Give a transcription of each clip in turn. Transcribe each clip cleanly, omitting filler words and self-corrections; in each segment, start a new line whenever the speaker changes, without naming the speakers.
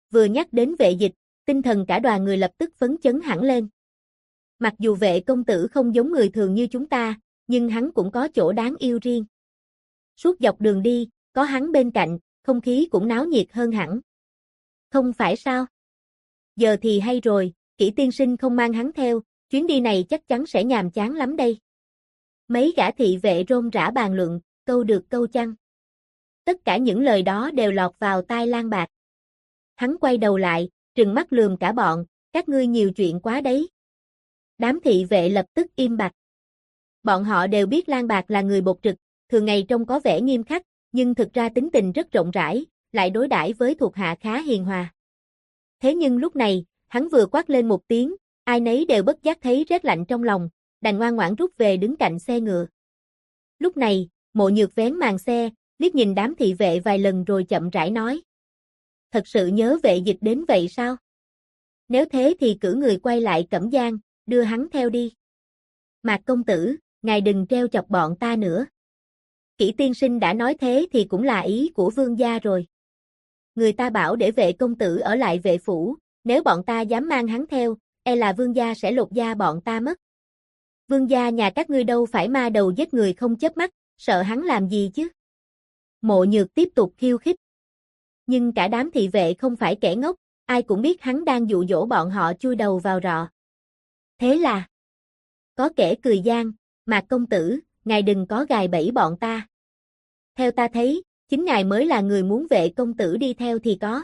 vừa nhắc đến Vệ Dịch, tinh thần cả đoàn người lập tức phấn chấn hẳn lên. Mặc dù Vệ công tử không giống người thường như chúng ta, nhưng hắn cũng có chỗ đáng yêu riêng. Suốt dọc đường đi, có hắn bên cạnh, không khí cũng náo nhiệt hơn hẳn. Không phải sao? Giờ thì hay rồi, Kỷ tiên sinh không mang hắn theo, chuyến đi này chắc chắn sẽ nhàm chán lắm đây. Mấy gã thị vệ rôm rả bàn luận, câu được câu chăng. Tất cả những lời đó đều lọt vào tai Lang Bạc. Hắn quay đầu lại, trừng mắt lườm cả bọn, các ngươi nhiều chuyện quá đấy. Đám thị vệ lập tức im bặt. Bọn họ đều biết Lang Bạc là người bộc trực, thường ngày trông có vẻ nghiêm khắc, nhưng thực ra tính tình rất rộng rãi, lại đối đãi với thuộc hạ khá hiền hòa. Thế nhưng lúc này, hắn vừa quát lên một tiếng, ai nấy đều bất giác thấy rét lạnh trong lòng, đành ngoan ngoãn rút về đứng cạnh xe ngựa. Lúc này, Mộ Nhược vén màn xe, liếc nhìn đám thị vệ vài lần rồi chậm rãi nói. Thật sự nhớ Vệ Dịch đến vậy sao? Nếu thế thì cử người quay lại Cẩm Giang, đưa hắn theo đi. Mạc công tử, ngài đừng treo chọc bọn ta nữa. Kỷ tiên sinh đã nói thế thì cũng là ý của vương gia rồi. Người ta bảo để Vệ công tử ở lại Vệ phủ, nếu bọn ta dám mang hắn theo, e là vương gia sẽ lột da bọn ta mất. Vương gia nhà các ngươi đâu phải ma đầu giết người không chớp mắt, sợ hắn làm gì chứ? Mộ Nhược tiếp tục khiêu khích. Nhưng cả đám thị vệ không phải kẻ ngốc, ai cũng biết hắn đang dụ dỗ bọn họ chui đầu vào rọ. Thế là, có kẻ cười gian, Mạc công tử, ngài đừng có gài bẫy bọn ta. Theo ta thấy, chính ngài mới là người muốn Vệ công tử đi theo thì có.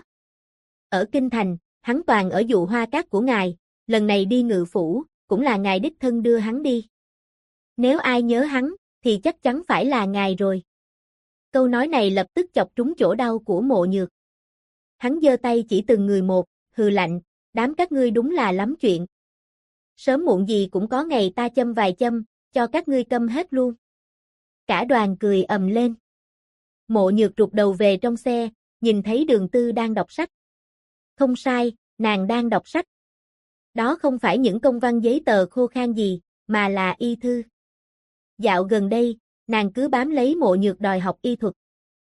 Ở Kinh Thành, hắn toàn ở dụ hoa cát của ngài, lần này đi Ngự phủ, cũng là ngài đích thân đưa hắn đi. Nếu ai nhớ hắn, thì chắc chắn phải là ngài rồi. Câu nói này lập tức chọc trúng chỗ đau của Mộ Nhược. Hắn giơ tay chỉ từng người một, hừ lạnh, đám các ngươi đúng là lắm chuyện. Sớm muộn gì cũng có ngày ta châm vài châm, cho các ngươi câm hết luôn. Cả đoàn cười ầm lên. Mộ Nhược rụt đầu về trong xe, nhìn thấy Đường Tư đang đọc sách. Không sai, nàng đang đọc sách. Đó không phải những công văn giấy tờ khô khan gì, mà là y thư. Dạo gần đây, nàng cứ bám lấy Mộ Nhược đòi học y thuật.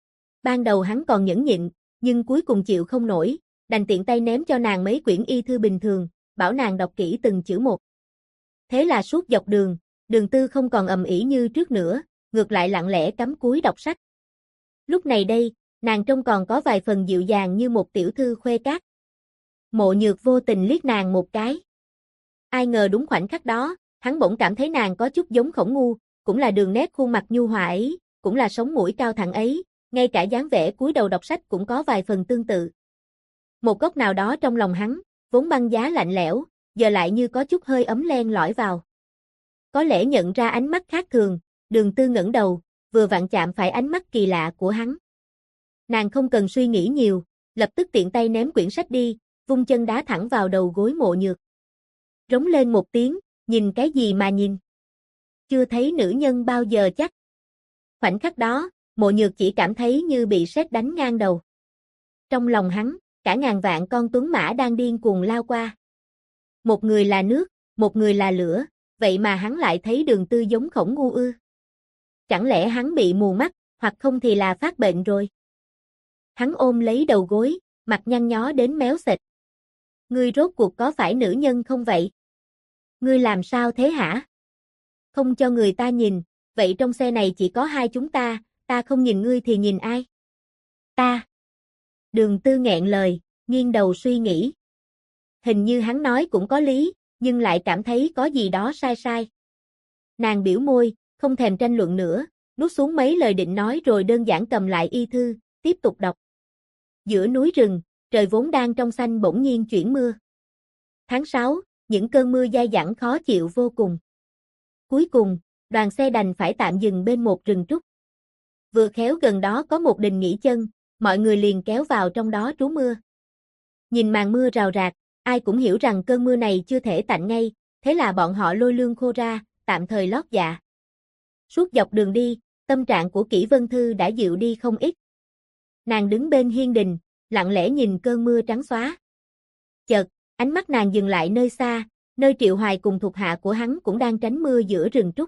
Ban đầu hắn còn nhẫn nhịn, nhưng cuối cùng chịu không nổi, đành tiện tay ném cho nàng mấy quyển y thư bình thường, bảo nàng đọc kỹ từng chữ một. Thế là suốt dọc đường, Đường Tư không còn ầm ĩ như trước nữa, ngược lại lặng lẽ cắm cúi đọc sách. Lúc này đây, nàng trông còn có vài phần dịu dàng như một tiểu thư khuê các. Mộ Nhược vô tình liếc nàng một cái. Ai ngờ đúng khoảnh khắc đó, hắn bỗng cảm thấy nàng có chút giống Khổng Ngu, cũng là đường nét khuôn mặt nhu hòa ấy, cũng là sống mũi cao thẳng ấy, ngay cả dáng vẻ cúi đầu đọc sách cũng có vài phần tương tự. Một góc nào đó trong lòng hắn, vốn băng giá lạnh lẽo, giờ lại như có chút hơi ấm len lỏi vào. Có lẽ nhận ra ánh mắt khác thường, Đường Tư ngẩng đầu, vừa vặn chạm phải ánh mắt kỳ lạ của hắn. Nàng không cần suy nghĩ nhiều, lập tức tiện tay ném quyển sách đi, vung chân đá thẳng vào đầu gối Mộ Nhược. Rống lên một tiếng, nhìn cái gì mà nhìn? Chưa thấy nữ nhân bao giờ chắc. Khoảnh khắc đó, Mộ Nhược chỉ cảm thấy như bị sét đánh ngang đầu. Trong lòng hắn, cả ngàn vạn con tuấn mã đang điên cuồng lao qua. Một người là nước, một người là lửa, vậy mà hắn lại thấy Đường Tư giống Khổng Ngu ư? Chẳng lẽ hắn bị mù mắt, hoặc không thì là phát bệnh rồi? Hắn ôm lấy đầu gối, mặt nhăn nhó đến méo xệch. Ngươi rốt cuộc có phải nữ nhân không vậy? Ngươi làm sao thế hả? Không cho người ta nhìn, vậy trong xe này chỉ có hai chúng ta không nhìn ngươi thì nhìn ai? Ta. Đường Tư nghẹn lời, nghiêng đầu suy nghĩ. Hình như hắn nói cũng có lý, nhưng lại cảm thấy có gì đó sai sai. Nàng biểu môi, không thèm tranh luận nữa, nuốt xuống mấy lời định nói rồi đơn giản cầm lại y thư, tiếp tục đọc. Giữa núi rừng, trời vốn đang trong xanh bỗng nhiên chuyển mưa. Tháng 6, những cơn mưa dai dẳng khó chịu vô cùng. Cuối cùng, đoàn xe đành phải tạm dừng bên một rừng trúc. Vừa khéo gần đó có một đình nghỉ chân, mọi người liền kéo vào trong đó trú mưa. Nhìn màn mưa rào rạc, ai cũng hiểu rằng cơn mưa này chưa thể tạnh ngay, thế là bọn họ lôi lương khô ra, tạm thời lót dạ. Suốt dọc đường đi, tâm trạng của Kỷ Vân Thư đã dịu đi không ít. Nàng đứng bên hiên đình, lặng lẽ nhìn cơn mưa trắng xóa. Chợt, ánh mắt nàng dừng lại nơi xa, nơi Triệu Hoài cùng thuộc hạ của hắn cũng đang tránh mưa giữa rừng trúc.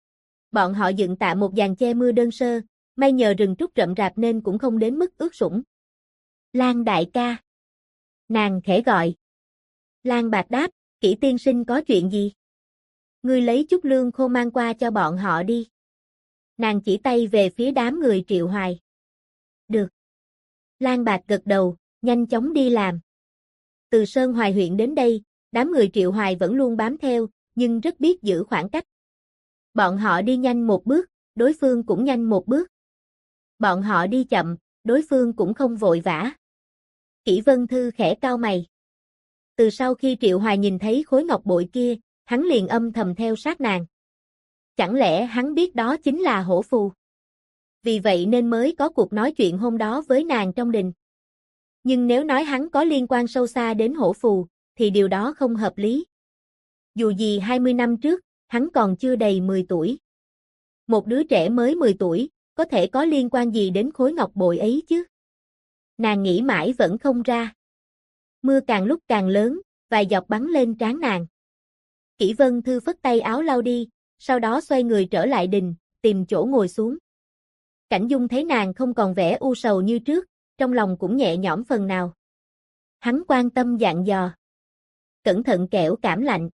Bọn họ dựng tạm một giàn che mưa đơn sơ, may nhờ rừng trúc rậm rạp nên cũng không đến mức ướt sũng. Lang đại ca. Nàng khẽ gọi. Lang Bạc đáp, Kỷ tiên sinh có chuyện gì? Ngươi lấy chút lương khô mang qua cho bọn họ đi. Nàng chỉ tay về phía đám người Triệu Hoài. Được. Lang Bạc gật đầu, nhanh chóng đi làm. Từ Sơn Hoài huyện đến đây, đám người Triệu Hoài vẫn luôn bám theo, nhưng rất biết giữ khoảng cách. Bọn họ đi nhanh một bước, đối phương cũng nhanh một bước. Bọn họ đi chậm, đối phương cũng không vội vã. Kỷ Vân Thư khẽ cau mày. Từ sau khi Triệu Hoài nhìn thấy khối ngọc bội kia, hắn liền âm thầm theo sát nàng. Chẳng lẽ hắn biết đó chính là hổ phù? Vì vậy nên mới có cuộc nói chuyện hôm đó với nàng trong đình. Nhưng nếu nói hắn có liên quan sâu xa đến hổ phù, thì điều đó không hợp lý. Dù gì 20 năm trước, hắn còn chưa đầy 10 tuổi. Một đứa trẻ mới 10 tuổi, có thể có liên quan gì đến khối ngọc bội ấy chứ? Nàng nghĩ mãi vẫn không ra. Mưa càng lúc càng lớn, vài giọt bắn lên trán nàng. Kỷ Vân Thư phất tay áo lau đi, sau đó xoay người trở lại đình, tìm chỗ ngồi xuống. Cảnh Dung thấy nàng không còn vẻ u sầu như trước, trong lòng cũng nhẹ nhõm phần nào. Hắn quan tâm dặn dò. Cẩn thận kẻo cảm lạnh.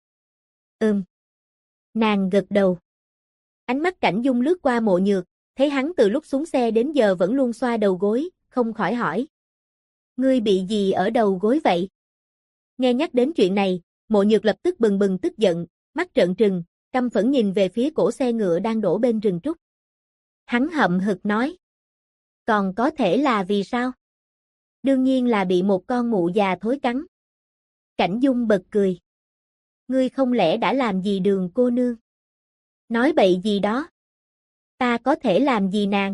Nàng gật đầu. Ánh mắt Cảnh Dung lướt qua Mộ Nhược, thấy hắn từ lúc xuống xe đến giờ vẫn luôn xoa đầu gối, không khỏi hỏi. Ngươi bị gì ở đầu gối vậy? Nghe nhắc đến chuyện này, Mộ Nhược lập tức bừng bừng tức giận, mắt trợn trừng, căm phẫn nhìn về phía cổ xe ngựa đang đổ bên rừng trúc. Hắn hậm hực nói. Còn có thể là vì sao? Đương nhiên là bị một con mụ già thối cắn. Cảnh Dung bật cười. Ngươi không lẽ đã làm gì Đường cô nương? Nói bậy gì đó? Ta có thể làm gì nàng?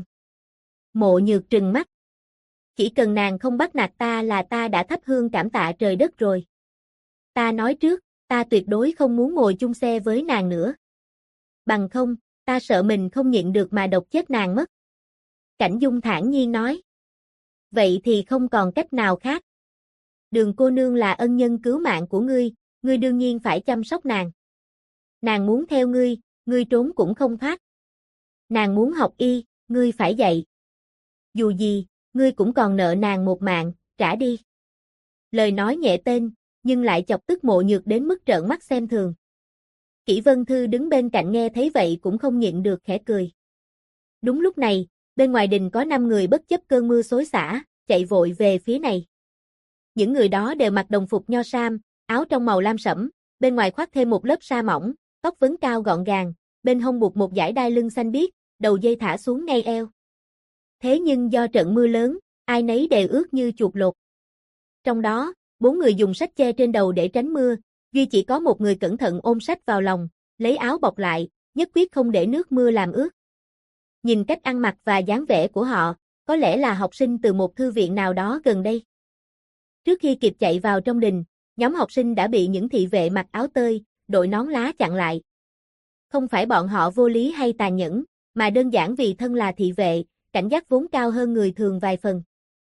Mộ Nhược trừng mắt. Chỉ cần nàng không bắt nạt ta là ta đã thắp hương cảm tạ trời đất rồi. Ta nói trước, ta tuyệt đối không muốn ngồi chung xe với nàng nữa. Bằng không, ta sợ mình không nhịn được mà độc chết nàng mất. Cảnh Dung thản nhiên nói. Vậy thì không còn cách nào khác. Đường cô nương là ân nhân cứu mạng của ngươi, ngươi đương nhiên phải chăm sóc nàng. Nàng muốn theo ngươi, ngươi trốn cũng không thoát. Nàng muốn học y, ngươi phải dạy. Dù gì, ngươi cũng còn nợ nàng một mạng, trả đi. Lời nói nhẹ tên, nhưng lại chọc tức Mộ Nhược đến mức trợn mắt xem thường. Kỷ Vân Thư đứng bên cạnh nghe thấy vậy cũng không nhịn được khẽ cười. Đúng lúc này, bên ngoài đình có 5 người bất chấp cơn mưa xối xả, chạy vội về phía này. Những người đó đều mặc đồng phục nho sam, áo trong màu lam sẫm, bên ngoài khoác thêm một lớp sa mỏng, tóc vấn cao gọn gàng, bên hông buộc một dải đai lưng xanh biếc, đầu dây thả xuống ngay eo. Thế nhưng do trận mưa lớn, ai nấy đều ướt như chuột lột. Trong đó, 4 người dùng sách che trên đầu để tránh mưa, duy chỉ có một người cẩn thận ôm sách vào lòng, lấy áo bọc lại, nhất quyết không để nước mưa làm ướt. Nhìn cách ăn mặc và dáng vẻ của họ, có lẽ là học sinh từ một thư viện nào đó gần đây. Trước khi kịp chạy vào trong đình, nhóm học sinh đã bị những thị vệ mặc áo tơi, đội nón lá chặn lại. Không phải bọn họ vô lý hay tàn nhẫn, mà đơn giản vì thân là thị vệ, cảnh giác vốn cao hơn người thường vài phần.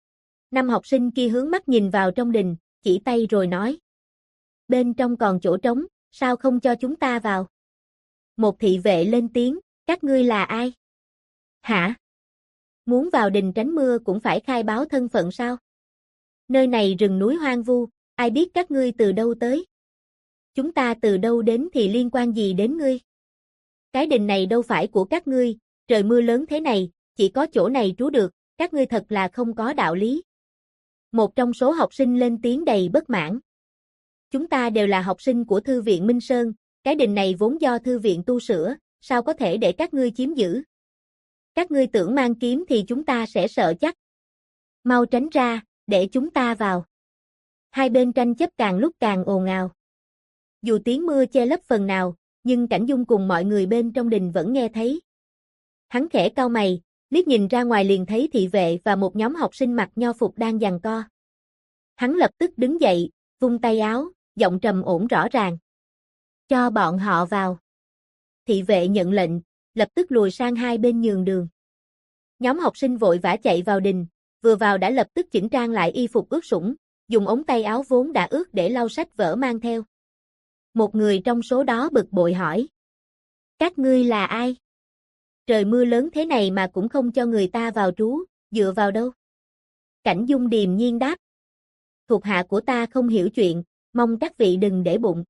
5 học sinh kia hướng mắt nhìn vào trong đình, chỉ tay rồi nói. Bên trong còn chỗ trống, sao không cho chúng ta vào? Một thị vệ lên tiếng, các ngươi là ai? Hả? Muốn vào đình tránh mưa cũng phải khai báo thân phận sao? Nơi này rừng núi hoang vu, ai biết các ngươi từ đâu tới? Chúng ta từ đâu đến thì liên quan gì đến ngươi? Cái đình này đâu phải của các ngươi, trời mưa lớn thế này, chỉ có chỗ này trú được, các ngươi thật là không có đạo lý. Một trong số học sinh lên tiếng đầy bất mãn. Chúng ta đều là học sinh của Thư viện Minh Sơn, cái đình này vốn do Thư viện tu sửa, sao có thể để các ngươi chiếm giữ? Các ngươi tưởng mang kiếm thì chúng ta sẽ sợ chắc. Mau tránh ra, để chúng ta vào. Hai bên tranh chấp càng lúc càng ồn ào. Dù tiếng mưa che lấp phần nào, nhưng Cảnh Dung cùng mọi người bên trong đình vẫn nghe thấy. Hắn khẽ cau mày, liếc nhìn ra ngoài liền thấy thị vệ và một nhóm học sinh mặc nho phục đang giằng co. Hắn lập tức đứng dậy, vung tay áo, giọng trầm ổn rõ ràng. Cho bọn họ vào. Thị vệ nhận lệnh, lập tức lùi sang hai bên nhường đường. Nhóm học sinh vội vã chạy vào đình, vừa vào đã lập tức chỉnh trang lại y phục ướt sũng, dùng ống tay áo vốn đã ướt để lau sách vở mang theo. Một người trong số đó bực bội hỏi. Các ngươi là ai? Trời mưa lớn thế này mà cũng không cho người ta vào trú, dựa vào đâu? Cảnh Dung điềm nhiên đáp. thuộc hạ của ta không hiểu chuyện, mong các vị đừng để bụng.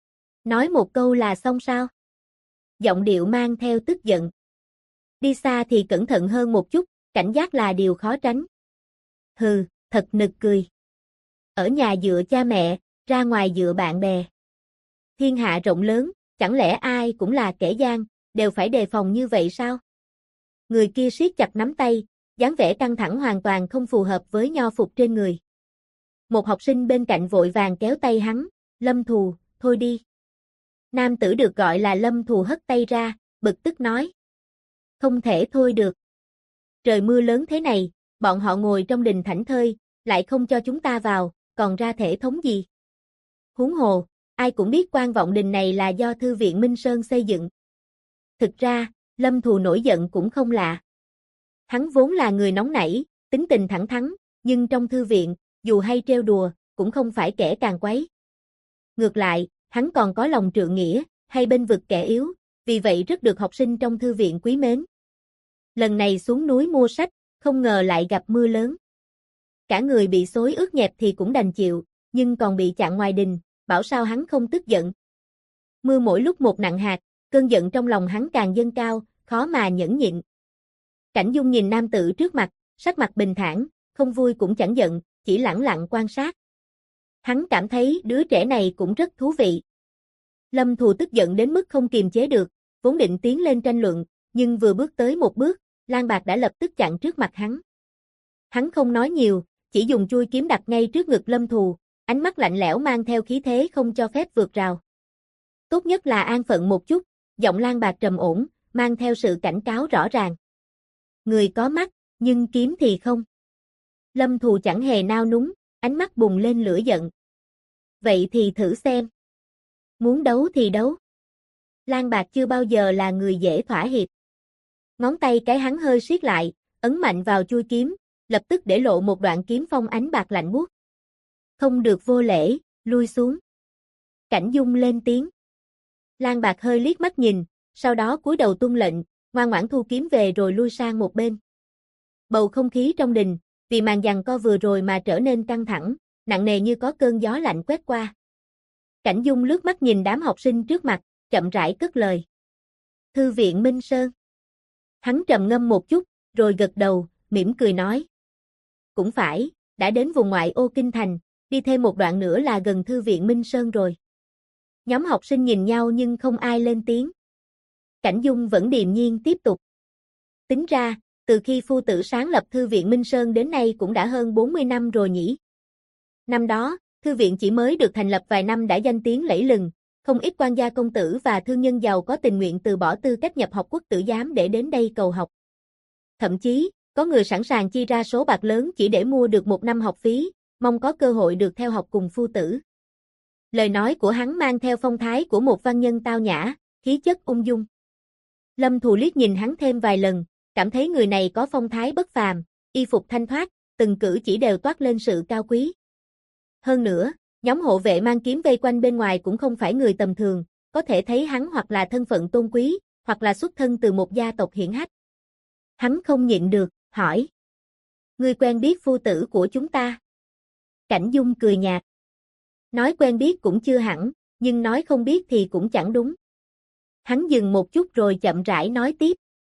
Nói một câu là xong sao? Giọng điệu mang theo tức giận. Đi xa thì cẩn thận hơn một chút, cảnh giác là điều khó tránh. Hừ, thật nực cười. Ở nhà dựa cha mẹ, ra ngoài dựa bạn bè. Thiên hạ rộng lớn, chẳng lẽ ai cũng là kẻ gian, đều phải đề phòng như vậy sao? Người kia siết chặt nắm tay, dáng vẻ căng thẳng hoàn toàn không phù hợp với nho phục trên người. Một học sinh bên cạnh vội vàng kéo tay hắn, Lâm Thù, thôi đi. Nam tử được gọi là Lâm Thù hất tay ra, bực tức nói. Không thể thôi được. Trời mưa lớn thế này, bọn họ ngồi trong đình thảnh thơi, lại không cho chúng ta vào, còn ra thể thống gì? Huống hồ, ai cũng biết Quan Vọng Đình này là do Thư viện Minh Sơn xây dựng. Thực ra, Lâm Thù nổi giận cũng không lạ. Hắn vốn là người nóng nảy, tính tình thẳng thắn, nhưng trong thư viện, dù hay trêu đùa, cũng không phải kẻ càn quấy. Ngược lại, hắn còn có lòng trượng nghĩa, hay bênh vực kẻ yếu, vì vậy rất được học sinh trong thư viện quý mến. Lần này xuống núi mua sách, không ngờ lại gặp mưa lớn. Cả người bị xối ướt nhẹp thì cũng đành chịu, nhưng còn bị chặn ngoài đình, bảo sao hắn không tức giận. Mưa mỗi lúc một nặng hạt, cơn giận trong lòng hắn càng dâng cao, khó mà nhẫn nhịn. Cảnh Dung nhìn nam tử trước mặt, sắc mặt bình thản, không vui cũng chẳng giận, chỉ lẳng lặng quan sát. Hắn cảm thấy đứa trẻ này cũng rất thú vị. Lâm Thù tức giận đến mức không kiềm chế được, vốn định tiến lên tranh luận, nhưng vừa bước tới một bước, Lan Bạc đã lập tức chặn trước mặt hắn. Hắn không nói nhiều, chỉ dùng chuôi kiếm đặt ngay trước ngực Lâm Thù, ánh mắt lạnh lẽo mang theo khí thế không cho phép vượt rào. Tốt nhất là an phận một chút, giọng Lan Bạc trầm ổn, mang theo sự cảnh cáo rõ ràng. Người có mắt, nhưng kiếm thì không. Lâm Thù chẳng hề nao núng, ánh mắt bùng lên lửa giận. Vậy thì thử xem. Muốn đấu thì đấu. Lan Bạc chưa bao giờ là người dễ thỏa hiệp. Ngón tay cái hắn hơi siết lại, ấn mạnh vào chuôi kiếm, lập tức để lộ một đoạn kiếm phong ánh bạc lạnh buốt. Không được vô lễ, lui xuống. Cảnh Dung lên tiếng. Lan Bạc hơi liếc mắt nhìn, sau đó cúi đầu tuân lệnh, ngoan ngoãn thu kiếm về rồi lui sang một bên. Bầu không khí trong đình, vì màn giằng co vừa rồi mà trở nên căng thẳng, nặng nề như có cơn gió lạnh quét qua. Cảnh Dung lướt mắt nhìn đám học sinh trước mặt, chậm rãi cất lời. Thư viện Minh Sơn. Hắn trầm ngâm một chút, rồi gật đầu, mỉm cười nói. Cũng phải, đã đến vùng ngoại ô kinh thành, đi thêm một đoạn nữa là gần Thư viện Minh Sơn rồi. Nhóm học sinh nhìn nhau nhưng không ai lên tiếng. Cảnh Dung vẫn điềm nhiên tiếp tục. Tính ra, từ khi phu tử sáng lập Thư viện Minh Sơn đến nay cũng đã hơn 40 năm rồi nhỉ. Năm đó, thư viện chỉ mới được thành lập vài năm đã danh tiếng lẫy lừng, không ít quan gia công tử và thương nhân giàu có tình nguyện từ bỏ tư cách nhập học quốc tử giám để đến đây cầu học. Thậm chí, có người sẵn sàng chi ra số bạc lớn chỉ để mua được một năm học phí, mong có cơ hội được theo học cùng phu tử. Lời nói của hắn mang theo phong thái của một văn nhân tao nhã, khí chất ung dung. Lâm Thù liếc nhìn hắn thêm vài lần, cảm thấy người này có phong thái bất phàm, y phục thanh thoát, từng cử chỉ đều toát lên sự cao quý. Hơn nữa, nhóm hộ vệ mang kiếm vây quanh bên ngoài cũng không phải người tầm thường, có thể thấy hắn hoặc là thân phận tôn quý, hoặc là xuất thân từ một gia tộc hiển hách. Hắn không nhịn được, hỏi. Ngươi quen biết phu tử của chúng ta? Cảnh Dung cười nhạt. Nói quen biết cũng chưa hẳn, nhưng nói không biết thì cũng chẳng đúng. Hắn dừng một chút rồi chậm rãi nói tiếp.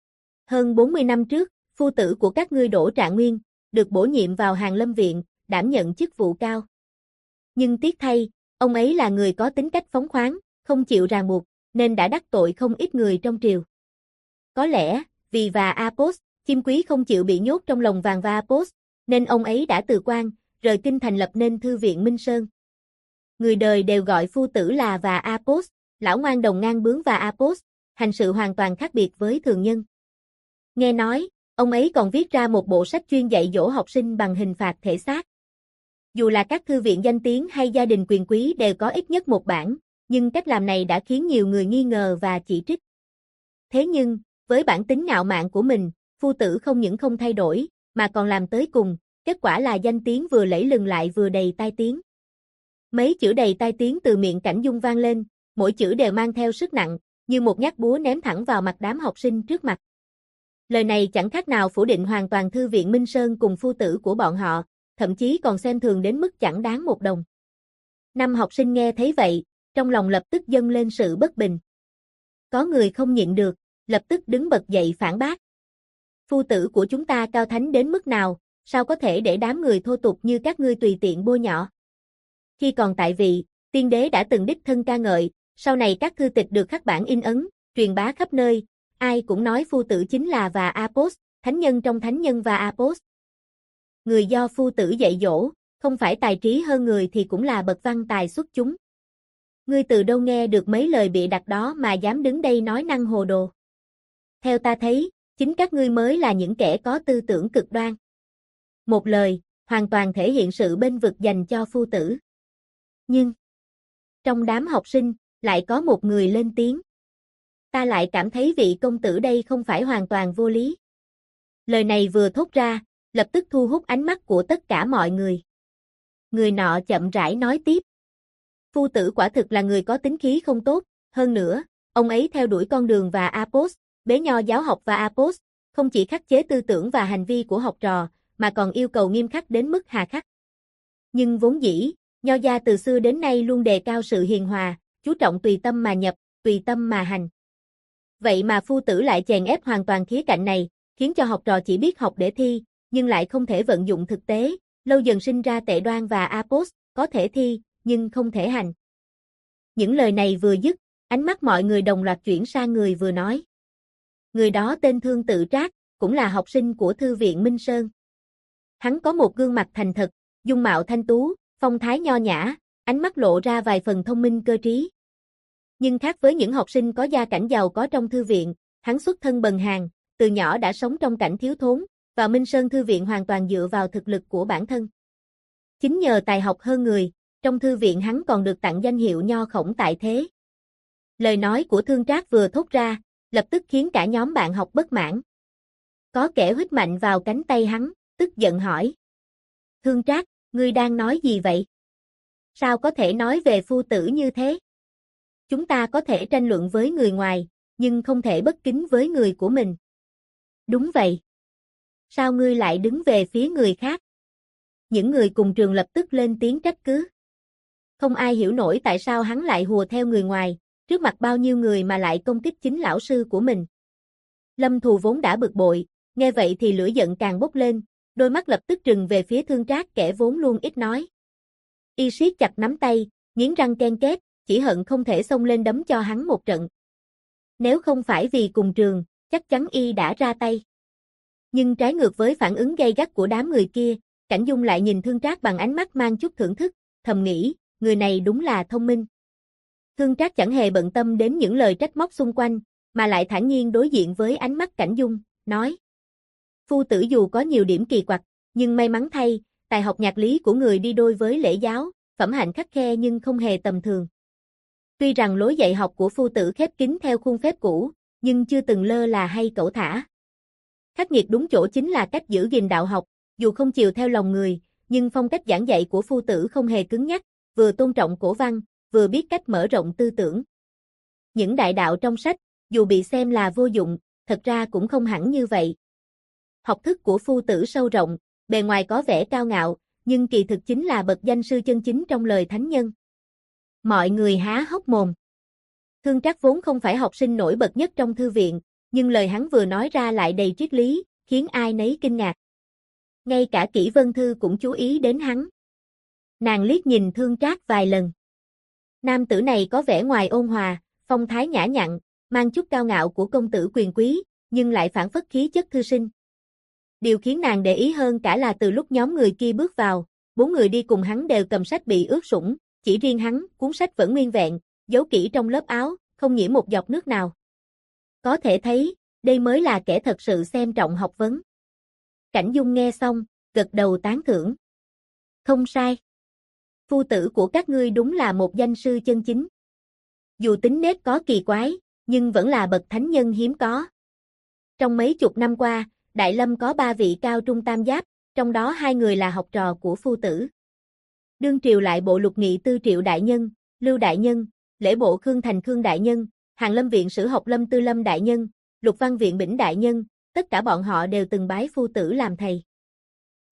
Hơn 40 năm trước, phu tử của các ngươi Đỗ Trạng Nguyên, được bổ nhiệm vào Hàn Lâm Viện, đảm nhận chức vụ cao. Nhưng tiếc thay, ông ấy là người có tính cách phóng khoáng, không chịu ràng buộc, nên đã đắc tội không ít người trong triều. Có lẽ, vì và Apos, chim quý không chịu bị nhốt trong lồng vàng và Apos, nên ông ấy đã từ quan, rời kinh thành lập nên Thư viện Minh Sơn. Người đời đều gọi phu tử là và Apos, lão ngoan đồng ngang bướng và Apos, hành sự hoàn toàn khác biệt với thường nhân. Nghe nói, ông ấy còn viết ra một bộ sách chuyên dạy dỗ học sinh bằng hình phạt thể xác. Dù là các thư viện danh tiếng hay gia đình quyền quý đều có ít nhất một bản, nhưng cách làm này đã khiến nhiều người nghi ngờ và chỉ trích. Thế nhưng, với bản tính ngạo mạn của mình, phu tử không những không thay đổi, mà còn làm tới cùng, kết quả là danh tiếng vừa lẫy lừng lại vừa đầy tai tiếng. Mấy chữ đầy tai tiếng từ miệng Cảnh Dung vang lên, mỗi chữ đều mang theo sức nặng, như một nhát búa ném thẳng vào mặt đám học sinh trước mặt. Lời này chẳng khác nào phủ định hoàn toàn Thư viện Minh Sơn cùng phu tử của bọn họ, thậm chí còn xem thường đến mức chẳng đáng một đồng. Năm học sinh nghe thấy vậy, trong lòng lập tức dâng lên sự bất bình. Có người không nhịn được, lập tức đứng bật dậy phản bác. Phu tử của chúng ta cao thánh đến mức nào, sao có thể để đám người thô tục như các ngươi tùy tiện bôi nhọ? Khi còn tại vị, tiên đế đã từng đích thân ca ngợi, sau này các thư tịch được khắc bản in ấn, truyền bá khắp nơi, ai cũng nói phu tử chính là và Apos, thánh nhân trong thánh nhân và Apos. Người do phu tử dạy dỗ, không phải tài trí hơn người thì cũng là bậc văn tài xuất chúng. Ngươi từ đâu nghe được mấy lời bịa đặt đó mà dám đứng đây nói năng hồ đồ? Theo ta thấy, chính các ngươi mới là những kẻ có tư tưởng cực đoan. Một lời, hoàn toàn thể hiện sự bênh vực dành cho phu tử. Nhưng, trong đám học sinh, lại có một người lên tiếng. Ta lại cảm thấy vị công tử đây không phải hoàn toàn vô lý. Lời này vừa thốt ra, lập tức thu hút ánh mắt của tất cả mọi người. Người nọ chậm rãi nói tiếp. Phu tử quả thực là người có tính khí không tốt, hơn nữa, ông ấy theo đuổi con đường và Apos, bế nho giáo học và Apos, không chỉ khắc chế tư tưởng và hành vi của học trò, mà còn yêu cầu nghiêm khắc đến mức hà khắc. Nhưng vốn dĩ, nho gia từ xưa đến nay luôn đề cao sự hiền hòa, chú trọng tùy tâm mà nhập, tùy tâm mà hành. Vậy mà phu tử lại chèn ép hoàn toàn khía cạnh này, khiến cho học trò chỉ biết học để thi, nhưng lại không thể vận dụng thực tế, lâu dần sinh ra tệ đoan và Apos, có thể thi, nhưng không thể hành. Những lời này vừa dứt, ánh mắt mọi người đồng loạt chuyển sang người vừa nói. Người đó tên Thương Tự Trác, cũng là học sinh của Thư viện Minh Sơn. Hắn có một gương mặt thành thật, dung mạo thanh tú, phong thái nho nhã, ánh mắt lộ ra vài phần thông minh cơ trí. Nhưng khác với những học sinh có gia cảnh giàu có trong thư viện, hắn xuất thân bần hàn, từ nhỏ đã sống trong cảnh thiếu thốn, vào Minh Sơn Thư viện hoàn toàn dựa vào thực lực của bản thân. Chính nhờ tài học hơn người, trong thư viện hắn còn được tặng danh hiệu nho khổng tại thế. Lời nói của Thương Trác vừa thốt ra, lập tức khiến cả nhóm bạn học bất mãn. Có kẻ huýt mạnh vào cánh tay hắn, tức giận hỏi. Thương Trác, ngươi đang nói gì vậy? Sao có thể nói về phu tử như thế? Chúng ta có thể tranh luận với người ngoài, nhưng không thể bất kính với người của mình. Đúng vậy. Sao ngươi lại đứng về phía người khác? Những người cùng trường lập tức lên tiếng trách cứ. Không ai hiểu nổi tại sao hắn lại hùa theo người ngoài, trước mặt bao nhiêu người mà lại công kích chính lão sư của mình. Lâm Thù vốn đã bực bội, nghe vậy thì lửa giận càng bốc lên, đôi mắt lập tức trừng về phía Thương Trác kẻ vốn luôn ít nói. Y siết chặt nắm tay, nghiến răng ken két, chỉ hận không thể xông lên đấm cho hắn một trận. Nếu không phải vì cùng trường, chắc chắn Y đã ra tay. Nhưng trái ngược với phản ứng gay gắt của đám người kia, Cảnh Dung lại nhìn Thương Trác bằng ánh mắt mang chút thưởng thức, thầm nghĩ, người này đúng là thông minh. Thương Trác chẳng hề bận tâm đến những lời trách móc xung quanh, mà lại thản nhiên đối diện với ánh mắt Cảnh Dung, nói. Phu tử dù có nhiều điểm kỳ quặc, nhưng may mắn thay, tài học nhạc lý của người đi đôi với lễ giáo, phẩm hạnh khắt khe nhưng không hề tầm thường. Tuy rằng lối dạy học của phu tử khép kín theo khuôn phép cũ, nhưng chưa từng lơ là hay cẩu thả. Khắc nghiệt đúng chỗ chính là cách giữ gìn đạo học, dù không chiều theo lòng người, nhưng phong cách giảng dạy của phu tử không hề cứng nhắc, vừa tôn trọng cổ văn, vừa biết cách mở rộng tư tưởng. Những đại đạo trong sách, dù bị xem là vô dụng, thật ra cũng không hẳn như vậy. Học thức của phu tử sâu rộng, bề ngoài có vẻ cao ngạo, nhưng kỳ thực chính là bậc danh sư chân chính trong lời thánh nhân. Mọi người há hốc mồm. Thương Trác vốn không phải học sinh nổi bật nhất trong thư viện, nhưng lời hắn vừa nói ra lại đầy triết lý, khiến ai nấy kinh ngạc. Ngay cả Kỷ Vân Thư cũng chú ý đến hắn. Nàng liếc nhìn Thương Trác vài lần. Nam tử này có vẻ ngoài ôn hòa, phong thái nhã nhặn, mang chút cao ngạo của công tử quyền quý, nhưng lại phảng phất khí chất thư sinh. Điều khiến nàng để ý hơn cả là từ lúc nhóm người kia bước vào, 4 người đi cùng hắn đều cầm sách bị ướt sũng, chỉ riêng hắn, cuốn sách vẫn nguyên vẹn, giấu kỹ trong lớp áo, không nhiễm một giọt nước nào. Có thể thấy, đây mới là kẻ thật sự xem trọng học vấn. Cảnh Dung nghe xong, gật đầu tán thưởng. Không sai. Phu tử của các ngươi đúng là một danh sư chân chính. Dù tính nết có kỳ quái, nhưng vẫn là bậc thánh nhân hiếm có. Trong mấy chục năm qua, Đại Lâm có 3 vị cao trung tam giáp, trong đó 2 người là học trò của phu tử. Đương triều lại bộ Lục Nghị Tư Triệu đại nhân, Lưu đại nhân, lễ bộ Khương Thành Khương đại nhân, Hàn Lâm viện Sử học Lâm Tư Lâm đại nhân, Lục Văn viện Bỉnh đại nhân, tất cả bọn họ đều từng bái phu tử làm thầy.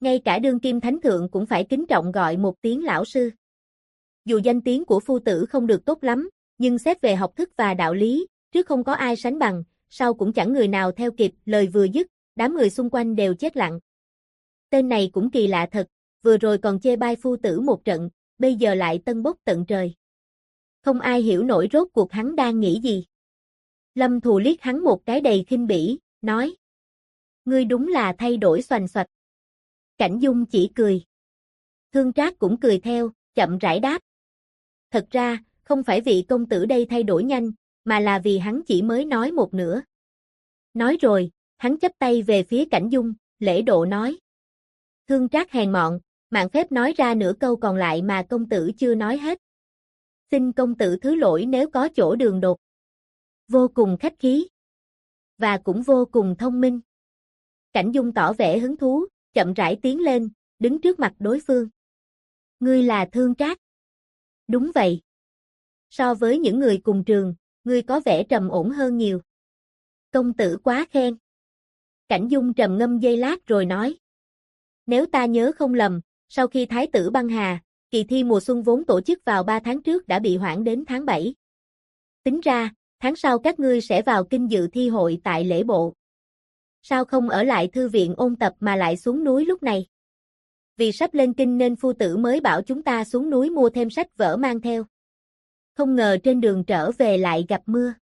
Ngay cả đương kim thánh thượng cũng phải kính trọng gọi một tiếng lão sư. Dù danh tiếng của phu tử không được tốt lắm, nhưng xét về học thức và đạo lý, trước không có ai sánh bằng, sau cũng chẳng người nào theo kịp, lời vừa dứt, đám người xung quanh đều chết lặng. Tên này cũng kỳ lạ thật, vừa rồi còn chê bai phu tử một trận, bây giờ lại tân bốc tận trời. Không ai hiểu nổi rốt cuộc hắn đang nghĩ gì. Lâm Thù liếc hắn một cái đầy khinh bỉ, nói: Ngươi đúng là thay đổi xoành xoạch. Cảnh Dung chỉ cười. Thương Trác cũng cười theo, chậm rãi đáp: Thật ra, không phải vị công tử đây thay đổi nhanh, mà là vì hắn chỉ mới nói một nửa. Nói rồi, hắn chắp tay về phía Cảnh Dung, lễ độ nói: Thương Trác hèn mọn, mạn phép nói ra nửa câu còn lại mà công tử chưa nói hết. Xin công tử thứ lỗi nếu có chỗ đường đột. Vô cùng khách khí. Và cũng vô cùng thông minh. Cảnh Dung tỏ vẻ hứng thú, chậm rãi tiến lên, đứng trước mặt đối phương. Ngươi là Thương Trác. Đúng vậy. So với những người cùng trường, ngươi có vẻ trầm ổn hơn nhiều. Công tử quá khen. Cảnh Dung trầm ngâm giây lát rồi nói: Nếu ta nhớ không lầm, sau khi Thái tử băng hà, kỳ thi mùa xuân vốn tổ chức vào 3 tháng trước đã bị hoãn đến tháng 7. Tính ra, tháng sau các ngươi sẽ vào kinh dự thi hội tại lễ bộ. Sao không ở lại thư viện ôn tập mà lại xuống núi lúc này? Vì sắp lên kinh nên phu tử mới bảo chúng ta xuống núi mua thêm sách vở mang theo. Không ngờ trên đường trở về lại gặp mưa.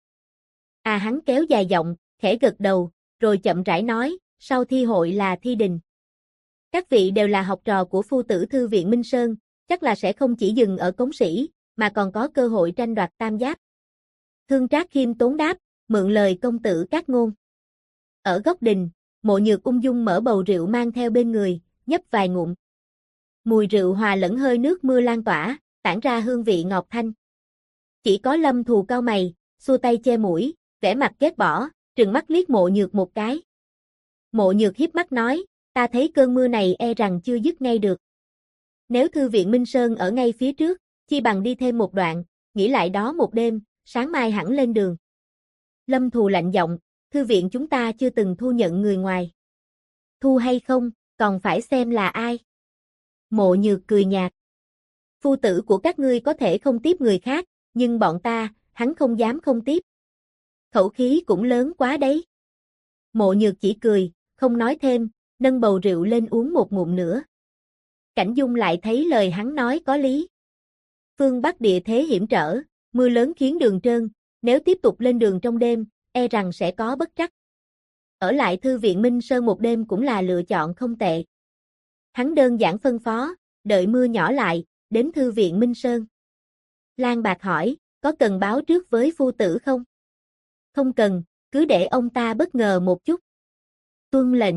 Hắn kéo dài giọng, khẽ gật đầu, rồi chậm rãi nói, sau thi hội là thi đình. Các vị đều là học trò của phu tử thư viện Minh Sơn, chắc là sẽ không chỉ dừng ở cống sĩ, mà còn có cơ hội tranh đoạt tam giáp. Thương Trác khiêm tốn đáp, mượn lời công tử các ngôn. Ở góc đình, Mộ Nhược ung dung mở bầu rượu mang theo bên người, nhấp vài ngụm. Mùi rượu hòa lẫn hơi nước mưa lan tỏa, tản ra hương vị ngọt thanh. Chỉ có Lâm Thù cau mày, xua tay che mũi, vẻ mặt ghét bỏ, trừng mắt liếc Mộ Nhược một cái. Mộ Nhược hiếp mắt nói, ta thấy cơn mưa này e rằng chưa dứt ngay được. Nếu thư viện Minh Sơn ở ngay phía trước, chi bằng đi thêm một đoạn, nghỉ lại đó một đêm, sáng mai hẳn lên đường. Lâm Thù lạnh giọng, thư viện chúng ta chưa từng thu nhận người ngoài. Thu hay không, còn phải xem là ai. Mộ Nhược cười nhạt. Phu tử của các ngươi có thể không tiếp người khác, nhưng bọn ta, hắn không dám không tiếp. Khẩu khí cũng lớn quá đấy. Mộ Nhược chỉ cười, không nói thêm, nâng bầu rượu lên uống một ngụm nữa. Cảnh Dung lại thấy lời hắn nói có lý. Phương Bắc địa thế hiểm trở, mưa lớn khiến đường trơn, nếu tiếp tục lên đường trong đêm, e rằng sẽ có bất trắc. Ở lại thư viện Minh Sơn một đêm cũng là lựa chọn không tệ. Hắn đơn giản phân phó, đợi mưa nhỏ lại, đến thư viện Minh Sơn. Lan Bạc hỏi, có cần báo trước với phu tử không? Không cần, cứ để ông ta bất ngờ một chút. Tuân lệnh.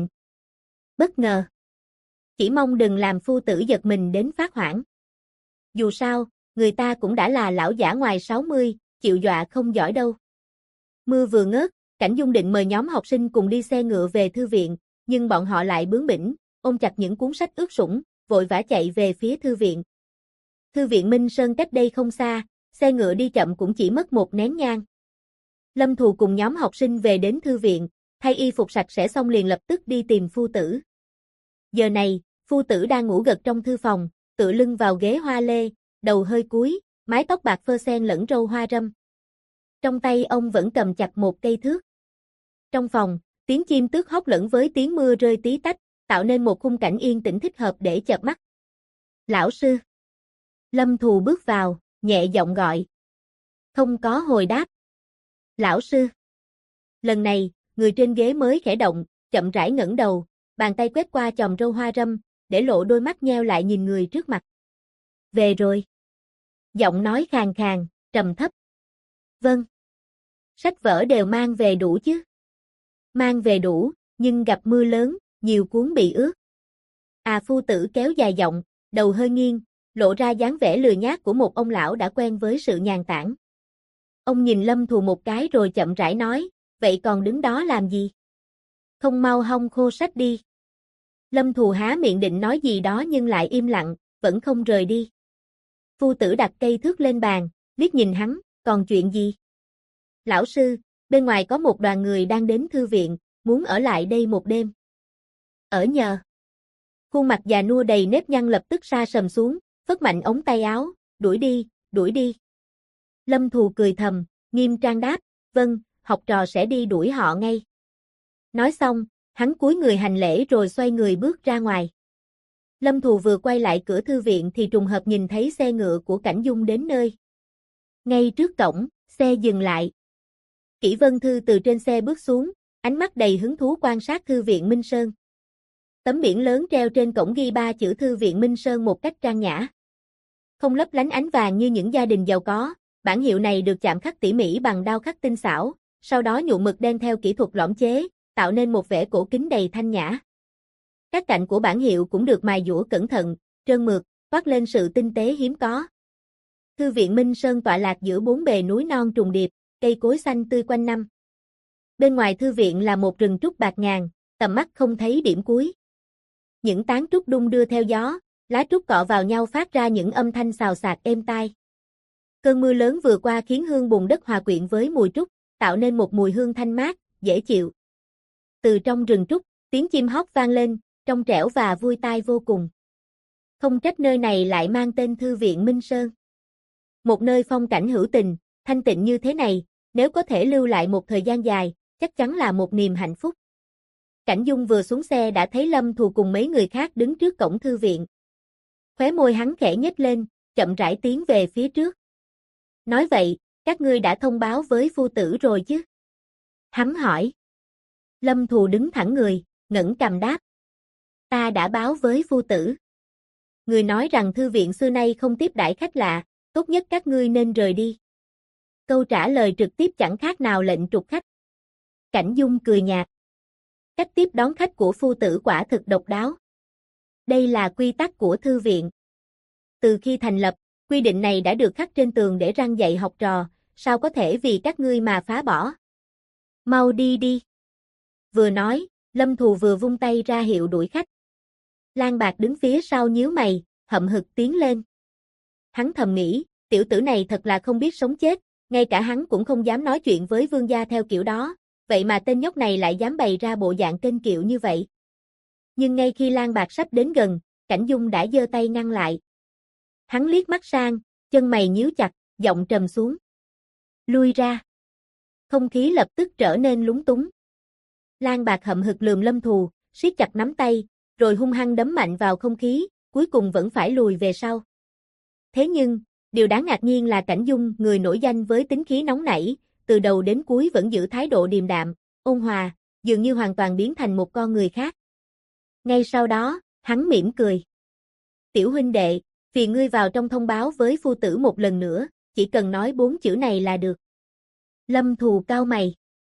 Bất ngờ. Chỉ mong đừng làm phu tử giật mình đến phát hoảng. Dù sao, người ta cũng đã là lão giả ngoài 60, chịu dọa không giỏi đâu. Mưa vừa ngớt, Cảnh Dung định mời nhóm học sinh cùng đi xe ngựa về thư viện, nhưng bọn họ lại bướng bỉnh, ôm chặt những cuốn sách ướt sũng, vội vã chạy về phía thư viện. Thư viện Minh Sơn cách đây không xa, xe ngựa đi chậm cũng chỉ mất một nén nhang. Lâm Thù cùng nhóm học sinh về đến thư viện, thay y phục sạch sẽ xong liền lập tức đi tìm phu tử. Giờ này, phu tử đang ngủ gật trong thư phòng, tựa lưng vào ghế hoa lê, đầu hơi cúi, mái tóc bạc phơ xen lẫn râu hoa râm. Trong tay ông vẫn cầm chặt một cây thước. Trong phòng, tiếng chim tước hót lẫn với tiếng mưa rơi tí tách, tạo nên một khung cảnh yên tĩnh thích hợp để chợp mắt. Lão sư. Lâm Thù bước vào, nhẹ giọng gọi. Không có hồi đáp. Lão sư. Lần này, người trên ghế mới khẽ động, chậm rãi ngẩng đầu, bàn tay quét qua chòm râu hoa râm, để lộ đôi mắt nheo lại nhìn người trước mặt. Về rồi. Giọng nói khàn khàn, trầm thấp. Vâng. Sách vở đều mang về đủ chứ? Mang về đủ, nhưng gặp mưa lớn, nhiều cuốn bị ướt. Phu tử kéo dài giọng, đầu hơi nghiêng, lộ ra dáng vẻ lười nhác của một ông lão đã quen với sự nhàn tản. Ông nhìn Lâm Thù một cái rồi chậm rãi nói, vậy còn đứng đó làm gì? Không mau hong khô sách đi. Lâm Thù há miệng định nói gì đó nhưng lại im lặng, vẫn không rời đi. Phu tử đặt cây thước lên bàn, liếc nhìn hắn, còn chuyện gì? Lão sư, bên ngoài có một đoàn người đang đến thư viện, muốn ở lại đây một đêm. Ở nhờ. Khuôn mặt già nua đầy nếp nhăn lập tức sa sầm xuống, phất mạnh ống tay áo, đuổi đi, đuổi đi. Lâm Thù cười thầm, nghiêm trang đáp, vâng, học trò sẽ đi đuổi họ ngay. Nói xong, hắn cúi người hành lễ rồi xoay người bước ra ngoài. Lâm Thù vừa quay lại cửa thư viện thì trùng hợp nhìn thấy xe ngựa của Cảnh Dung đến nơi. Ngay trước cổng, xe dừng lại. Kỷ Vân Thư từ trên xe bước xuống, ánh mắt đầy hứng thú quan sát thư viện Minh Sơn. Tấm biển lớn treo trên cổng ghi 3 chữ thư viện Minh Sơn một cách trang nhã. Không lấp lánh ánh vàng như những gia đình giàu có, bản hiệu này được chạm khắc tỉ mỉ bằng đao khắc tinh xảo, sau đó nhuộm mực đen theo kỹ thuật lõm chế, tạo nên một vẻ cổ kính đầy thanh nhã. Các cạnh của bản hiệu cũng được mài dũa cẩn thận, trơn mượt, toát lên sự tinh tế hiếm có. Thư viện Minh Sơn tọa lạc giữa 4 bề núi non trùng điệp, cây cối xanh tươi quanh năm. Bên ngoài thư viện là một rừng trúc bạt ngàn, tầm mắt không thấy điểm cuối. Những tán trúc đung đưa theo gió, lá trúc cọ vào nhau phát ra những âm thanh xào xạc êm tai. Cơn mưa lớn vừa qua khiến hương bùn đất hòa quyện với mùi trúc, tạo nên một mùi hương thanh mát, dễ chịu. Từ trong rừng trúc, tiếng chim hót vang lên, trong trẻo và vui tai vô cùng. Không trách nơi này lại mang tên Thư viện Minh Sơn. Một nơi phong cảnh hữu tình, thanh tịnh như thế này, nếu có thể lưu lại một thời gian dài, chắc chắn là một niềm hạnh phúc. Cảnh Dung vừa xuống xe đã thấy Lâm Thù cùng mấy người khác đứng trước cổng thư viện. Khóe môi hắn khẽ nhếch lên, chậm rãi tiến về phía trước. Nói vậy, các ngươi đã thông báo với phu tử rồi chứ? Hắn hỏi. Lâm Thù đứng thẳng người, ngẩng cằm đáp. Ta đã báo với phu tử. Người nói rằng thư viện xưa nay không tiếp đãi khách lạ, tốt nhất các ngươi nên rời đi. Câu trả lời trực tiếp chẳng khác nào lệnh trục khách. Cảnh Dung cười nhạt. Cách tiếp đón khách của phu tử quả thực độc đáo. Đây là quy tắc của thư viện. Từ khi thành lập, quy định này đã được khắc trên tường để răn dạy học trò, sao có thể vì các ngươi mà phá bỏ. Mau đi đi. Vừa nói, Lâm Thù vừa vung tay ra hiệu đuổi khách. Lan Bạc đứng phía sau nhíu mày, hậm hực tiến lên. Hắn thầm nghĩ, tiểu tử này thật là không biết sống chết, ngay cả hắn cũng không dám nói chuyện với vương gia theo kiểu đó, vậy mà tên nhóc này lại dám bày ra bộ dạng kênh kiệu như vậy. Nhưng ngay khi Lan Bạc sắp đến gần, Cảnh Dung đã giơ tay ngăn lại. Hắn liếc mắt sang, chân mày nhíu chặt, giọng trầm xuống. Lui ra. Không khí lập tức trở nên lúng túng. Lan Bạc hậm hực lườm Lâm Thù, siết chặt nắm tay, rồi hung hăng đấm mạnh vào không khí, cuối cùng vẫn phải lùi về sau. Thế nhưng, điều đáng ngạc nhiên là Cảnh Dung, người nổi danh với tính khí nóng nảy, từ đầu đến cuối vẫn giữ thái độ điềm đạm, ôn hòa, dường như hoàn toàn biến thành một con người khác. Ngay sau đó, hắn mỉm cười. Tiểu huynh đệ, phiền ngươi vào trong thông báo với phu tử một lần nữa, chỉ cần nói 4 chữ này là được. Lâm Thù cau mày.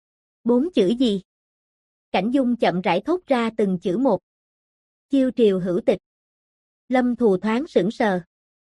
4 chữ gì? Cảnh Dung chậm rãi thốt ra từng chữ một. Chiêu triều hữu tịch. Lâm Thù thoáng sững sờ.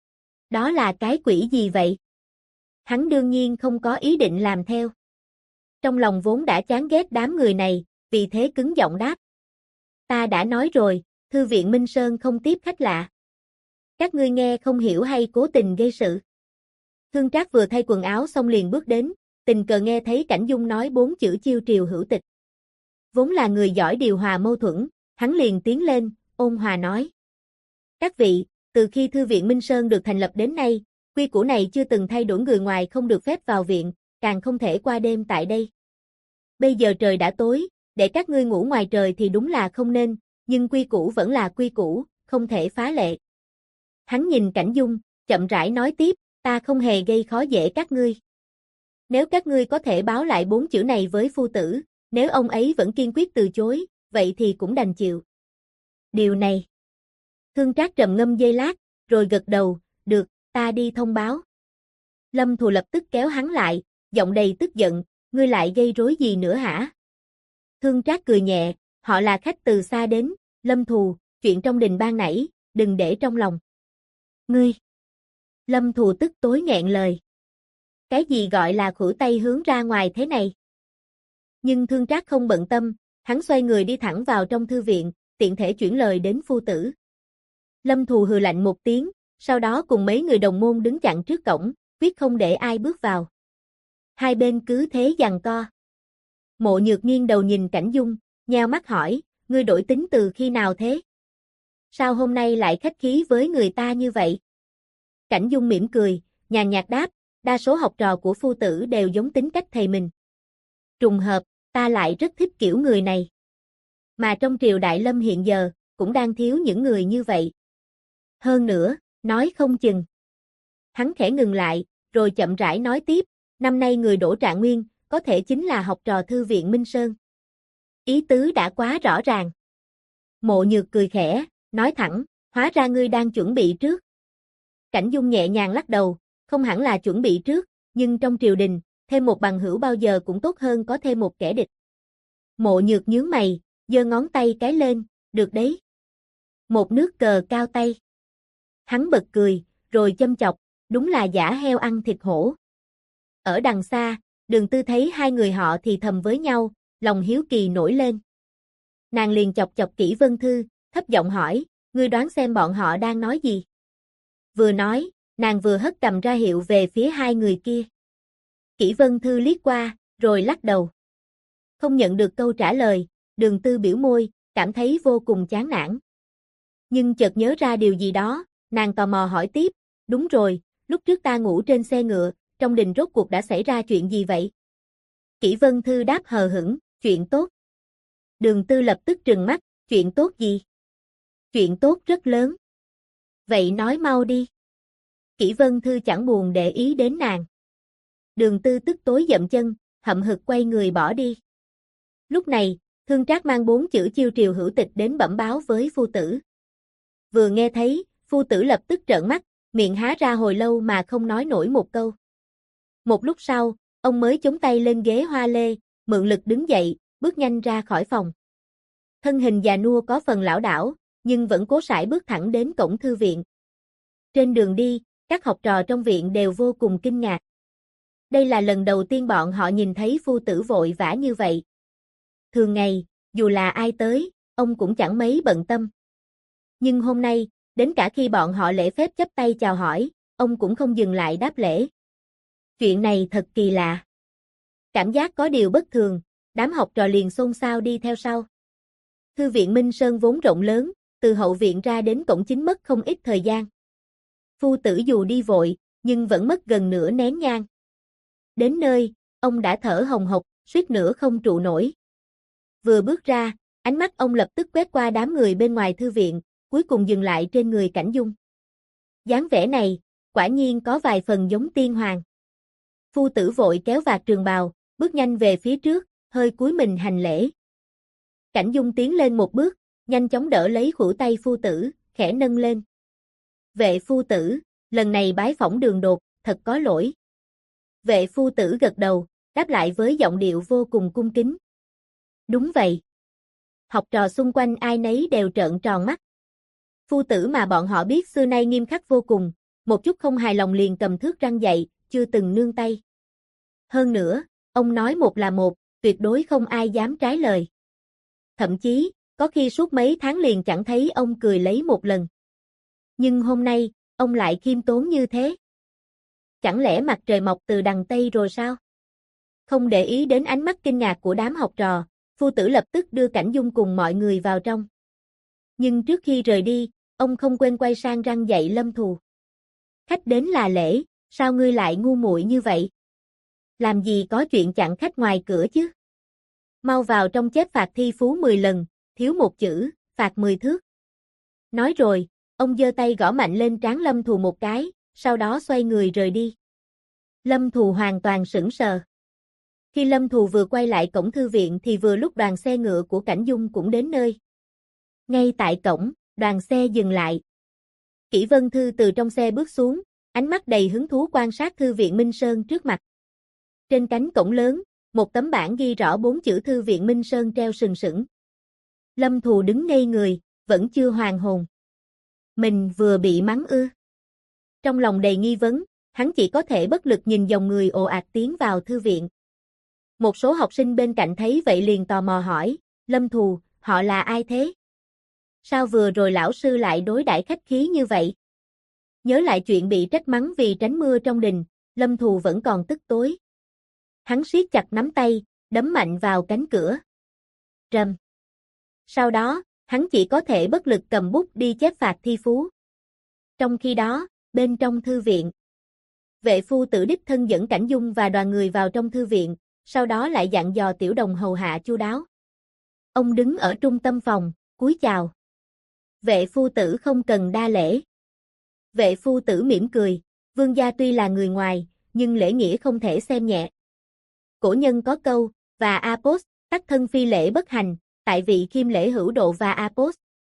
Đó là cái quỷ gì vậy? Hắn đương nhiên không có ý định làm theo. Trong lòng vốn đã chán ghét đám người này, vì thế cứng giọng đáp. Ta đã nói rồi, thư viện Minh Sơn không tiếp khách lạ. Các ngươi nghe không hiểu hay cố tình gây sự? Thương Trác vừa thay quần áo xong liền bước đến, tình cờ nghe thấy Cảnh Dung nói 4 chữ chiêu triều hữu tịch. Vốn là người giỏi điều hòa mâu thuẫn, hắn liền tiến lên, ôn hòa nói. Các vị, từ khi thư viện Minh Sơn được thành lập đến nay, quy củ này chưa từng thay đổi, người ngoài không được phép vào viện, càng không thể qua đêm tại đây. Bây giờ trời đã tối, để các ngươi ngủ ngoài trời thì đúng là không nên, nhưng quy củ vẫn là quy củ, không thể phá lệ. Hắn nhìn Cảnh Dung, chậm rãi nói tiếp, ta không hề gây khó dễ các ngươi. Nếu các ngươi có thể báo lại 4 chữ này với phu tử, nếu ông ấy vẫn kiên quyết từ chối, vậy thì cũng đành chịu. Điều này. Thương Trác trầm ngâm giây lát, rồi gật đầu, được, ta đi thông báo. Lâm Thù lập tức kéo hắn lại, giọng đầy tức giận, ngươi lại gây rối gì nữa hả? Thương Trác cười nhẹ, họ là khách từ xa đến, Lâm Thù, chuyện trong đình ban nãy, đừng để trong lòng. Ngươi. Lâm Thù tức tối nghẹn lời. Cái gì gọi là khuỷu tay hướng ra ngoài thế này? Nhưng Thương Trác không bận tâm, hắn xoay người đi thẳng vào trong thư viện, tiện thể chuyển lời đến phu tử. Lâm Thù hừ lạnh một tiếng, sau đó cùng mấy người đồng môn đứng chặn trước cổng, quyết không để ai bước vào. Hai bên cứ thế giằng co. Mộ Nhược nghiêng đầu nhìn Cảnh Dung, nheo mắt hỏi, ngươi đổi tính từ khi nào thế? sao hôm nay lại khách khí với người ta như vậy? Cảnh Dung mỉm cười, nhàn nhạt đáp, đa số học trò của phu tử đều giống tính cách thầy mình. Trùng hợp, ta lại rất thích kiểu người này. Mà trong triều Đại Lâm hiện giờ, cũng đang thiếu những người như vậy. Hơn nữa, nói không chừng. Hắn khẽ ngừng lại, rồi chậm rãi nói tiếp, năm nay người đỗ trạng nguyên, có thể chính là học trò thư viện Minh Sơn. Ý tứ đã quá rõ ràng. Mộ Nhược cười khẽ, nói thẳng, hóa ra ngươi đang chuẩn bị trước. Cảnh Dung nhẹ nhàng lắc đầu, không hẳn là chuẩn bị trước, nhưng trong triều đình, thêm một bằng hữu bao giờ cũng tốt hơn có thêm một kẻ địch. Mộ Nhược nhướng mày, giơ ngón tay cái lên, được đấy. Một nước cờ cao tay. Hắn bật cười, rồi châm chọc, đúng là giả heo ăn thịt hổ. Ở đằng xa, Đường Tư thấy hai người họ thì thầm với nhau, lòng hiếu kỳ nổi lên. Nàng liền chọc chọc Kỷ Vân Thư, thấp giọng hỏi, ngươi đoán xem bọn họ đang nói gì? Vừa nói, nàng vừa hất cầm ra hiệu về phía hai người kia. Kỷ Vân Thư liếc qua, rồi lắc đầu. Không nhận được câu trả lời, Đường Tư biểu môi, cảm thấy vô cùng chán nản. Nhưng chợt nhớ ra điều gì đó, nàng tò mò hỏi tiếp, đúng rồi, lúc trước ta ngủ trên xe ngựa, trong đình rốt cuộc đã xảy ra chuyện gì vậy? Kỷ Vân Thư đáp hờ hững, chuyện tốt. Đường Tư lập tức trừng mắt, chuyện tốt gì? Chuyện tốt rất lớn. Vậy nói mau đi. Kỷ Vân Thư chẳng buồn để ý đến nàng. Đường Tư tức tối dậm chân, hậm hực quay người bỏ đi. Lúc này, Thương Trác mang 4 chữ chiêu triều hữu tịch đến bẩm báo với phu tử. Vừa nghe thấy, phu tử lập tức trợn mắt, miệng há ra hồi lâu mà không nói nổi một câu. Một lúc sau, ông mới chống tay lên ghế hoa lê, mượn lực đứng dậy, bước nhanh ra khỏi phòng. Thân hình già nua có phần lảo đảo, nhưng vẫn cố sải bước thẳng đến cổng thư viện. Trên đường đi, các học trò trong viện đều vô cùng kinh ngạc. Đây là lần đầu tiên bọn họ nhìn thấy phu tử vội vã như vậy. Thường ngày, dù là ai tới, ông cũng chẳng mấy bận tâm. Nhưng hôm nay, đến cả khi bọn họ lễ phép chắp tay chào hỏi, ông cũng không dừng lại đáp lễ. Chuyện này thật kỳ lạ. Cảm giác có điều bất thường, đám học trò liền xôn xao đi theo sau. Thư viện Minh Sơn vốn rộng lớn, từ hậu viện ra đến cổng chính mất không ít thời gian. Phu tử dù đi vội, nhưng vẫn mất gần nửa nén nhang. Đến nơi, ông đã thở hồng hộc, suýt nữa không trụ nổi. Vừa bước ra, ánh mắt ông lập tức quét qua đám người bên ngoài thư viện, cuối cùng dừng lại trên người Cảnh Dung. Dáng vẻ này, quả nhiên có vài phần giống tiên hoàng. Phu tử vội kéo vạt trường bào, bước nhanh về phía trước, hơi cúi mình hành lễ. Cảnh Dung tiến lên một bước, nhanh chóng đỡ lấy khuỷu tay phu tử, khẽ nâng lên. Vệ phu tử, lần này bái phỏng Đường đột, thật có lỗi. Vệ phu tử gật đầu, đáp lại với giọng điệu vô cùng cung kính. Đúng vậy. Học trò xung quanh ai nấy đều trợn tròn mắt. Phu tử mà bọn họ biết xưa nay nghiêm khắc vô cùng, một chút không hài lòng liền cầm thước răn dạy, chưa từng nương tay. Hơn nữa, ông nói một là một, tuyệt đối không ai dám trái lời. Thậm chí, có khi suốt mấy tháng liền chẳng thấy ông cười lấy một lần. Nhưng hôm nay, ông lại khiêm tốn như thế. Chẳng lẽ mặt trời mọc từ đằng Tây rồi sao? Không để ý đến ánh mắt kinh ngạc của đám học trò, phu tử lập tức đưa Cảnh Dung cùng mọi người vào trong. Nhưng trước khi rời đi, ông không quên quay sang răn dạy Lâm Thù. Khách đến là lễ, sao ngươi lại ngu muội như vậy? Làm gì có chuyện chặn khách ngoài cửa chứ? Mau vào trong chép phạt thi phú 10 lần, thiếu một chữ, phạt 10 thước. Nói rồi, ông giơ tay gõ mạnh lên trán Lâm Thù một cái, sau đó xoay người rời đi. Lâm Thù hoàn toàn sững sờ. Khi Lâm Thù vừa quay lại cổng thư viện thì vừa lúc đoàn xe ngựa của Cảnh Dung cũng đến nơi. Ngay tại cổng, đoàn xe dừng lại. Kỷ Vân Thư từ trong xe bước xuống, ánh mắt đầy hứng thú quan sát thư viện Minh Sơn trước mặt. Trên cánh cổng lớn, một tấm bảng ghi rõ 4 chữ thư viện Minh Sơn treo sừng sững. Lâm Thù đứng ngây người, vẫn chưa hoàn hồn. Mình vừa bị mắng ư? Trong lòng đầy nghi vấn, hắn chỉ có thể bất lực nhìn dòng người ồ ạt tiến vào thư viện. Một số học sinh bên cạnh thấy vậy liền tò mò hỏi, Lâm Thù, họ là ai thế? Sao vừa rồi lão sư lại đối đãi khách khí như vậy? Nhớ lại chuyện bị trách mắng vì tránh mưa trong đình, Lâm Thù vẫn còn tức tối. Hắn siết chặt nắm tay, đấm mạnh vào cánh cửa. Rầm. Sau đó, hắn chỉ có thể bất lực cầm bút đi chép phạt thi phú. Trong khi đó, bên trong thư viện, vệ phu tử đích thân dẫn Cảnh Dung và đoàn người vào trong thư viện, sau đó lại dặn dò Tiểu Đồng hầu hạ chu đáo. Ông đứng ở trung tâm phòng, cúi chào. Vệ phu tử không cần đa lễ. Vệ phu tử mỉm cười, vương gia tuy là người ngoài, nhưng lễ nghĩa không thể xem nhẹ. Cổ nhân có câu, và apos, tắc thân phi lễ bất hành, tại vị khiêm lễ hữu độ và apos.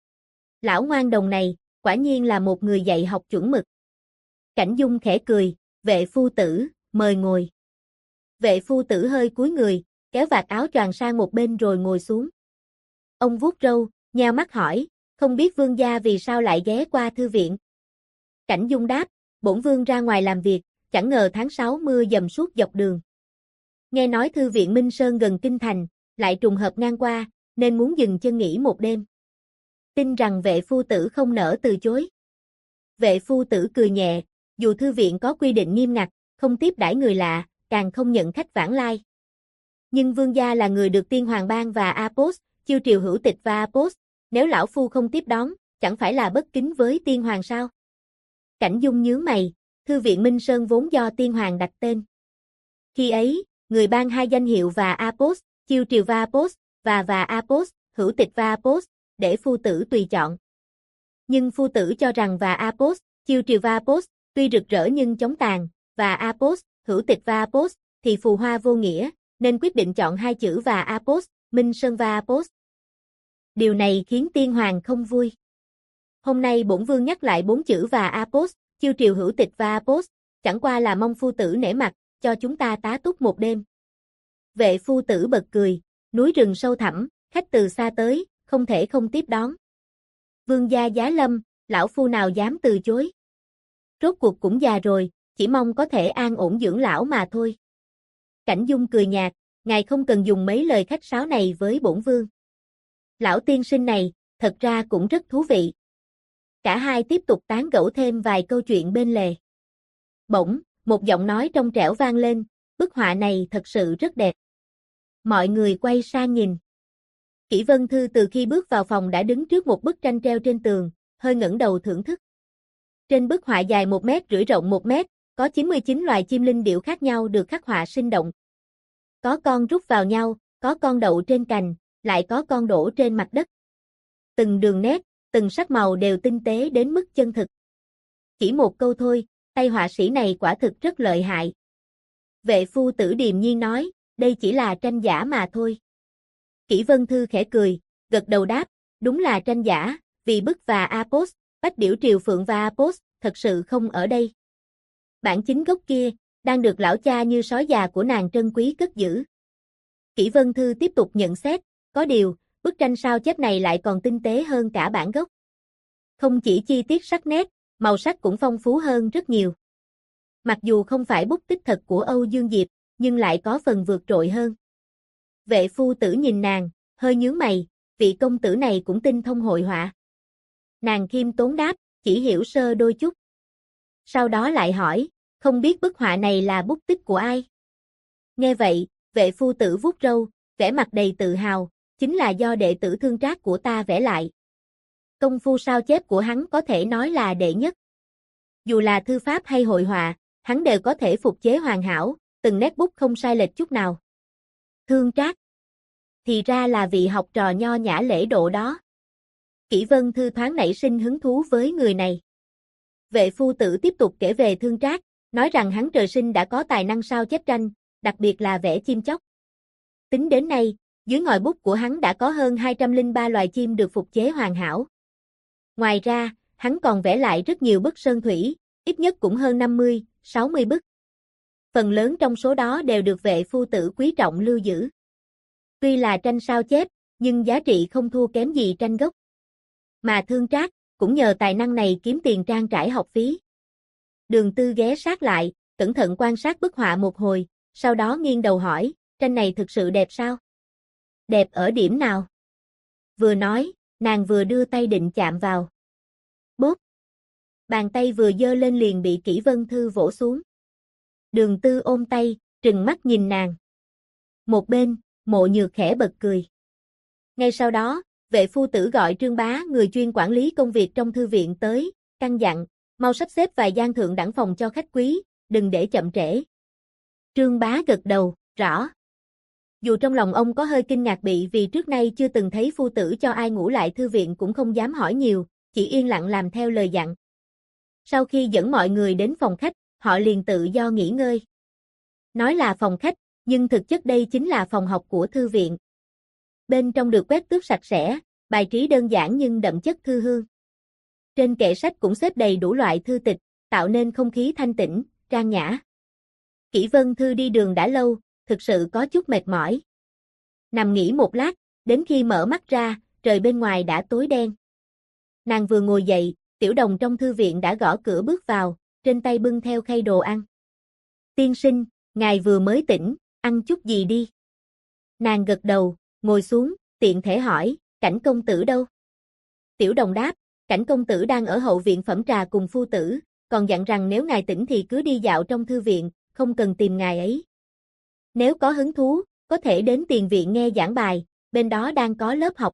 Lão ngoan đồng này, quả nhiên là một người dạy học chuẩn mực. Cảnh Dung khẽ cười, vệ phu tử, mời ngồi. Vệ phu tử hơi cúi người, kéo vạt áo choàng sang một bên rồi ngồi xuống. Ông vuốt râu, nheo mắt hỏi, không biết vương gia vì sao lại ghé qua thư viện. Cảnh Dung đáp, bổn vương ra ngoài làm việc, chẳng ngờ tháng 6 mưa dầm suốt dọc đường. Nghe nói thư viện Minh Sơn gần kinh thành, lại trùng hợp ngang qua, nên muốn dừng chân nghỉ một đêm. Tin rằng vệ phu tử không nỡ từ chối. Vệ phu tử cười nhẹ, dù thư viện có quy định nghiêm ngặt, không tiếp đãi người lạ, càng không nhận khách vãng lai. Nhưng vương gia là người được tiên hoàng ban và apos, chiêu triều hữu tịch và apos, nếu lão phu không tiếp đón, chẳng phải là bất kính với tiên hoàng sao? Cảnh Dung nhướng mày, thư viện Minh Sơn vốn do tiên hoàng đặt tên. Khi ấy, người ban hai danh hiệu và apos, chiêu triều và apos, và apos, hữu tịch và apos, để phu tử tùy chọn. Nhưng phu tử cho rằng và apos, chiêu triều và apos, tuy rực rỡ nhưng chống tàn, và apos, hữu tịch và apos, thì phù hoa vô nghĩa, nên quyết định chọn hai chữ và apos, Minh Sơn và apos. Điều này khiến tiên hoàng không vui. Hôm nay bổn vương nhắc lại 4 chữ và apos, chiêu triều hữu tịch và apos, chẳng qua là mong phu tử nể mặt, cho chúng ta tá túc một đêm. Vệ phu tử bật cười, núi rừng sâu thẳm, khách từ xa tới, không thể không tiếp đón. Vương gia giá lâm, lão phu nào dám từ chối. Rốt cuộc cũng già rồi, chỉ mong có thể an ổn dưỡng lão mà thôi. Cảnh Dung cười nhạt, ngài không cần dùng mấy lời khách sáo này với bổn vương. Lão tiên sinh này, thật ra cũng rất thú vị. Cả hai tiếp tục tán gẫu thêm vài câu chuyện bên lề. Bỗng, một giọng nói trong trẻo vang lên, bức họa này thật sự rất đẹp. Mọi người quay sang nhìn. Kỷ Vân Thư từ khi bước vào phòng đã đứng trước một bức tranh treo trên tường, hơi ngẩng đầu thưởng thức. Trên bức họa dài 1 mét rưỡi rộng 1 mét, có 99 loài chim linh điểu khác nhau được khắc họa sinh động. Có con rút vào nhau, có con đậu trên cành, lại có con đổ trên mặt đất. Từng đường nét, từng sắc màu đều tinh tế đến mức chân thực. Chỉ một câu thôi, tay họa sĩ này quả thực rất lợi hại. Vệ phu tử điềm nhiên nói, đây chỉ là tranh giả mà thôi. Kỷ Vân Thư khẽ cười, gật đầu đáp, đúng là tranh giả, vì bức và apos, Bách Điểu Triều Phượng và apos, thật sự không ở đây. Bản chính gốc kia, đang được lão cha như sói già của nàng trân quý cất giữ. Kỷ Vân Thư tiếp tục nhận xét, có điều, bức tranh sao chép này lại còn tinh tế hơn cả bản gốc. Không chỉ chi tiết sắc nét, màu sắc cũng phong phú hơn rất nhiều. Mặc dù không phải bút tích thật của Âu Dương Diệp, nhưng lại có phần vượt trội hơn. Vệ phu tử nhìn nàng, hơi nhướng mày, vị công tử này cũng tinh thông hội họa. Nàng khiêm tốn đáp, chỉ hiểu sơ đôi chút. Sau đó lại hỏi, không biết bức họa này là bút tích của ai? Nghe vậy, vệ phu tử vuốt râu, vẻ mặt đầy tự hào, chính là do đệ tử Thương Trác của ta vẽ lại. Công phu sao chép của hắn có thể nói là đệ nhất. Dù là thư pháp hay hội họa, hắn đều có thể phục chế hoàn hảo, từng nét bút không sai lệch chút nào. Thương Trác. Thì ra là vị học trò nho nhã lễ độ đó. Kỷ Vân Thư thoáng nảy sinh hứng thú với người này. Vệ phu tử tiếp tục kể về Thương Trác, nói rằng hắn trời sinh đã có tài năng sao chép tranh, đặc biệt là vẽ chim chóc. Tính đến nay, dưới ngòi bút của hắn đã có hơn 203 loài chim được phục chế hoàn hảo. Ngoài ra, hắn còn vẽ lại rất nhiều bức sơn thủy, ít nhất cũng hơn 50, 60 bức. Phần lớn trong số đó đều được vệ phu tử quý trọng lưu giữ. Tuy là tranh sao chép, nhưng giá trị không thua kém gì tranh gốc. Mà Thương Trác, cũng nhờ tài năng này kiếm tiền trang trải học phí. Đường Tư ghé sát lại, cẩn thận quan sát bức họa một hồi, sau đó nghiêng đầu hỏi, tranh này thực sự đẹp sao? Đẹp ở điểm nào? Vừa nói, nàng vừa đưa tay định chạm vào. Bốp! Bàn tay vừa giơ lên liền bị Kỷ Vân Thư vỗ xuống. Đường Tư ôm tay, trừng mắt nhìn nàng. Một bên, Mộ Nhược khẽ bật cười. Ngay sau đó, vệ phu tử gọi Trương Bá người chuyên quản lý công việc trong thư viện tới, căn dặn, mau sắp xếp vài gian thượng đẳng phòng cho khách quý, đừng để chậm trễ. Trương Bá gật đầu, rõ. Dù trong lòng ông có hơi kinh ngạc vì trước nay chưa từng thấy phu tử cho ai ngủ lại thư viện cũng không dám hỏi nhiều, chỉ yên lặng làm theo lời dặn. Sau khi dẫn mọi người đến phòng khách, họ liền tự do nghỉ ngơi. Nói là phòng khách, nhưng thực chất đây chính là phòng học của thư viện. Bên trong được quét tước sạch sẽ, bài trí đơn giản nhưng đậm chất thư hương. Trên kệ sách cũng xếp đầy đủ loại thư tịch, tạo nên không khí thanh tĩnh, trang nhã. Kỷ Vân Thư đi đường đã lâu, thực sự có chút mệt mỏi. Nằm nghỉ một lát, đến khi mở mắt ra, trời bên ngoài đã tối đen. Nàng vừa ngồi dậy, Tiểu Đồng trong thư viện đã gõ cửa bước vào, trên tay bưng theo khay đồ ăn. Tiên sinh, ngài vừa mới tỉnh, ăn chút gì đi. Nàng gật đầu, ngồi xuống, tiện thể hỏi, Cảnh công tử đâu? Tiểu Đồng đáp, Cảnh công tử đang ở hậu viện phẩm trà cùng phu tử, còn dặn rằng nếu ngài tỉnh thì cứ đi dạo trong thư viện, không cần tìm ngài ấy. Nếu có hứng thú, có thể đến tiền viện nghe giảng bài, bên đó đang có lớp học.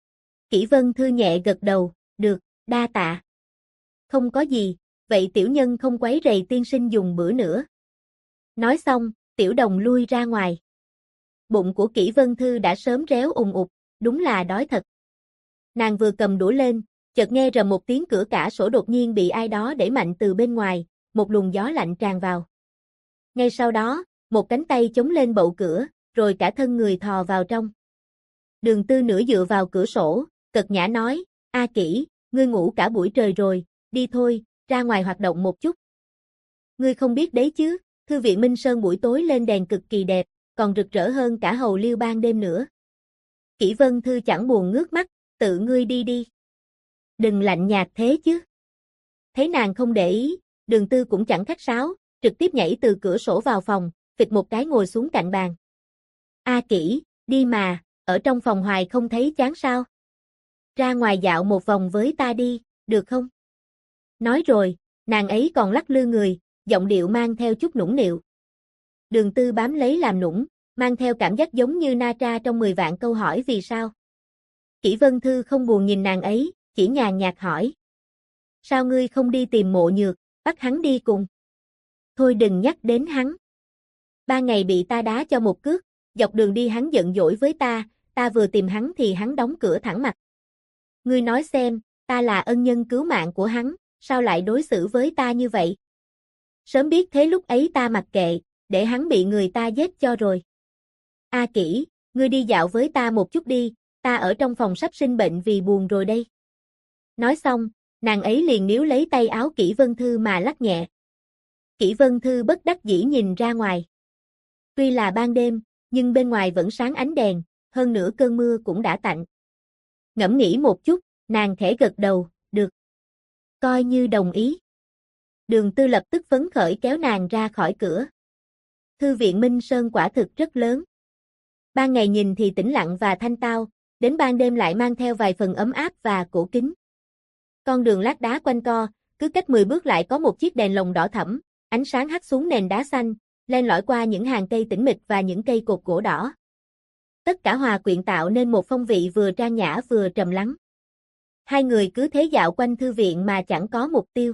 Kỷ Vân Thư nhẹ gật đầu, được, đa tạ. Không có gì, vậy tiểu nhân không quấy rầy tiên sinh dùng bữa nữa. Nói xong, Tiểu Đồng lui ra ngoài. Bụng của Kỷ Vân Thư đã sớm réo ùng ục, đúng là đói thật. Nàng vừa cầm đũa lên, chợt nghe rầm một tiếng cửa cả sổ đột nhiên bị ai đó đẩy mạnh từ bên ngoài, một luồng gió lạnh tràn vào. Ngay sau đó, một cánh tay chống lên bậu cửa, rồi cả thân người thò vào trong. Đường Tư nửa dựa vào cửa sổ, cật nhã nói, A Kỷ, ngươi ngủ cả buổi trời rồi, đi thôi, ra ngoài hoạt động một chút. Ngươi không biết đấy chứ, thư viện Minh Sơn buổi tối lên đèn cực kỳ đẹp, còn rực rỡ hơn cả hầu liêu ban đêm nữa. Kỷ Vân Thư chẳng buồn ngước mắt, tự ngươi đi đi. Đừng lạnh nhạt thế chứ. Thấy nàng không để ý, Đường Tư cũng chẳng khách sáo, trực tiếp nhảy từ cửa sổ vào phòng, phịch một cái ngồi xuống cạnh bàn. A Kỷ, đi mà, ở trong phòng hoài không thấy chán sao? Ra ngoài dạo một vòng với ta đi, được không? Nói rồi, nàng ấy còn lắc lư người, giọng điệu mang theo chút nũng nịu. Đường Tư bám lấy làm nũng, mang theo cảm giác giống như Na Tra trong 10 vạn câu hỏi vì sao. Kỷ Vân Thư không buồn nhìn nàng ấy, chỉ nhàn nhạt hỏi. Sao ngươi không đi tìm Mộ Nhược, bắt hắn đi cùng? Thôi đừng nhắc đến hắn. 3 ngày bị ta đá cho một cước, dọc đường đi hắn giận dỗi với ta vừa tìm hắn thì hắn đóng cửa thẳng mặt. Ngươi nói xem, ta là ân nhân cứu mạng của hắn, sao lại đối xử với ta như vậy? Sớm biết thế lúc ấy ta mặc kệ, để hắn bị người ta giết cho rồi. A Kỷ, ngươi đi dạo với ta một chút đi, ta ở trong phòng sắp sinh bệnh vì buồn rồi đây. Nói xong, nàng ấy liền níu lấy tay áo Kỷ Vân Thư mà lắc nhẹ. Kỷ Vân Thư bất đắc dĩ nhìn ra ngoài. Tuy là ban đêm, nhưng bên ngoài vẫn sáng ánh đèn, hơn nữa cơn mưa cũng đã tạnh. Ngẫm nghĩ một chút, nàng khẽ gật đầu, được. Coi như đồng ý. Đường Tư lập tức phấn khởi kéo nàng ra khỏi cửa. Thư viện Minh Sơn quả thực rất lớn. Ban ngày nhìn thì tĩnh lặng và thanh tao, đến ban đêm lại mang theo vài phần ấm áp và cổ kính. Con đường lát đá quanh co, cứ cách 10 bước lại có một chiếc đèn lồng đỏ thẫm, ánh sáng hắt xuống nền đá xanh, len lỏi qua những hàng cây tĩnh mịch và những cây cột gỗ đỏ. Tất cả hòa quyện tạo nên một phong vị vừa trang nhã vừa trầm lắng. Hai người cứ thế dạo quanh thư viện mà chẳng có mục tiêu.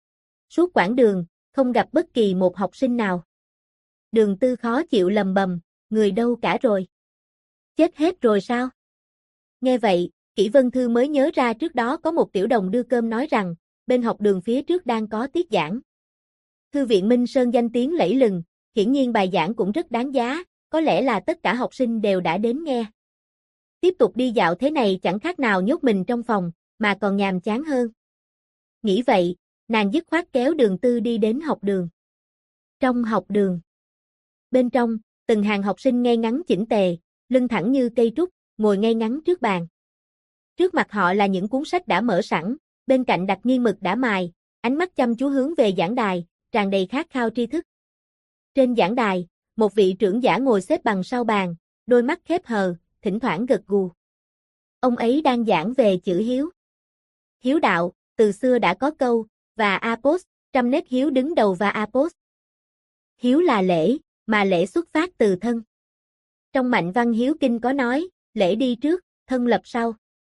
Suốt quãng đường, không gặp bất kỳ một học sinh nào. Đường Tư khó chịu lầm bầm, người đâu cả rồi? Chết hết rồi sao? Nghe vậy, Kỷ Vân Thư mới nhớ ra trước đó có một tiểu đồng đưa cơm nói rằng, bên học đường phía trước đang có tiết giảng. Thư viện Minh Sơn danh tiếng lẫy lừng, hiển nhiên bài giảng cũng rất đáng giá, có lẽ là tất cả học sinh đều đã đến nghe. Tiếp tục đi dạo thế này chẳng khác nào nhốt mình trong phòng, mà còn nhàm chán hơn. Nghĩ vậy, nàng dứt khoát kéo Đường Tư đi đến học đường. Trong học đường, bên trong, từng hàng học sinh ngay ngắn chỉnh tề, lưng thẳng như cây trúc, ngồi ngay ngắn trước bàn. Trước mặt họ là những cuốn sách đã mở sẵn, bên cạnh đặt nghiêng mực đã mài, ánh mắt chăm chú hướng về giảng đài, tràn đầy khát khao tri thức. Trên giảng đài, một vị trưởng giả ngồi xếp bằng sau bàn, đôi mắt khép hờ, thỉnh thoảng gật gù. Ông ấy đang giảng về chữ hiếu. Hiếu đạo, từ xưa đã có câu, và apos, trăm nét hiếu đứng đầu và apos. Hiếu là lễ, mà lễ xuất phát từ thân. Trong Mạnh Văn Hiếu Kinh có nói, lễ đi trước, thân lập sau.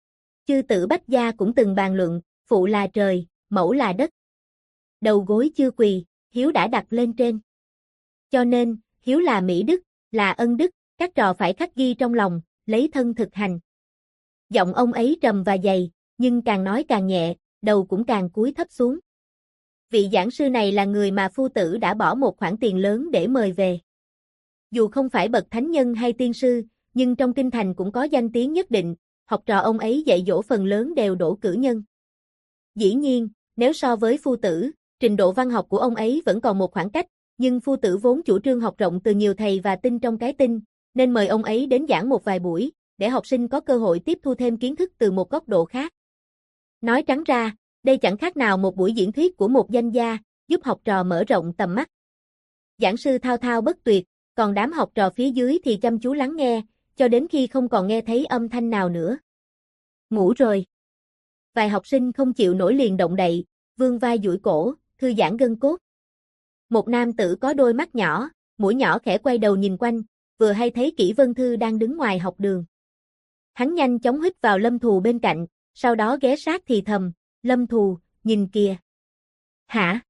Chư tử Bách gia cũng từng bàn luận, phụ là trời, mẫu là đất. Đầu gối chưa quỳ, hiếu đã đặt lên trên. Cho nên, hiếu là mỹ đức, là ân đức, các trò phải khắc ghi trong lòng, lấy thân thực hành. Giọng ông ấy trầm và dày, nhưng càng nói càng nhẹ, đầu cũng càng cúi thấp xuống. Vị giảng sư này là người mà phu tử đã bỏ một khoản tiền lớn để mời về. Dù không phải bậc thánh nhân hay tiên sư, nhưng trong kinh thành cũng có danh tiếng nhất định, học trò ông ấy dạy dỗ phần lớn đều đỗ cử nhân. Dĩ nhiên, nếu so với phu tử, trình độ văn học của ông ấy vẫn còn một khoảng cách, nhưng phu tử vốn chủ trương học rộng từ nhiều thầy và tinh trong cái tinh, nên mời ông ấy đến giảng một vài buổi, để học sinh có cơ hội tiếp thu thêm kiến thức từ một góc độ khác. Nói trắng ra, đây chẳng khác nào một buổi diễn thuyết của một danh gia, giúp học trò mở rộng tầm mắt. Giảng sư thao thao bất tuyệt, còn đám học trò phía dưới thì chăm chú lắng nghe, cho đến khi không còn nghe thấy âm thanh nào nữa. Ngủ rồi. Vài học sinh không chịu nổi liền động đậy, vươn vai duỗi cổ, thư giãn gân cốt. Một nam tử có đôi mắt nhỏ, mũi nhỏ khẽ quay đầu nhìn quanh, vừa hay thấy Kỷ Vân Thư đang đứng ngoài học đường. Hắn nhanh chóng hít vào Lâm Thù bên cạnh, sau đó ghé sát thì thầm, Lâm Thù, nhìn kìa. Hả?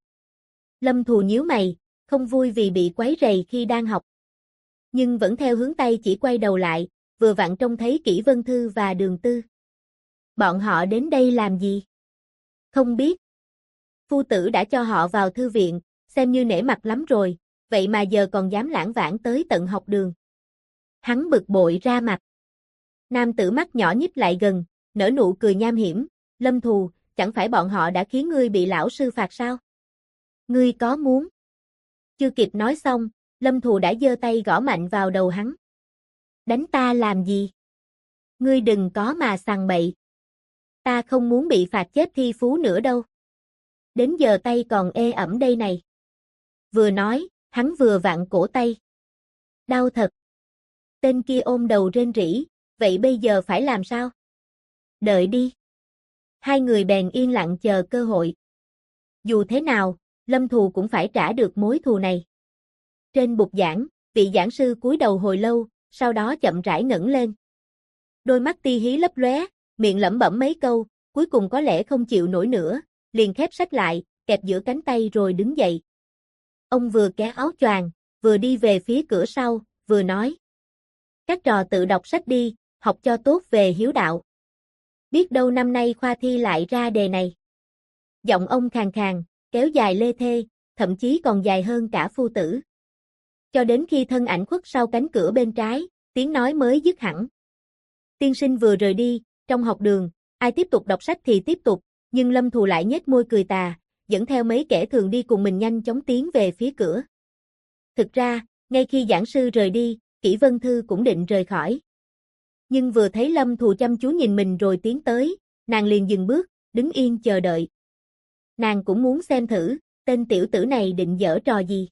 Lâm Thù nhíu mày, không vui vì bị quấy rầy khi đang học. Nhưng vẫn theo hướng tay chỉ quay đầu lại, vừa vặn trông thấy Kỷ Vân Thư và Đường Tư. Bọn họ đến đây làm gì? Không biết. Phu tử đã cho họ vào thư viện, xem như nể mặt lắm rồi, vậy mà giờ còn dám lãng vãng tới tận học đường. Hắn bực bội ra mặt. Nam tử mắt nhỏ nhích lại gần, nở nụ cười nham hiểm, Lâm Thù, chẳng phải bọn họ đã khiến ngươi bị lão sư phạt sao? Ngươi có muốn? Chưa kịp nói xong, Lâm Thù đã giơ tay gõ mạnh vào đầu hắn. Đánh ta làm gì? Ngươi đừng có mà sằng bậy. Ta không muốn bị phạt chết thi phú nữa đâu. Đến giờ tay còn ê ẩm đây này. Vừa nói, hắn vừa vặn cổ tay. Đau thật. Tên kia ôm đầu rên rỉ, vậy bây giờ phải làm sao? Đợi đi. Hai người bèn yên lặng chờ cơ hội. Dù thế nào, Lâm Thù cũng phải trả được mối thù này. Trên bục giảng, vị giảng sư cúi đầu hồi lâu, sau đó chậm rãi ngẩng lên. Đôi mắt ti hí lấp lóe, miệng lẩm bẩm mấy câu, cuối cùng có lẽ không chịu nổi nữa, liền khép sách lại, kẹp giữa cánh tay rồi đứng dậy. Ông vừa kéo áo choàng, vừa đi về phía cửa sau, vừa nói. Các trò tự đọc sách đi, học cho tốt về hiếu đạo. Biết đâu năm nay khoa thi lại ra đề này. Giọng ông khàn khàn, kéo dài lê thê, thậm chí còn dài hơn cả phu tử. Cho đến khi thân ảnh khuất sau cánh cửa bên trái, tiếng nói mới dứt hẳn. Tiên sinh vừa rời đi, trong học đường, ai tiếp tục đọc sách thì tiếp tục, nhưng Lâm Thù lại nhếch môi cười tà, dẫn theo mấy kẻ thường đi cùng mình nhanh chóng tiến về phía cửa. Thực ra, ngay khi giảng sư rời đi, Kỷ Vân Thư cũng định rời khỏi. Nhưng vừa thấy Lâm Thù chăm chú nhìn mình rồi tiến tới, nàng liền dừng bước, đứng yên chờ đợi. Nàng cũng muốn xem thử, tên tiểu tử này định giở trò gì.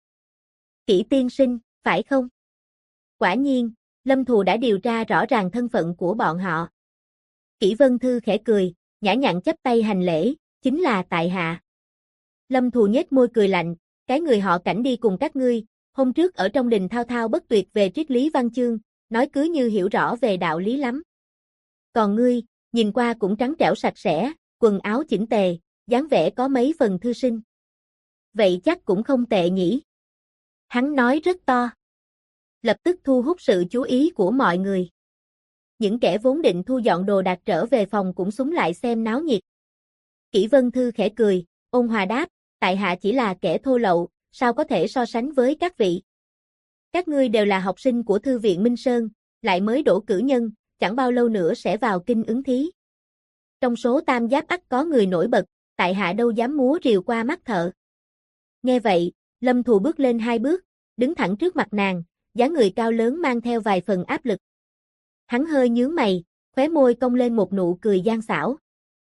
Kỷ tiên sinh, phải không? Quả nhiên, Lâm Thù đã điều tra rõ ràng thân phận của bọn họ. Kỷ Vân Thư khẽ cười, nhã nhặn chắp tay hành lễ, chính là tại hạ. Lâm Thù nhếch môi cười lạnh, cái người họ Cảnh đi cùng các ngươi, hôm trước ở trong đình thao thao bất tuyệt về triết lý văn chương, nói cứ như hiểu rõ về đạo lý lắm. Còn ngươi, nhìn qua cũng trắng trẻo sạch sẽ, quần áo chỉnh tề, dáng vẻ có mấy phần thư sinh. Vậy chắc cũng không tệ nhỉ? Hắn nói rất to. Lập tức thu hút sự chú ý của mọi người. Những kẻ vốn định thu dọn đồ đạc trở về phòng cũng xúm lại xem náo nhiệt. Kỷ Vân Thư khẽ cười, ôn hòa đáp, tại hạ chỉ là kẻ thô lậu, sao có thể so sánh với các vị. Các ngươi đều là học sinh của Thư viện Minh Sơn, lại mới đỗ cử nhân, chẳng bao lâu nữa sẽ vào kinh ứng thí. Trong số tam giáp ắt có người nổi bật, tại hạ đâu dám múa rìu qua mắt thợ. Nghe vậy, Lâm Thù bước lên 2 bước, đứng thẳng trước mặt nàng, dáng người cao lớn mang theo vài phần áp lực. Hắn hơi nhướng mày, khóe môi cong lên một nụ cười gian xảo.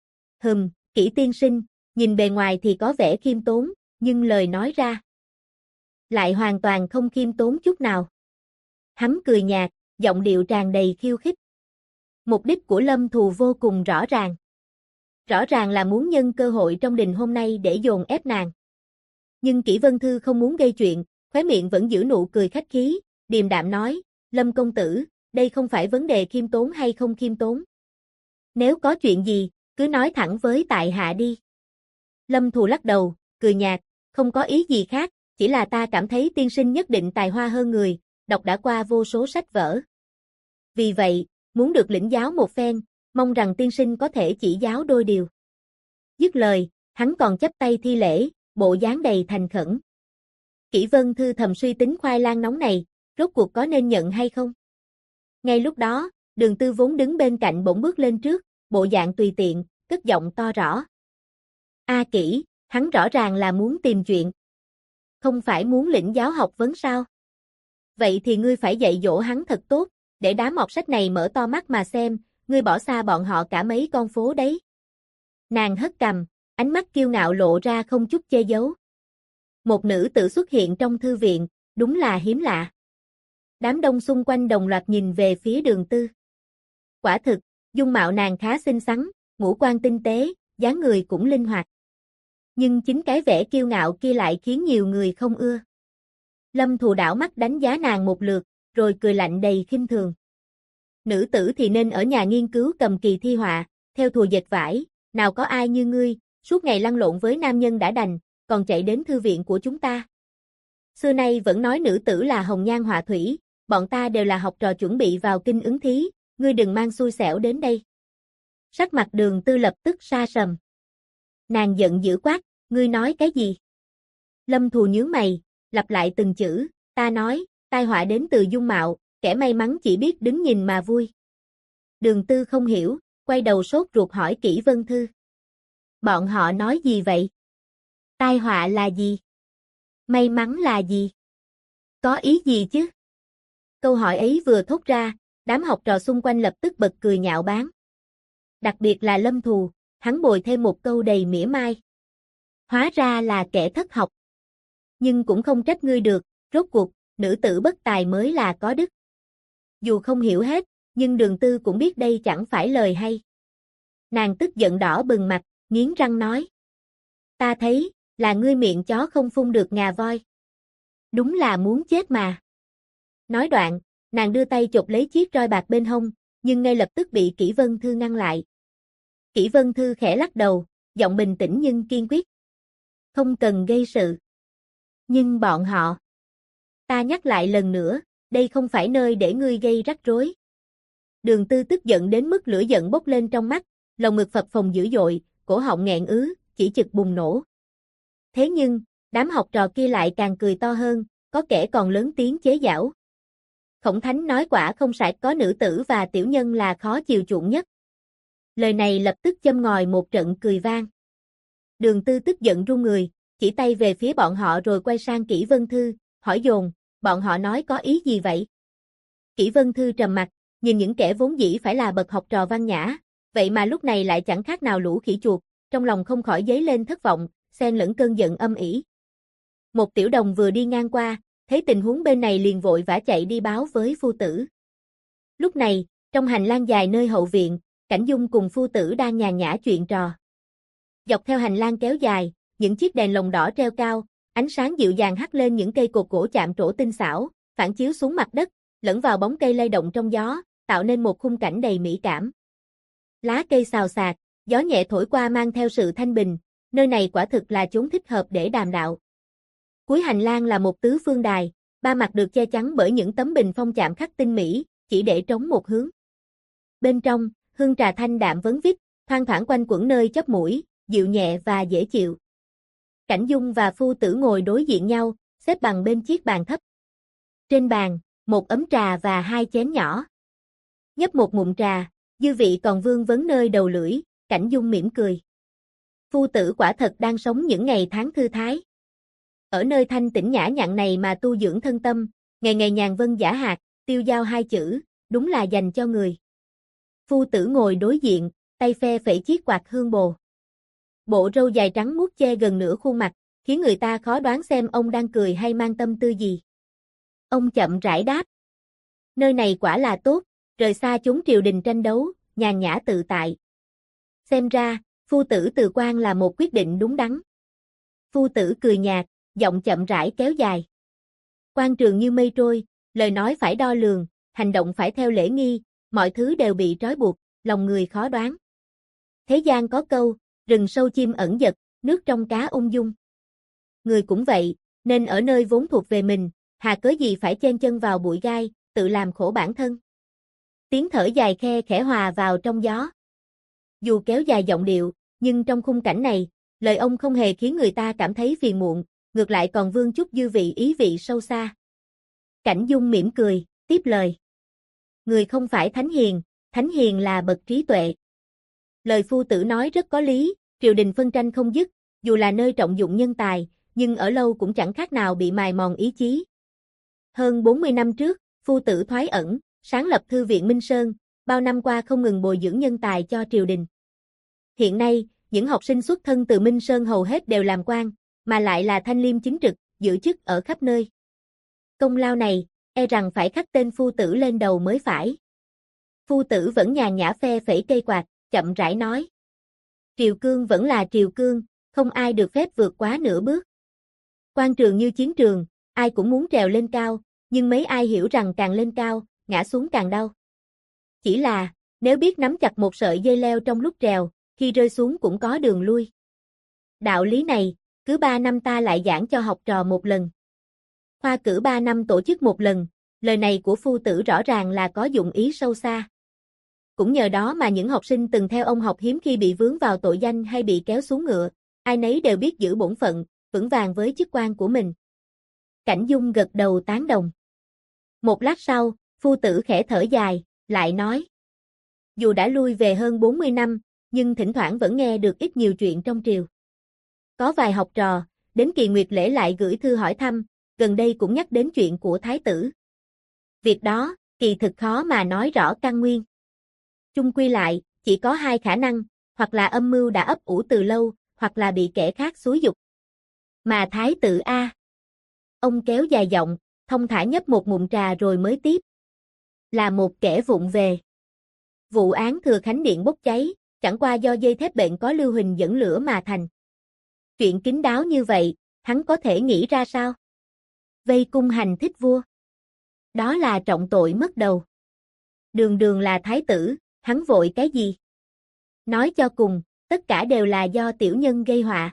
Kỷ tiên sinh, nhìn bề ngoài thì có vẻ khiêm tốn, nhưng lời nói ra lại hoàn toàn không khiêm tốn chút nào. Hắn cười nhạt, giọng điệu tràn đầy khiêu khích. Mục đích của Lâm Thù vô cùng rõ ràng. Rõ ràng là muốn nhân cơ hội trong đình hôm nay để dồn ép nàng. Nhưng Kỷ Vân Thư không muốn gây chuyện, khóe miệng vẫn giữ nụ cười khách khí, điềm đạm nói, Lâm công tử, đây không phải vấn đề khiêm tốn hay không khiêm tốn. Nếu có chuyện gì, cứ nói thẳng với tại hạ đi. Lâm Thù lắc đầu, cười nhạt, không có ý gì khác, chỉ là ta cảm thấy tiên sinh nhất định tài hoa hơn người, đọc đã qua vô số sách vở. Vì vậy, muốn được lĩnh giáo một phen, mong rằng tiên sinh có thể chỉ giáo đôi điều. Dứt lời, hắn còn chắp tay thi lễ, bộ dáng đầy thành khẩn. Kỷ Vân Thư thầm suy tính khoai lang nóng này, rốt cuộc có nên nhận hay không? Ngay lúc đó, Đường Tư vốn đứng bên cạnh bỗng bước lên trước, bộ dạng tùy tiện, cất giọng to rõ. A Kỷ, hắn rõ ràng là muốn tìm chuyện. Không phải muốn lĩnh giáo học vấn sao? Vậy thì ngươi phải dạy dỗ hắn thật tốt, để đám mọt sách này mở to mắt mà xem, ngươi bỏ xa bọn họ cả mấy con phố đấy. Nàng hất cằm, ánh mắt kiêu ngạo lộ ra không chút che giấu. Một nữ tử xuất hiện trong thư viện, đúng là hiếm lạ. Đám đông xung quanh đồng loạt nhìn về phía Đường Tư. Quả thực, dung mạo nàng khá xinh xắn, ngũ quan tinh tế, dáng người cũng linh hoạt. Nhưng chính cái vẻ kiêu ngạo kia lại khiến nhiều người không ưa. Lâm Thù đảo mắt đánh giá nàng một lượt, rồi cười lạnh đầy khinh thường. Nữ tử thì nên ở nhà nghiên cứu cầm kỳ thi họa, theo thùa dệt vải, nào có ai như ngươi, suốt ngày lăn lộn với nam nhân đã đành, còn chạy đến thư viện của chúng ta. Xưa nay vẫn nói nữ tử là hồng nhan họa thủy, bọn ta đều là học trò chuẩn bị vào kinh ứng thí, ngươi đừng mang xui xẻo đến đây. Sắc mặt Đường Tư lập tức sa sầm. Nàng giận dữ quát, ngươi nói cái gì? Lâm Thù nhướng mày, lặp lại từng chữ, ta nói, tai họa đến từ dung mạo, kẻ may mắn chỉ biết đứng nhìn mà vui. Đường Tư không hiểu, quay đầu sốt ruột hỏi Kỷ Vân Thư. Bọn họ nói gì vậy? Tai họa là gì? May mắn là gì? Có ý gì chứ? Câu hỏi ấy vừa thốt ra, đám học trò xung quanh lập tức bật cười nhạo báng. Đặc biệt là Lâm Thù, hắn bồi thêm một câu đầy mỉa mai. Hóa ra là kẻ thất học. Nhưng cũng không trách ngươi được, rốt cuộc, nữ tử bất tài mới là có đức. Dù không hiểu hết, nhưng Đường Tư cũng biết đây chẳng phải lời hay. Nàng tức giận đỏ bừng mặt, nghiến răng nói. Ta thấy, là ngươi miệng chó không phun được ngà voi. Đúng là muốn chết mà. Nói đoạn, nàng đưa tay chộp lấy chiếc roi bạc bên hông, nhưng ngay lập tức bị Kỷ Vân Thư ngăn lại. Kỷ Vân Thư khẽ lắc đầu, giọng bình tĩnh nhưng kiên quyết. Không cần gây sự. Nhưng bọn họ. Ta nhắc lại lần nữa, đây không phải nơi để ngươi gây rắc rối. Đường Tư tức giận đến mức lửa giận bốc lên trong mắt, lồng ngực phập phồng dữ dội, cổ họng nghẹn ứ, chỉ chực bùng nổ. Thế nhưng, đám học trò kia lại càng cười to hơn, có kẻ còn lớn tiếng chế giễu. Khổng Thánh nói quả không sai, có nữ tử và tiểu nhân là khó chiều chuộng nhất. Lời này lập tức châm ngòi một trận cười vang. Đường Tư tức giận run người, chỉ tay về phía bọn họ rồi quay sang Kỷ Vân Thư, hỏi dồn, bọn họ nói có ý gì vậy? Kỷ Vân Thư trầm mặt, nhìn những kẻ vốn dĩ phải là bậc học trò văn nhã, vậy mà lúc này lại chẳng khác nào lũ khỉ chuột, trong lòng không khỏi dấy lên thất vọng, xen lẫn cơn giận âm ỉ. Một tiểu đồng vừa đi ngang qua, thấy tình huống bên này liền vội vã chạy đi báo với phu tử. Lúc này, trong hành lang dài nơi hậu viện, Cảnh Dung cùng phu tử đang nhàn nhã chuyện trò. Dọc theo hành lang kéo dài, những chiếc đèn lồng đỏ treo cao, ánh sáng dịu dàng hắt lên những cây cột gỗ chạm trổ tinh xảo, phản chiếu xuống mặt đất, lẫn vào bóng cây lay động trong gió, tạo nên một khung cảnh đầy mỹ cảm. Lá cây xào xạc, gió nhẹ thổi qua mang theo sự thanh bình, nơi này quả thực là chốn thích hợp để đàm đạo. Cuối hành lang là một tứ phương đài, ba mặt được che chắn bởi những tấm bình phong chạm khắc tinh mỹ, chỉ để trống một hướng. Bên trong, hương trà thanh đạm vấn vít, thoang thoảng quanh quẩn nơi chóp mũi, dịu nhẹ và dễ chịu. Cảnh Dung và phu tử ngồi đối diện nhau, xếp bằng bên chiếc bàn thấp. Trên bàn, một ấm trà và hai chén nhỏ. Nhấp một ngụm trà, dư vị còn vương vấn nơi đầu lưỡi, Cảnh Dung mỉm cười. Phu tử quả thật đang sống những ngày tháng thư thái. Ở nơi thanh tĩnh nhã nhặn này mà tu dưỡng thân tâm, ngày ngày nhàn vân giả hạt, tiêu dao hai chữ, đúng là dành cho người. Phu tử ngồi đối diện, tay phe phẩy chiếc quạt hương bồ. Bộ râu dài trắng muốt che gần nửa khuôn mặt, khiến người ta khó đoán xem ông đang cười hay mang tâm tư gì. Ông chậm rãi đáp. Nơi này quả là tốt, rời xa chúng triều đình tranh đấu, nhàn nhã tự tại. Xem ra, phu tử từ quan là một quyết định đúng đắn. Phu tử cười nhạt, giọng chậm rãi kéo dài. Quan trường như mây trôi, lời nói phải đo lường, hành động phải theo lễ nghi, mọi thứ đều bị trói buộc, lòng người khó đoán. Thế gian có câu, rừng sâu chim ẩn giật, nước trong cá ung dung. Người cũng vậy, nên ở nơi vốn thuộc về mình, hà cớ gì phải chen chân vào bụi gai, tự làm khổ bản thân. Tiếng thở dài khe khẽ hòa vào trong gió. Dù kéo dài giọng điệu, nhưng trong khung cảnh này, lời ông không hề khiến người ta cảm thấy phiền muộn, ngược lại còn vương chút dư vị ý vị sâu xa. Cảnh Dung mỉm cười, tiếp lời. Người không phải thánh hiền là bậc trí tuệ. Lời phu tử nói rất có lý, triều đình phân tranh không dứt, dù là nơi trọng dụng nhân tài, nhưng ở lâu cũng chẳng khác nào bị mài mòn ý chí. Hơn 40 năm trước, phu tử thoái ẩn, sáng lập Thư viện Minh Sơn, bao năm qua không ngừng bồi dưỡng nhân tài cho triều đình. Hiện nay, những học sinh xuất thân từ Minh Sơn hầu hết đều làm quan, mà lại là thanh liêm chính trực, giữ chức ở khắp nơi. Công lao này, e rằng phải khắc tên phu tử lên đầu mới phải. Phu tử vẫn nhàn nhã phe phẩy cây quạt, chậm rãi nói. Triều cương vẫn là triều cương, không ai được phép vượt quá nửa bước. Quan trường như chiến trường, ai cũng muốn trèo lên cao, nhưng mấy ai hiểu rằng càng lên cao, ngã xuống càng đau. Chỉ là, nếu biết nắm chặt một sợi dây leo trong lúc trèo, khi rơi xuống cũng có đường lui. Đạo lý này, cứ 3 năm ta lại giảng cho học trò một lần. Khoa cử 3 năm tổ chức một lần, lời này của phu tử rõ ràng là có dụng ý sâu xa. Cũng nhờ đó mà những học sinh từng theo ông học hiếm khi bị vướng vào tội danh hay bị kéo xuống ngựa, ai nấy đều biết giữ bổn phận, vững vàng với chức quan của mình. Cảnh Dung gật đầu tán đồng. Một lát sau, phu tử khẽ thở dài, lại nói. Dù đã lui về hơn 40 năm, nhưng thỉnh thoảng vẫn nghe được ít nhiều chuyện trong triều. Có vài học trò, đến kỳ nguyệt lễ lại gửi thư hỏi thăm, gần đây cũng nhắc đến chuyện của thái tử. Việc đó, kỳ thực khó mà nói rõ căn nguyên. Chung quy lại, chỉ có hai khả năng, hoặc là âm mưu đã ấp ủ từ lâu, hoặc là bị kẻ khác xúi giục. Mà thái tử A. Ông kéo dài giọng, thong thả nhấp một ngụm trà rồi mới tiếp. Là một kẻ vụng về. Vụ án Thừa Khánh Điện bốc cháy, chẳng qua do dây thép bệnh có lưu huỳnh dẫn lửa mà thành. Chuyện kín đáo như vậy, hắn có thể nghĩ ra sao? Vây cung hành thích vua. Đó là trọng tội mất đầu. Đường đường là thái tử, hắn vội cái gì? Nói cho cùng, tất cả đều là do tiểu nhân gây họa.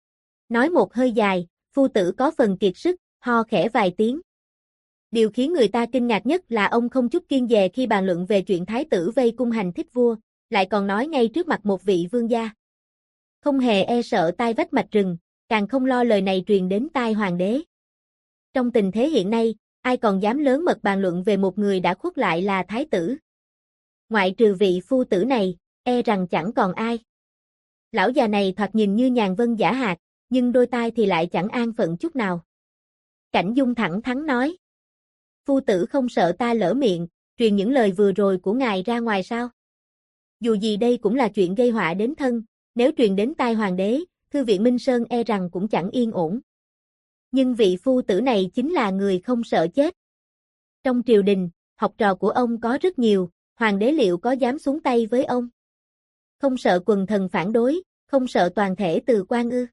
Nói một hơi dài, phu tử có phần kiệt sức, ho khẽ vài tiếng. Điều khiến người ta kinh ngạc nhất là ông không chút kiêng dè khi bàn luận về chuyện thái tử vây cung hành thích vua, lại còn nói ngay trước mặt một vị vương gia. Không hề e sợ tai vách mạch rừng, càng không lo lời này truyền đến tai hoàng đế. Trong tình thế hiện nay, ai còn dám lớn mật bàn luận về một người đã khuất lại là thái tử. Ngoại trừ vị phu tử này, e rằng chẳng còn ai. Lão già này thoạt nhìn như nhàn vân giả hạt, nhưng đôi tai thì lại chẳng an phận chút nào. Cảnh Dung thẳng thắn nói. Phu tử không sợ ta lỡ miệng, truyền những lời vừa rồi của ngài ra ngoài sao? Dù gì đây cũng là chuyện gây họa đến thân, nếu truyền đến tai hoàng đế, Thư viện Minh Sơn e rằng cũng chẳng yên ổn. Nhưng vị phu tử này chính là người không sợ chết. Trong triều đình, học trò của ông có rất nhiều, hoàng đế liệu có dám xuống tay với ông? Không sợ quần thần phản đối, không sợ toàn thể từ quan ư?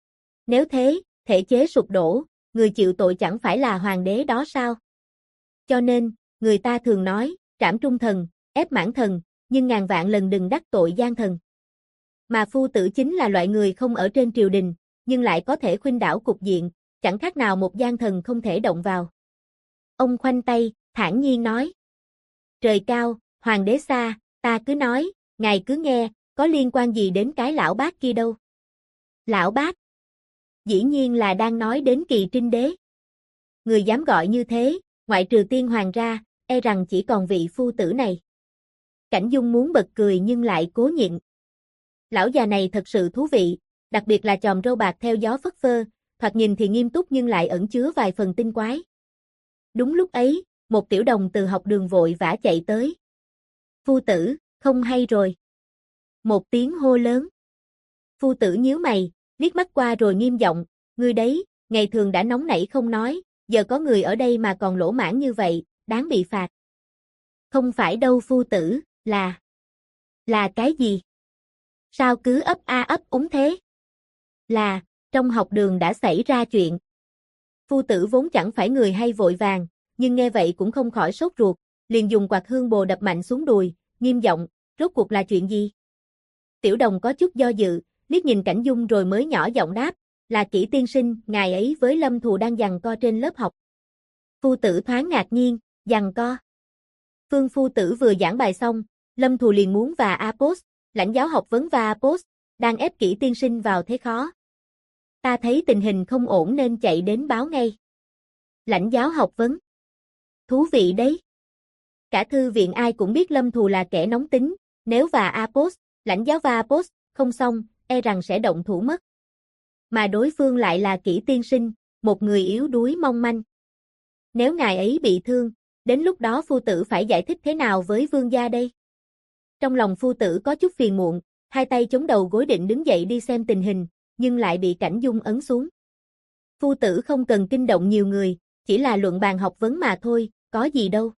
Nếu thế, thể chế sụp đổ, người chịu tội chẳng phải là hoàng đế đó sao? Cho nên, người ta thường nói, trảm trung thần, ép mãn thần, nhưng ngàn vạn lần đừng đắc tội gian thần. Mà phu tử chính là loại người không ở trên triều đình, nhưng lại có thể khuynh đảo cục diện, chẳng khác nào một gian thần không thể động vào. Ông khoanh tay, thản nhiên nói. Trời cao, hoàng đế xa, ta cứ nói, ngài cứ nghe, có liên quan gì đến cái lão bác kia đâu. Lão bác? Dĩ nhiên là đang nói đến Kỳ Trinh đế. Người dám gọi như thế, ngoại trừ tiên hoàng ra, e rằng chỉ còn vị phu tử này. Cảnh Dung muốn bật cười nhưng lại cố nhịn. Lão già này thật sự thú vị, đặc biệt là chòm râu bạc theo gió phất phơ, thoạt nhìn thì nghiêm túc nhưng lại ẩn chứa vài phần tinh quái. Đúng lúc ấy, một tiểu đồng từ học đường vội vã chạy tới. Phu tử, không hay rồi. Một tiếng hô lớn. Phu tử nhíu mày, liếc mắt qua rồi nghiêm giọng, ngươi đấy, ngày thường đã nóng nảy không nói, giờ có người ở đây mà còn lỗ mãng như vậy, đáng bị phạt. Không phải đâu phu tử, là cái gì? Sao cứ ấp a ấp úng thế? Là, trong học đường đã xảy ra chuyện. Phu tử vốn chẳng phải người hay vội vàng, nhưng nghe vậy cũng không khỏi sốt ruột, liền dùng quạt hương bồ đập mạnh xuống đùi, nghiêm giọng, rốt cuộc là chuyện gì? Tiểu Đồng có chút do dự, liếc nhìn Cảnh Dung rồi mới nhỏ giọng đáp, là Kỷ tiên sinh, ngài ấy với Lâm Thù đang giằng co trên lớp học. Phu tử thoáng ngạc nhiên, giằng co. Phương phu tử vừa giảng bài xong, Lâm Thù liền muốn và Apos, lãnh giáo học vấn và Apos, đang ép Kỷ tiên sinh vào thế khó. Ta thấy tình hình không ổn nên chạy đến báo ngay. Lãnh giáo học vấn. Thú vị đấy. Cả thư viện ai cũng biết Lâm Thù là kẻ nóng tính, nếu và Apos, lãnh giáo và Apos, không xong, e rằng sẽ động thủ mất. Mà đối phương lại là Kỷ tiên sinh, một người yếu đuối mong manh. Nếu ngài ấy bị thương, đến lúc đó phu tử phải giải thích thế nào với vương gia đây? Trong lòng phu tử có chút phiền muộn, hai tay chống đầu gối định đứng dậy đi xem tình hình, nhưng lại bị Cảnh Dung ấn xuống. Phu tử không cần kinh động nhiều người, chỉ là luận bàn học vấn mà thôi, có gì đâu.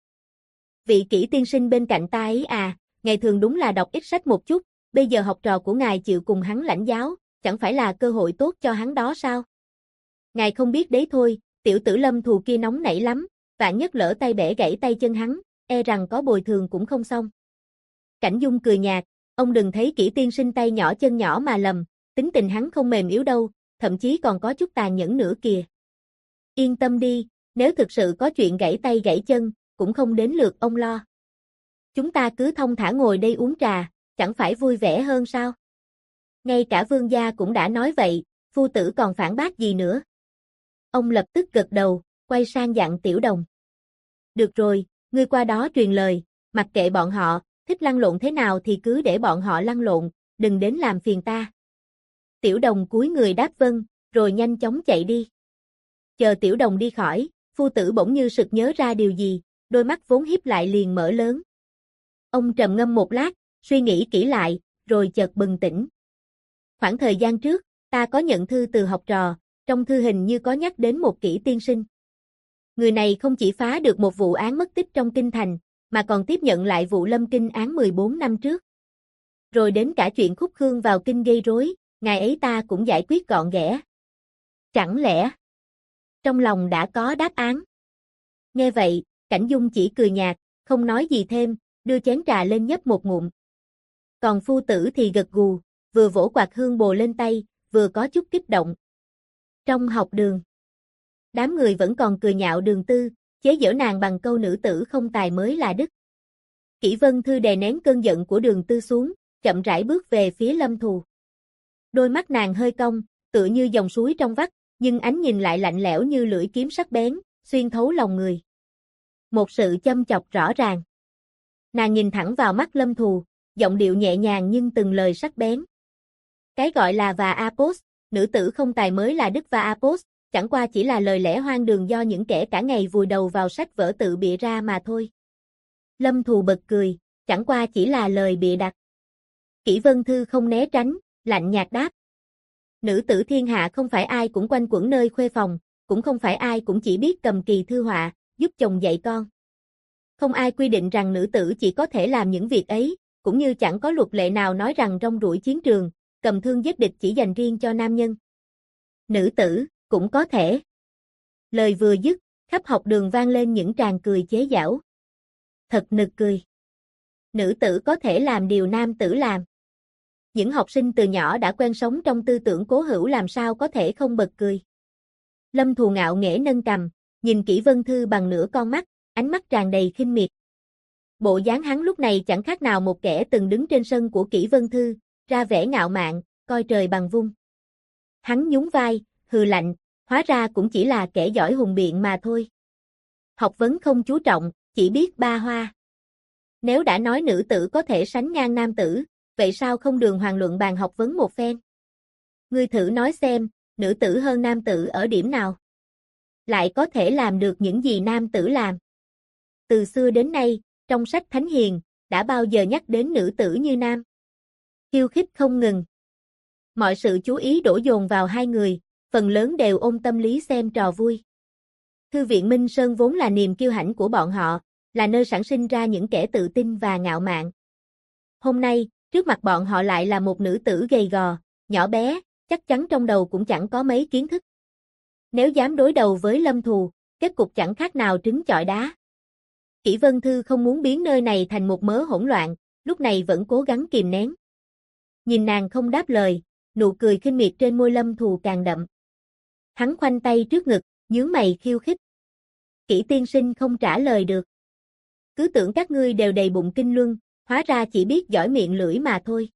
Vị Kỷ tiên sinh bên cạnh ta ấy à, ngày thường đúng là đọc ít sách một chút, bây giờ học trò của ngài chịu cùng hắn lãnh giáo, chẳng phải là cơ hội tốt cho hắn đó sao? Ngài không biết đấy thôi, tiểu tử Lâm Thù kia nóng nảy lắm, vạn nhất lỡ tay bẻ gãy tay chân hắn, e rằng có bồi thường cũng không xong. Cảnh Dung cười nhạt, ông đừng thấy Kỷ tiên sinh tay nhỏ chân nhỏ mà lầm, tính tình hắn không mềm yếu đâu, thậm chí còn có chút tàn nhẫn nữa kìa. Yên tâm đi, nếu thực sự có chuyện gãy tay gãy chân, cũng không đến lượt ông lo. Chúng ta cứ thong thả ngồi đây uống trà, chẳng phải vui vẻ hơn sao? Ngay cả vương gia cũng đã nói vậy, phu tử còn phản bác gì nữa? Ông lập tức gật đầu, quay sang dặn Tiểu Đồng. Được rồi, ngươi qua đó truyền lời, mặc kệ bọn họ, thích lăn lộn thế nào thì cứ để bọn họ lăn lộn, đừng đến làm phiền ta. Tiểu Đồng cúi người đáp vâng, rồi nhanh chóng chạy đi. Chờ Tiểu Đồng đi khỏi, phu tử bỗng như sực nhớ ra điều gì, đôi mắt vốn híp lại liền mở lớn. Ông trầm ngâm một lát, suy nghĩ kỹ lại, rồi chợt bừng tỉnh. Khoảng thời gian trước, ta có nhận thư từ học trò, trong thư hình như có nhắc đến một Kỷ tiên sinh. Người này không chỉ phá được một vụ án mất tích trong kinh thành, mà còn tiếp nhận lại vụ Lâm Kinh án 14 năm trước. Rồi đến cả chuyện Khúc Khương vào kinh gây rối, ngày ấy ta cũng giải quyết gọn ghẽ. Chẳng lẽ trong lòng đã có đáp án? Nghe vậy, Cảnh Dung chỉ cười nhạt, không nói gì thêm, đưa chén trà lên nhấp một ngụm. Còn phu tử thì gật gù, vừa vỗ quạt hương bồ lên tay, vừa có chút kích động. Trong học đường, đám người vẫn còn cười nhạo Đường Tư, chế giễu nàng bằng câu nữ tử không tài mới là đức. Kỷ Vân Thư đè nén cơn giận của Đường Tư xuống, chậm rãi bước về phía Lâm Thù. Đôi mắt nàng hơi cong, tựa như dòng suối trong vắt, nhưng ánh nhìn lại lạnh lẽo như lưỡi kiếm sắc bén, xuyên thấu lòng người. Một sự châm chọc rõ ràng. Nàng nhìn thẳng vào mắt Lâm Thù, giọng điệu nhẹ nhàng nhưng từng lời sắc bén. Cái gọi là và Apos, nữ tử không tài mới là đức và Apos, chẳng qua chỉ là lời lẽ hoang đường do những kẻ cả ngày vùi đầu vào sách vở tự bịa ra mà thôi. Lâm Thù bật cười, chẳng qua chỉ là lời bịa đặt. Kỷ Vân Thư không né tránh, lạnh nhạt đáp. Nữ tử thiên hạ không phải ai cũng quanh quẩn nơi khuê phòng, cũng không phải ai cũng chỉ biết cầm kỳ thư họa, giúp chồng dạy con. Không ai quy định rằng nữ tử chỉ có thể làm những việc ấy, cũng như chẳng có luật lệ nào nói rằng rong ruổi chiến trường, cầm thương giết địch chỉ dành riêng cho nam nhân. Nữ tử, cũng có thể. Lời vừa dứt, khắp học đường vang lên những tràng cười chế giễu. Thật nực cười. Nữ tử có thể làm điều nam tử làm. Những học sinh từ nhỏ đã quen sống trong tư tưởng cố hữu làm sao có thể không bật cười. Lâm Thù ngạo nghễ nâng cằm, nhìn Kỷ Vân Thư bằng nửa con mắt, ánh mắt tràn đầy khinh miệt. Bộ dáng hắn lúc này chẳng khác nào một kẻ từng đứng trên sân của Kỷ Vân Thư, ra vẻ ngạo mạn, coi trời bằng vung. Hắn nhún vai, hừ lạnh, hóa ra cũng chỉ là kẻ giỏi hùng biện mà thôi. Học vấn không chú trọng, chỉ biết ba hoa. Nếu đã nói nữ tử có thể sánh ngang nam tử, vậy sao không đường hoàng luận bàn học vấn một phen? Ngươi thử nói xem, nữ tử hơn nam tử ở điểm nào? Lại có thể làm được những gì nam tử làm? Từ xưa đến nay, trong sách Thánh Hiền, đã bao giờ nhắc đến nữ tử như nam? Khiêu khích không ngừng. Mọi sự chú ý đổ dồn vào hai người, phần lớn đều ôm tâm lý xem trò vui. Thư viện Minh Sơn vốn là niềm kiêu hãnh của bọn họ, là nơi sản sinh ra những kẻ tự tin và ngạo mạn. Hôm nay, trước mặt bọn họ lại là một nữ tử gầy gò, nhỏ bé, chắc chắn trong đầu cũng chẳng có mấy kiến thức. Nếu dám đối đầu với Lâm Thù, kết cục chẳng khác nào trứng chọi đá. Kỷ Vân Thư không muốn biến nơi này thành một mớ hỗn loạn, lúc này vẫn cố gắng kìm nén. Nhìn nàng không đáp lời, nụ cười khinh miệt trên môi Lâm Thù càng đậm. Hắn khoanh tay trước ngực, nhướng mày khiêu khích. Kỷ tiên sinh không trả lời được. Cứ tưởng các ngươi đều đầy bụng kinh luân, hóa ra chỉ biết giỏi miệng lưỡi mà thôi.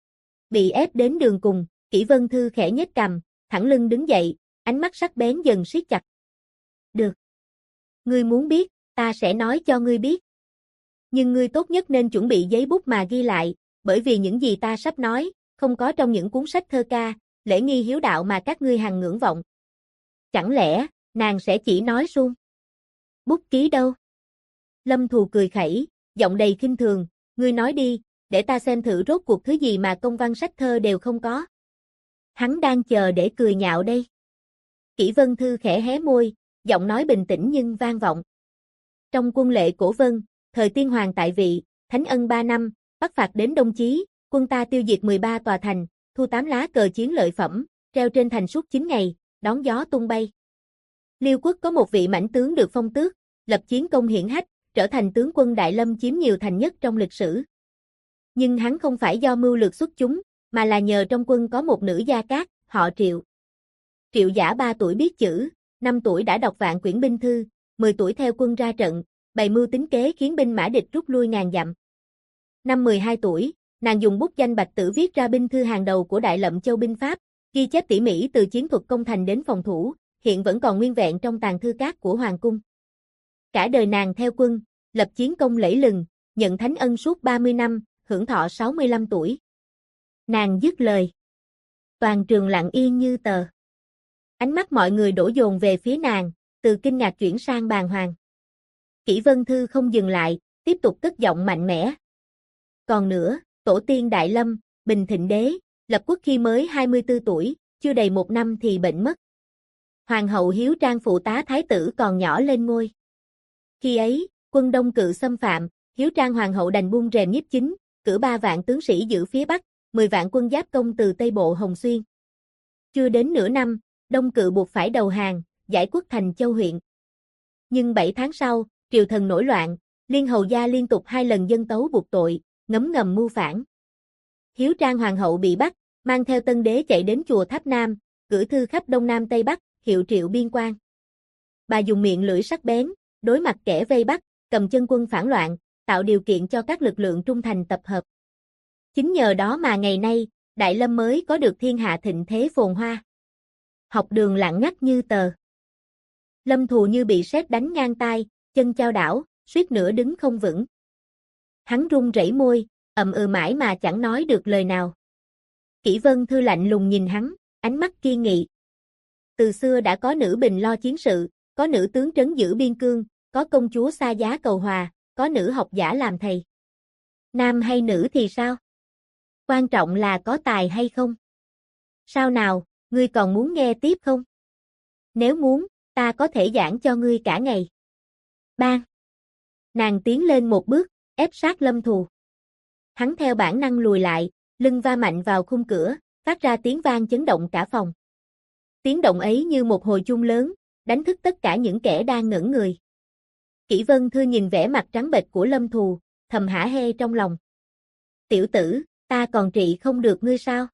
Bị ép đến đường cùng, Kỷ Vân Thư khẽ nhếch cằm, thẳng lưng đứng dậy, ánh mắt sắc bén dần siết chặt. Được. Ngươi muốn biết, ta sẽ nói cho ngươi biết. Nhưng ngươi tốt nhất nên chuẩn bị giấy bút mà ghi lại, bởi vì những gì ta sắp nói, không có trong những cuốn sách thơ ca, lễ nghi hiếu đạo mà các ngươi hằng ngưỡng vọng. Chẳng lẽ, nàng sẽ chỉ nói suông? Bút ký đâu? Lâm Thù cười khẩy, giọng đầy khinh thường, ngươi nói đi, để ta xem thử rốt cuộc thứ gì mà công văn sách thơ đều không có. Hắn đang chờ để cười nhạo đây. Kỷ Vân Thư khẽ hé môi, giọng nói bình tĩnh nhưng vang vọng. Trong quân lệ cổ Vân, thời tiên hoàng tại vị, Thánh Ân 3 năm, bắc phạt đến Đông Chí, quân ta tiêu diệt 13 tòa thành, thu 8 lá cờ chiến lợi phẩm, treo trên thành suốt 9 ngày, đón gió tung bay. Liêu quốc có một vị mãnh tướng được phong tước, lập chiến công hiển hách, trở thành tướng quân Đại Lâm chiếm nhiều thành nhất trong lịch sử. Nhưng hắn không phải do mưu lược xuất chúng, mà là nhờ trong quân có một nữ gia cát, họ Triệu. Triệu Giả 3 tuổi biết chữ, 5 tuổi đã đọc vạn quyển binh thư, 10 tuổi theo quân ra trận, bày mưu tính kế khiến binh mã địch rút lui ngàn dặm. Năm 12 tuổi, nàng dùng bút danh Bạch Tử viết ra binh thư hàng đầu của Đại Lậm Châu binh pháp, ghi chép tỉ mỉ từ chiến thuật công thành đến phòng thủ, hiện vẫn còn nguyên vẹn trong tàng thư các của hoàng cung. Cả đời nàng theo quân, lập chiến công lẫy lừng, nhận Thánh Ân suốt 30 năm, hưởng thọ 65 tuổi. Nàng dứt lời. Toàn trường lặng yên như tờ. Ánh mắt mọi người đổ dồn về phía nàng, từ kinh ngạc chuyển sang bàng hoàng. Kỷ Vân Thư không dừng lại, tiếp tục cất giọng mạnh mẽ. Còn nữa, tổ tiên Đại Lâm, Bình Thịnh Đế, lập quốc khi mới 24 tuổi, chưa đầy 1 năm thì bệnh mất. Hoàng hậu Hiếu Trang phụ tá thái tử còn nhỏ lên ngôi. Khi ấy, quân Đông cự xâm phạm, Hiếu Trang hoàng hậu đành buông rèm nhiếp chính, cử 3 vạn tướng sĩ giữ phía Bắc, 10 vạn quân giáp công từ Tây Bộ Hồng Xuyên. Chưa đến nửa năm, Đông cự buộc phải đầu hàng, giải quốc thành Châu huyện. Nhưng 7 tháng sau, triều thần nổi loạn, Liên hầu gia liên tục 2 lần dâng tấu buộc tội, ngấm ngầm mưu phản. Hiếu Trang hoàng hậu bị bắt, mang theo tân đế chạy đến chùa Tháp Nam, gửi thư khắp Đông Nam Tây Bắc, hiệu triệu biên quan. Bà dùng miệng lưỡi sắc bén, đối mặt kẻ vây bắt, cầm chân quân phản loạn, tạo điều kiện cho các lực lượng trung thành tập hợp. Chính nhờ đó mà ngày nay, Đại Lâm mới có được thiên hạ thịnh thế phồn hoa. Học đường lặng ngắt như tờ. Lâm Thù như bị sét đánh ngang tai, chân chao đảo, suýt nữa đứng không vững. Hắn run rẩy môi, ậm ừ mãi mà chẳng nói được lời nào. Kỷ Vân Thư lạnh lùng nhìn hắn, ánh mắt kiên nghị. Từ xưa đã có nữ bình lo chiến sự, có nữ tướng trấn giữ biên cương, có công chúa xa giá cầu hòa, có nữ học giả làm thầy. Nam hay nữ thì sao? Quan trọng là có tài hay không? Sao nào, ngươi còn muốn nghe tiếp không? Nếu muốn, ta có thể giảng cho ngươi cả ngày. Bang! Nàng tiến lên một bước, ép sát Lâm Thù. Hắn theo bản năng lùi lại, lưng va mạnh vào khung cửa, phát ra tiếng vang chấn động cả phòng. Tiếng động ấy như một hồi chuông lớn, đánh thức tất cả những kẻ đang ngẩn người. Kỷ Vân Thư nhìn vẻ mặt trắng bệch của Lâm Thù, thầm hả hê trong lòng. Tiểu tử, ta còn trị không được ngươi sao?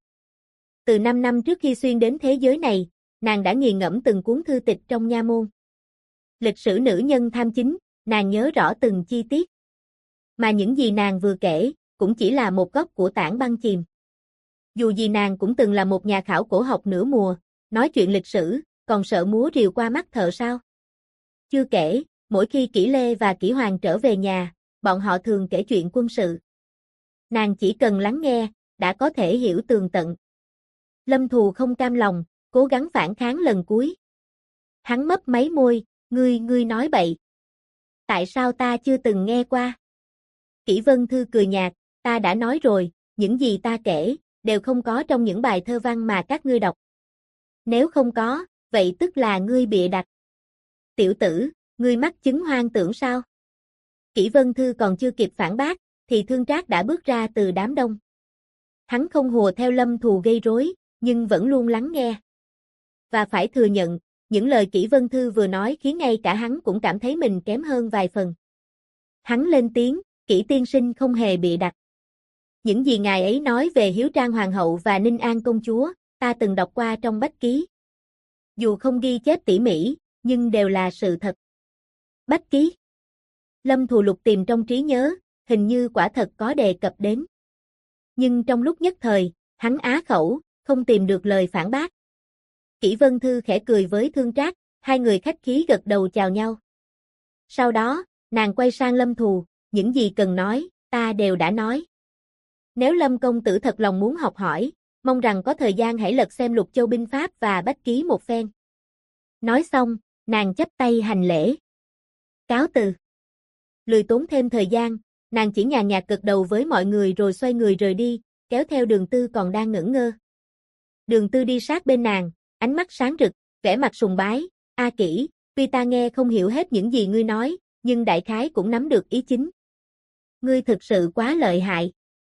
Từ 5 năm trước khi xuyên đến thế giới này, nàng đã nghiền ngẫm từng cuốn thư tịch trong nha môn. Lịch sử nữ nhân tham chính, nàng nhớ rõ từng chi tiết. Mà những gì nàng vừa kể, cũng chỉ là một góc của tảng băng chìm. Dù gì nàng cũng từng là một nhà khảo cổ học nửa mùa, nói chuyện lịch sử, còn sợ múa rìu qua mắt thợ sao? Chưa kể, mỗi khi Kỷ Lê và Kỷ Hoàng trở về nhà, bọn họ thường kể chuyện quân sự. Nàng chỉ cần lắng nghe, đã có thể hiểu tường tận. Lâm Thù không cam lòng, cố gắng phản kháng lần cuối. Hắn mấp máy môi, ngươi nói bậy. Tại sao ta chưa từng nghe qua? Kỷ Vân Thư cười nhạt, ta đã nói rồi, những gì ta kể, đều không có trong những bài thơ văn mà các ngươi đọc. Nếu không có, vậy tức là ngươi bịa đặt. Tiểu tử, ngươi mắc chứng hoang tưởng sao? Kỷ Vân Thư còn chưa kịp phản bác, thì Thương Trác đã bước ra từ đám đông. Hắn không hùa theo Lâm Thù gây rối, nhưng vẫn luôn lắng nghe. Và phải thừa nhận, những lời Kỷ Vân Thư vừa nói khiến ngay cả hắn cũng cảm thấy mình kém hơn vài phần. Hắn lên tiếng, Kỷ tiên sinh không hề bịa đặt. những gì ngài ấy nói về Hiếu Trang Hoàng hậu và Ninh An công chúa, ta từng đọc qua trong bách ký. Dù không ghi chép tỉ mỉ, nhưng đều là sự thật. Bách ký. Lâm Thù Lục tìm trong trí nhớ, hình như quả thật có đề cập đến. Nhưng trong lúc nhất thời, hắn á khẩu, không tìm được lời phản bác. Kỷ Vân Thư khẽ cười với Thương Trác, hai người khách khí gật đầu chào nhau. Sau đó, nàng quay sang Lâm Thù, những gì cần nói, ta đều đã nói. Nếu Lâm công tử thật lòng muốn học hỏi, mong rằng có thời gian hãy lật xem Lục Châu binh pháp và bách ký một phen. Nói xong, nàng chắp tay hành lễ. Cáo từ. Lười tốn thêm thời gian, nàng chỉ nhàn nhạt gật đầu với mọi người rồi xoay người rời đi, kéo theo Đường Tư còn đang ngẩn ngơ. Đường Tư đi sát bên nàng, ánh mắt sáng rực, vẻ mặt sùng bái. A Kỷ, tuy ta nghe không hiểu hết những gì ngươi nói, nhưng đại khái cũng nắm được ý chính. Ngươi thực sự quá lợi hại.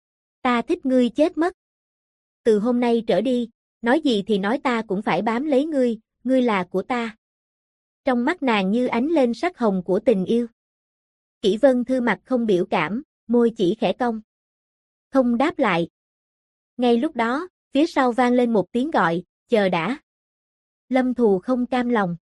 Ta thích ngươi chết mất. Từ hôm nay trở đi, nói gì thì nói ta cũng phải bám lấy ngươi, ngươi là của ta. Trong mắt nàng như ánh lên sắc hồng của tình yêu. Kỷ Vân Thư mặt không biểu cảm, môi chỉ khẽ cong. Không đáp lại. Ngay lúc đó, phía sau vang lên một tiếng gọi, chờ đã. Lâm Thù không cam lòng.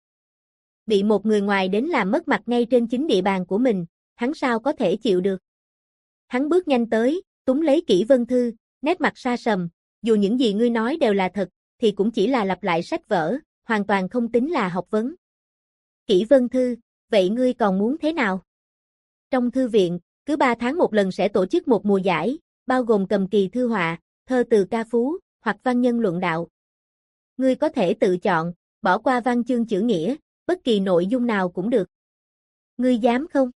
Bị một người ngoài đến làm mất mặt ngay trên chính địa bàn của mình, hắn sao có thể chịu được. Hắn bước nhanh tới, túm lấy Kỷ Vân Thư, nét mặt sa sầm, dù những gì ngươi nói đều là thật, thì cũng chỉ là lặp lại sách vở, hoàn toàn không tính là học vấn. Kỷ Vân Thư, vậy ngươi còn muốn thế nào? Trong thư viện, cứ 3 tháng một lần sẽ tổ chức một mùa giải, bao gồm cầm kỳ thư họa, thơ từ ca phú, hoặc văn nhân luận đạo. Ngươi có thể tự chọn, bỏ qua văn chương chữ nghĩa, bất kỳ nội dung nào cũng được. Ngươi dám không?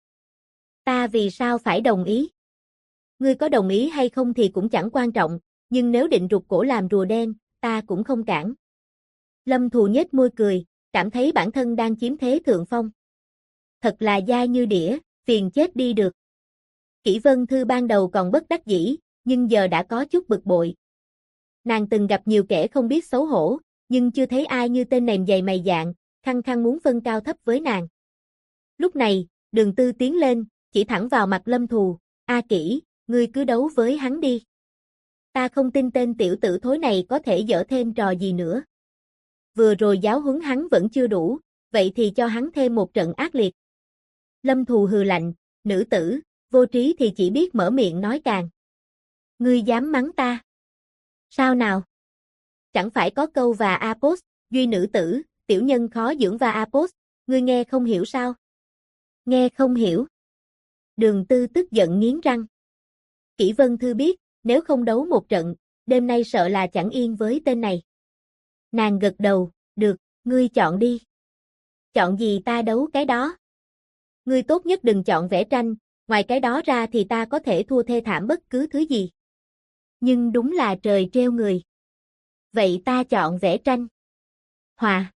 Ta vì sao phải đồng ý? Ngươi có đồng ý hay không thì cũng chẳng quan trọng, nhưng nếu định rụt cổ làm rùa đen, ta cũng không cản. Lâm Thù nhếch môi cười, cảm thấy bản thân đang chiếm thế thượng phong. Thật là dai như đĩa, phiền chết đi được. Kỷ Vân Thư ban đầu còn bất đắc dĩ, nhưng giờ đã có chút bực bội. Nàng từng gặp nhiều kẻ không biết xấu hổ, nhưng chưa thấy ai như tên nềm dày mày dạn, khăng khăng muốn phân cao thấp với nàng. Lúc này, Đường Tư tiến lên, chỉ thẳng vào mặt Lâm Thù, A Kỷ, ngươi cứ đấu với hắn đi. Ta không tin tên tiểu tử thối này có thể giở thêm trò gì nữa. Vừa rồi giáo huấn hắn vẫn chưa đủ, vậy thì cho hắn thêm một trận ác liệt. Lâm Thù hừ lạnh, nữ tử, vô trí thì chỉ biết mở miệng nói càng. Ngươi dám mắng ta? Sao nào? Chẳng phải có câu và apos, duy nữ tử, tiểu nhân khó dưỡng và apos, ngươi nghe không hiểu sao? Nghe không hiểu. Đường Tư tức giận nghiến răng. Kỷ Vân Thư biết, nếu không đấu một trận, đêm nay sợ là chẳng yên với tên này. Nàng gật đầu, được, ngươi chọn đi. Chọn gì ta đấu cái đó. Ngươi tốt nhất đừng chọn vẽ tranh, ngoài cái đó ra thì ta có thể thua thê thảm bất cứ thứ gì. Nhưng đúng là trời trêu người. Vậy ta chọn vẽ tranh. Hòa.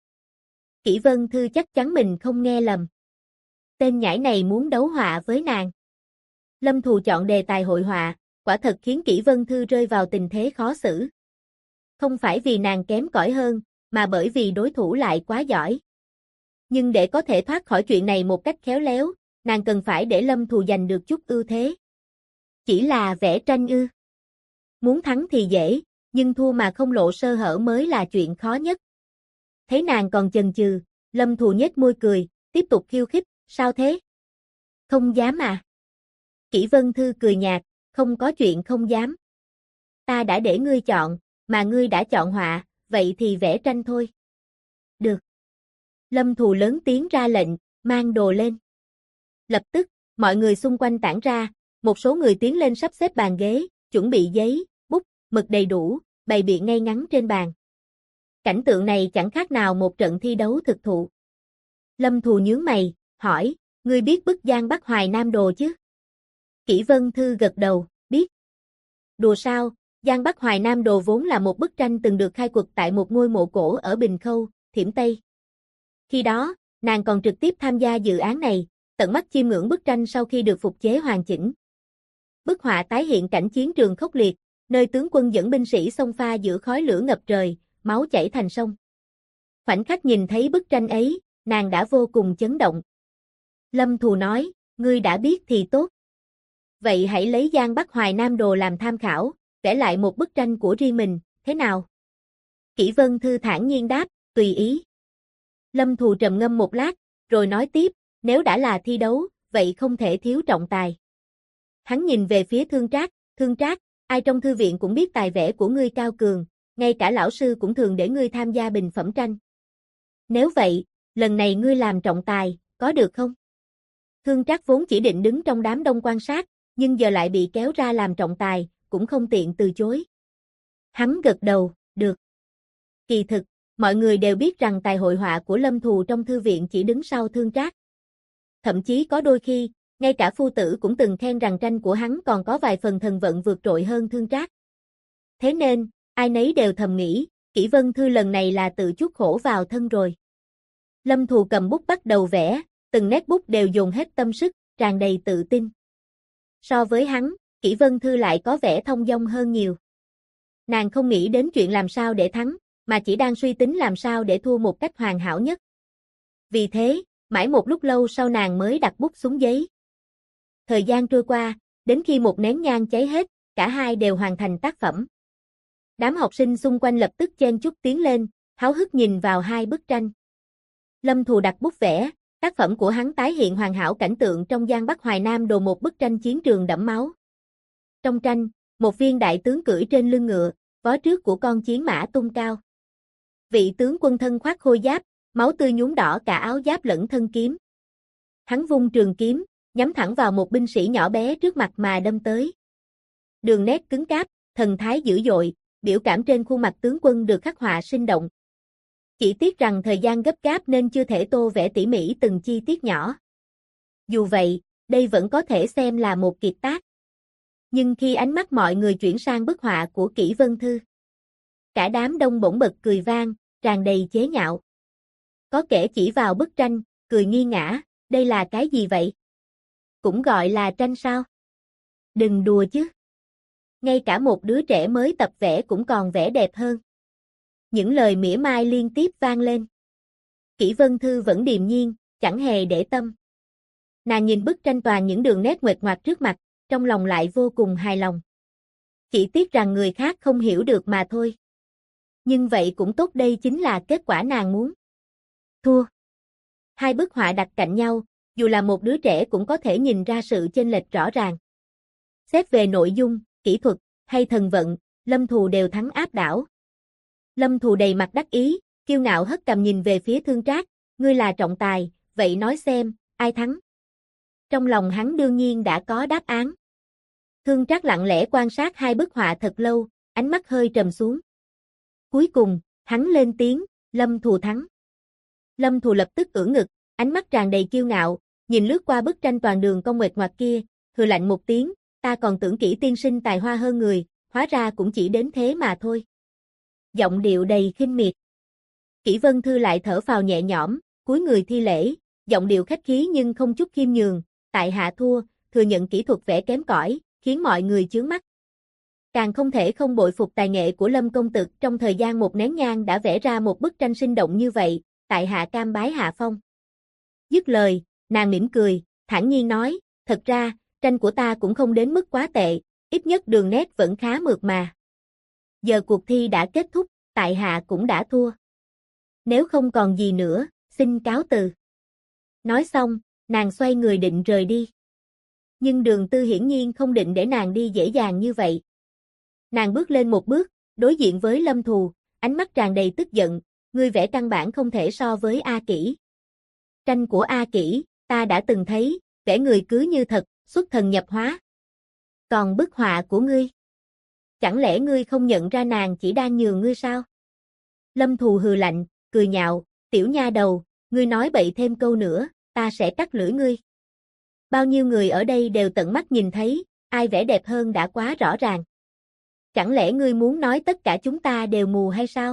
Kỷ Vân Thư chắc chắn mình không nghe lầm. Tên nhãi này muốn đấu họa với nàng. Lâm Thù chọn đề tài hội họa, quả thật khiến Kỷ Vân Thư rơi vào tình thế khó xử. Không phải vì nàng kém cỏi hơn, mà bởi vì đối thủ lại quá giỏi. Nhưng để có thể thoát khỏi chuyện này một cách khéo léo, nàng cần phải để Lâm Thù giành được chút ưu thế. Chỉ là vẽ tranh ư. Muốn thắng thì dễ, nhưng thua mà không lộ sơ hở mới là chuyện khó nhất. Thấy nàng còn chần chừ, Lâm Thù nhếch môi cười, tiếp tục khiêu khích, sao thế? Không dám à? Kỷ Vân Thư cười nhạt, không có chuyện không dám. Ta đã để ngươi chọn, mà ngươi đã chọn họa, vậy thì vẽ tranh thôi. Được. Lâm Thù lớn tiếng ra lệnh, mang đồ lên. Lập tức, mọi người xung quanh tản ra, một số người tiến lên sắp xếp bàn ghế, chuẩn bị giấy, bút, mực đầy đủ, bày biện ngay ngắn trên bàn. Cảnh tượng này chẳng khác nào một trận thi đấu thực thụ. Lâm Thù nhướng mày, hỏi, ngươi biết bức Giang Bắc Hoài Nam Đồ chứ? Kỷ Vân Thư gật đầu, biết. Đùa sao, Giang Bắc Hoài Nam Đồ vốn là một bức tranh từng được khai quật tại một ngôi mộ cổ ở Bình Khâu, Thiểm Tây. Khi đó, nàng còn trực tiếp tham gia dự án này, tận mắt chiêm ngưỡng bức tranh sau khi được phục chế hoàn chỉnh. Bức họa tái hiện cảnh chiến trường khốc liệt, nơi tướng quân dẫn binh sĩ xông pha giữa khói lửa ngập trời, máu chảy thành sông. Khoảnh khắc nhìn thấy bức tranh ấy, nàng đã vô cùng chấn động. Lâm Thù nói, ngươi đã biết thì tốt. Vậy hãy lấy Giang Bắc Hoài Nam Đồ làm tham khảo, vẽ lại một bức tranh của riêng mình, thế nào? Kỷ Vân Thư thản nhiên đáp, tùy ý. Lâm Thù trầm ngâm một lát, rồi nói tiếp, nếu đã là thi đấu, vậy không thể thiếu trọng tài. Hắn nhìn về phía Thương Trác, ai trong thư viện cũng biết tài vẽ của ngươi cao cường, ngay cả lão sư cũng thường để ngươi tham gia bình phẩm tranh. Nếu vậy, lần này ngươi làm trọng tài, có được không? Thương Trác vốn chỉ định đứng trong đám đông quan sát, nhưng giờ lại bị kéo ra làm trọng tài, cũng không tiện từ chối. Hắn gật đầu, được. Kỳ thực, mọi người đều biết rằng tài hội họa của Lâm Thù trong thư viện chỉ đứng sau Thương Trác. Thậm chí có đôi khi, ngay cả phu tử cũng từng khen rằng tranh của hắn còn có vài phần thần vận vượt trội hơn Thương Trác. Thế nên, ai nấy đều thầm nghĩ, Kỷ Vân Thư lần này là tự chuốc khổ vào thân rồi. Lâm Thù cầm bút bắt đầu vẽ, từng nét bút đều dồn hết tâm sức, tràn đầy tự tin. So với hắn, Kỷ Vân Thư lại có vẻ thông dong hơn nhiều. Nàng không nghĩ đến chuyện làm sao để thắng, mà chỉ đang suy tính làm sao để thua một cách hoàn hảo nhất. Vì thế, mãi một lúc lâu sau nàng mới đặt bút xuống giấy. Thời gian trôi qua, đến khi một nén nhang cháy hết, cả hai đều hoàn thành tác phẩm. Đám học sinh xung quanh lập tức chen chúc tiến lên, háo hức nhìn vào hai bức tranh. Lâm Thù đặt bút vẽ, tác phẩm của hắn tái hiện hoàn hảo cảnh tượng trong Giang Bắc Hoài Nam Đồ, một bức tranh chiến trường đẫm máu. Trong tranh, một viên đại tướng cưỡi trên lưng ngựa, vó trước của con chiến mã tung cao. Vị tướng quân thân khoác khôi giáp, máu tươi nhuốm đỏ cả áo giáp lẫn thân kiếm. Hắn vung trường kiếm, nhắm thẳng vào một binh sĩ nhỏ bé trước mặt mà đâm tới. Đường nét cứng cáp, thần thái dữ dội, biểu cảm trên khuôn mặt tướng quân được khắc họa sinh động. Chỉ tiếc rằng thời gian gấp gáp nên chưa thể tô vẽ tỉ mỉ từng chi tiết nhỏ. Dù vậy, đây vẫn có thể xem là một kiệt tác. Nhưng khi ánh mắt mọi người chuyển sang bức họa của Kỷ Vân Thư, cả đám đông bỗng bật cười vang, tràn đầy chế nhạo. Có kẻ chỉ vào bức tranh, cười nghi ngã, đây là cái gì vậy? Cũng gọi là tranh sao? Đừng đùa chứ. Ngay cả một đứa trẻ mới tập vẽ cũng còn vẽ đẹp hơn. Những lời mỉa mai liên tiếp vang lên. Kỷ Vân Thư vẫn điềm nhiên, chẳng hề để tâm. Nàng nhìn bức tranh toàn những đường nét nguệch ngoạc trước mặt, trong lòng lại vô cùng hài lòng. Chỉ tiếc rằng người khác không hiểu được mà thôi. Nhưng vậy cũng tốt, đây chính là kết quả nàng muốn. Thua. Hai bức họa đặt cạnh nhau, dù là một đứa trẻ cũng có thể nhìn ra sự chênh lệch rõ ràng. Xét về nội dung, kỹ thuật, hay thần vận, Lâm Thù đều thắng áp đảo. Lâm Thù đầy mặt đắc ý, kiêu ngạo hất cằm nhìn về phía Thương Trác, ngươi là trọng tài, vậy nói xem, ai thắng? Trong lòng hắn đương nhiên đã có đáp án. Thương Trác lặng lẽ quan sát hai bức họa thật lâu, ánh mắt hơi trầm xuống. Cuối cùng, hắn lên tiếng, Lâm Thù thắng. Lâm Thù lập tức ưỡn ngực, ánh mắt tràn đầy kiêu ngạo, nhìn lướt qua bức tranh toàn đường cong nguệch ngoạc kia, hừ lạnh một tiếng, ta còn tưởng Kỷ tiên sinh tài hoa hơn người, hóa ra cũng chỉ đến thế mà thôi. Giọng điệu đầy khinh miệt. Kỷ Vân Thư lại thở phào nhẹ nhõm, cúi người thi lễ, giọng điệu khách khí nhưng không chút khiêm nhường, tại hạ thua, thừa nhận kỹ thuật vẽ kém cỏi, khiến mọi người chướng mắt. Càng không thể không bội phục tài nghệ của Lâm công tử, trong thời gian một nén nhang đã vẽ ra một bức tranh sinh động như vậy, tại hạ cam bái hạ phong. Dứt lời, nàng mỉm cười, thản nhiên nói, thật ra, tranh của ta cũng không đến mức quá tệ, ít nhất đường nét vẫn khá mượt mà. Giờ cuộc thi đã kết thúc, tại hạ cũng đã thua. Nếu không còn gì nữa, xin cáo từ. Nói xong, nàng xoay người định rời đi. Nhưng Đường Tư hiển nhiên không định để nàng đi dễ dàng như vậy. Nàng bước lên một bước, đối diện với Lâm Thù, ánh mắt tràn đầy tức giận, ngươi vẽ căn bản không thể so với A Kỷ. Tranh của A Kỷ, ta đã từng thấy, vẽ người cứ như thật, xuất thần nhập hóa. Còn bức họa của ngươi? Chẳng lẽ ngươi không nhận ra nàng chỉ đang nhường ngươi sao? Lâm Thù hừ lạnh, cười nhạo, tiểu nha đầu, ngươi nói bậy thêm câu nữa, ta sẽ cắt lưỡi ngươi. Bao nhiêu người ở đây đều tận mắt nhìn thấy, ai vẽ đẹp hơn đã quá rõ ràng. Chẳng lẽ ngươi muốn nói tất cả chúng ta đều mù hay sao?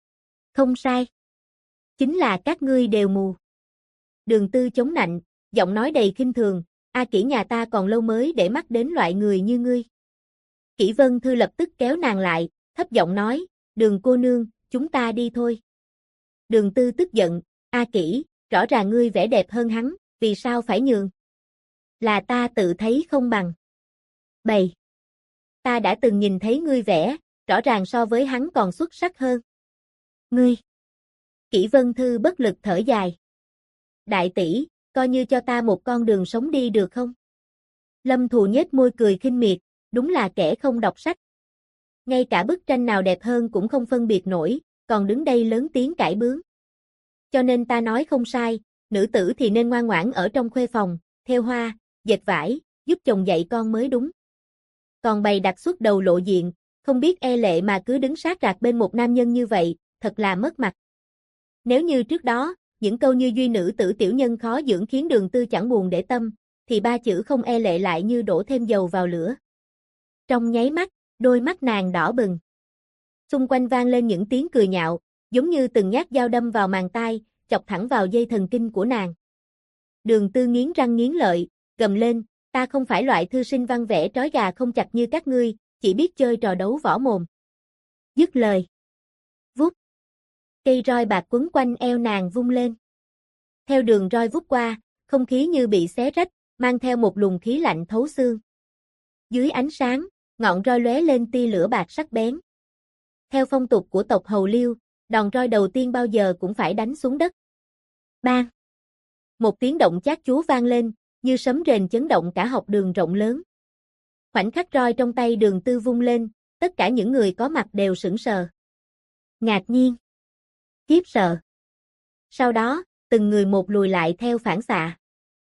Không sai. Chính là các ngươi đều mù. Đường Tư chống nạnh, giọng nói đầy khinh thường, A Kỷ nhà ta còn lâu mới để mắt đến loại người như ngươi. Kỷ Vân Thư lập tức kéo nàng lại, thấp giọng nói, Đường cô nương, chúng ta đi thôi. Đường Tư tức giận, A Kỷ, rõ ràng ngươi vẽ đẹp hơn hắn, vì sao phải nhường? Là ta tự thấy không bằng. Bày. Ta đã từng nhìn thấy ngươi vẽ, rõ ràng so với hắn còn xuất sắc hơn. Ngươi. Kỷ Vân Thư bất lực thở dài. Đại tỷ, coi như cho ta một con đường sống đi được không? Lâm Thù nhếch môi cười khinh miệt, đúng là kẻ không đọc sách. Ngay cả bức tranh nào đẹp hơn cũng không phân biệt nổi, còn đứng đây lớn tiếng cãi bướng. Cho nên ta nói không sai, nữ tử thì nên ngoan ngoãn ở trong khuê phòng, thêu hoa, dệt vải, giúp chồng dạy con mới đúng. Còn bày đặt suốt đầu lộ diện, không biết e lệ mà cứ đứng sát rạc bên một nam nhân như vậy, thật là mất mặt. Nếu như trước đó, những câu như duy nữ tử tiểu nhân khó dưỡng khiến Đường Tư chẳng buồn để tâm, thì ba chữ không e lệ lại như đổ thêm dầu vào lửa. Trong nháy mắt, đôi mắt nàng đỏ bừng. Xung quanh vang lên những tiếng cười nhạo, giống như từng nhát dao đâm vào màng tai, chọc thẳng vào dây thần kinh của nàng. Đường Tư nghiến răng nghiến lợi, gầm lên, ta không phải loại thư sinh văn vẽ trói gà không chặt như các ngươi, chỉ biết chơi trò đấu võ mồm. Dứt lời. Vút. Cây roi bạc quấn quanh eo nàng vung lên. Theo đường roi vút qua, không khí như bị xé rách, mang theo một luồng khí lạnh thấu xương. Dưới ánh sáng, ngọn roi lóe lên tia lửa bạc sắc bén. Theo phong tục của tộc Hầu Liêu, đòn roi đầu tiên bao giờ cũng phải đánh xuống đất. Bang! Một tiếng động chát chúa vang lên, như sấm rền chấn động cả học đường rộng lớn. Khoảnh khắc roi trong tay Đường Tư vung lên, tất cả những người có mặt đều sững sờ. Ngạc nhiên. Khiếp sợ. Sau đó, từng người một lùi lại theo phản xạ.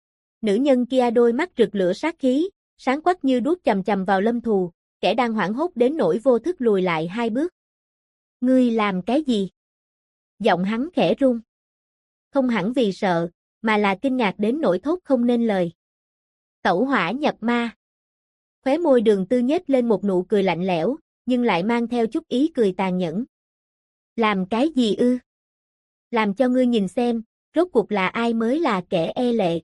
Nữ nhân kia đôi mắt rực lửa sát khí, sáng quắc như đuốc chằm chằm vào Lâm Thù, kẻ đang hoảng hốt đến nỗi vô thức lùi lại 2 bước. Ngươi làm cái gì? Giọng hắn khẽ run. Không hẳn vì sợ, mà là kinh ngạc đến nỗi thốt không nên lời. Tẩu hỏa nhập ma. Khóe môi Đường Tư nhếch lên một nụ cười lạnh lẽo, nhưng lại mang theo chút ý cười tàn nhẫn. Làm cái gì ư? Làm cho ngươi nhìn xem, rốt cuộc là ai mới là kẻ e lệ.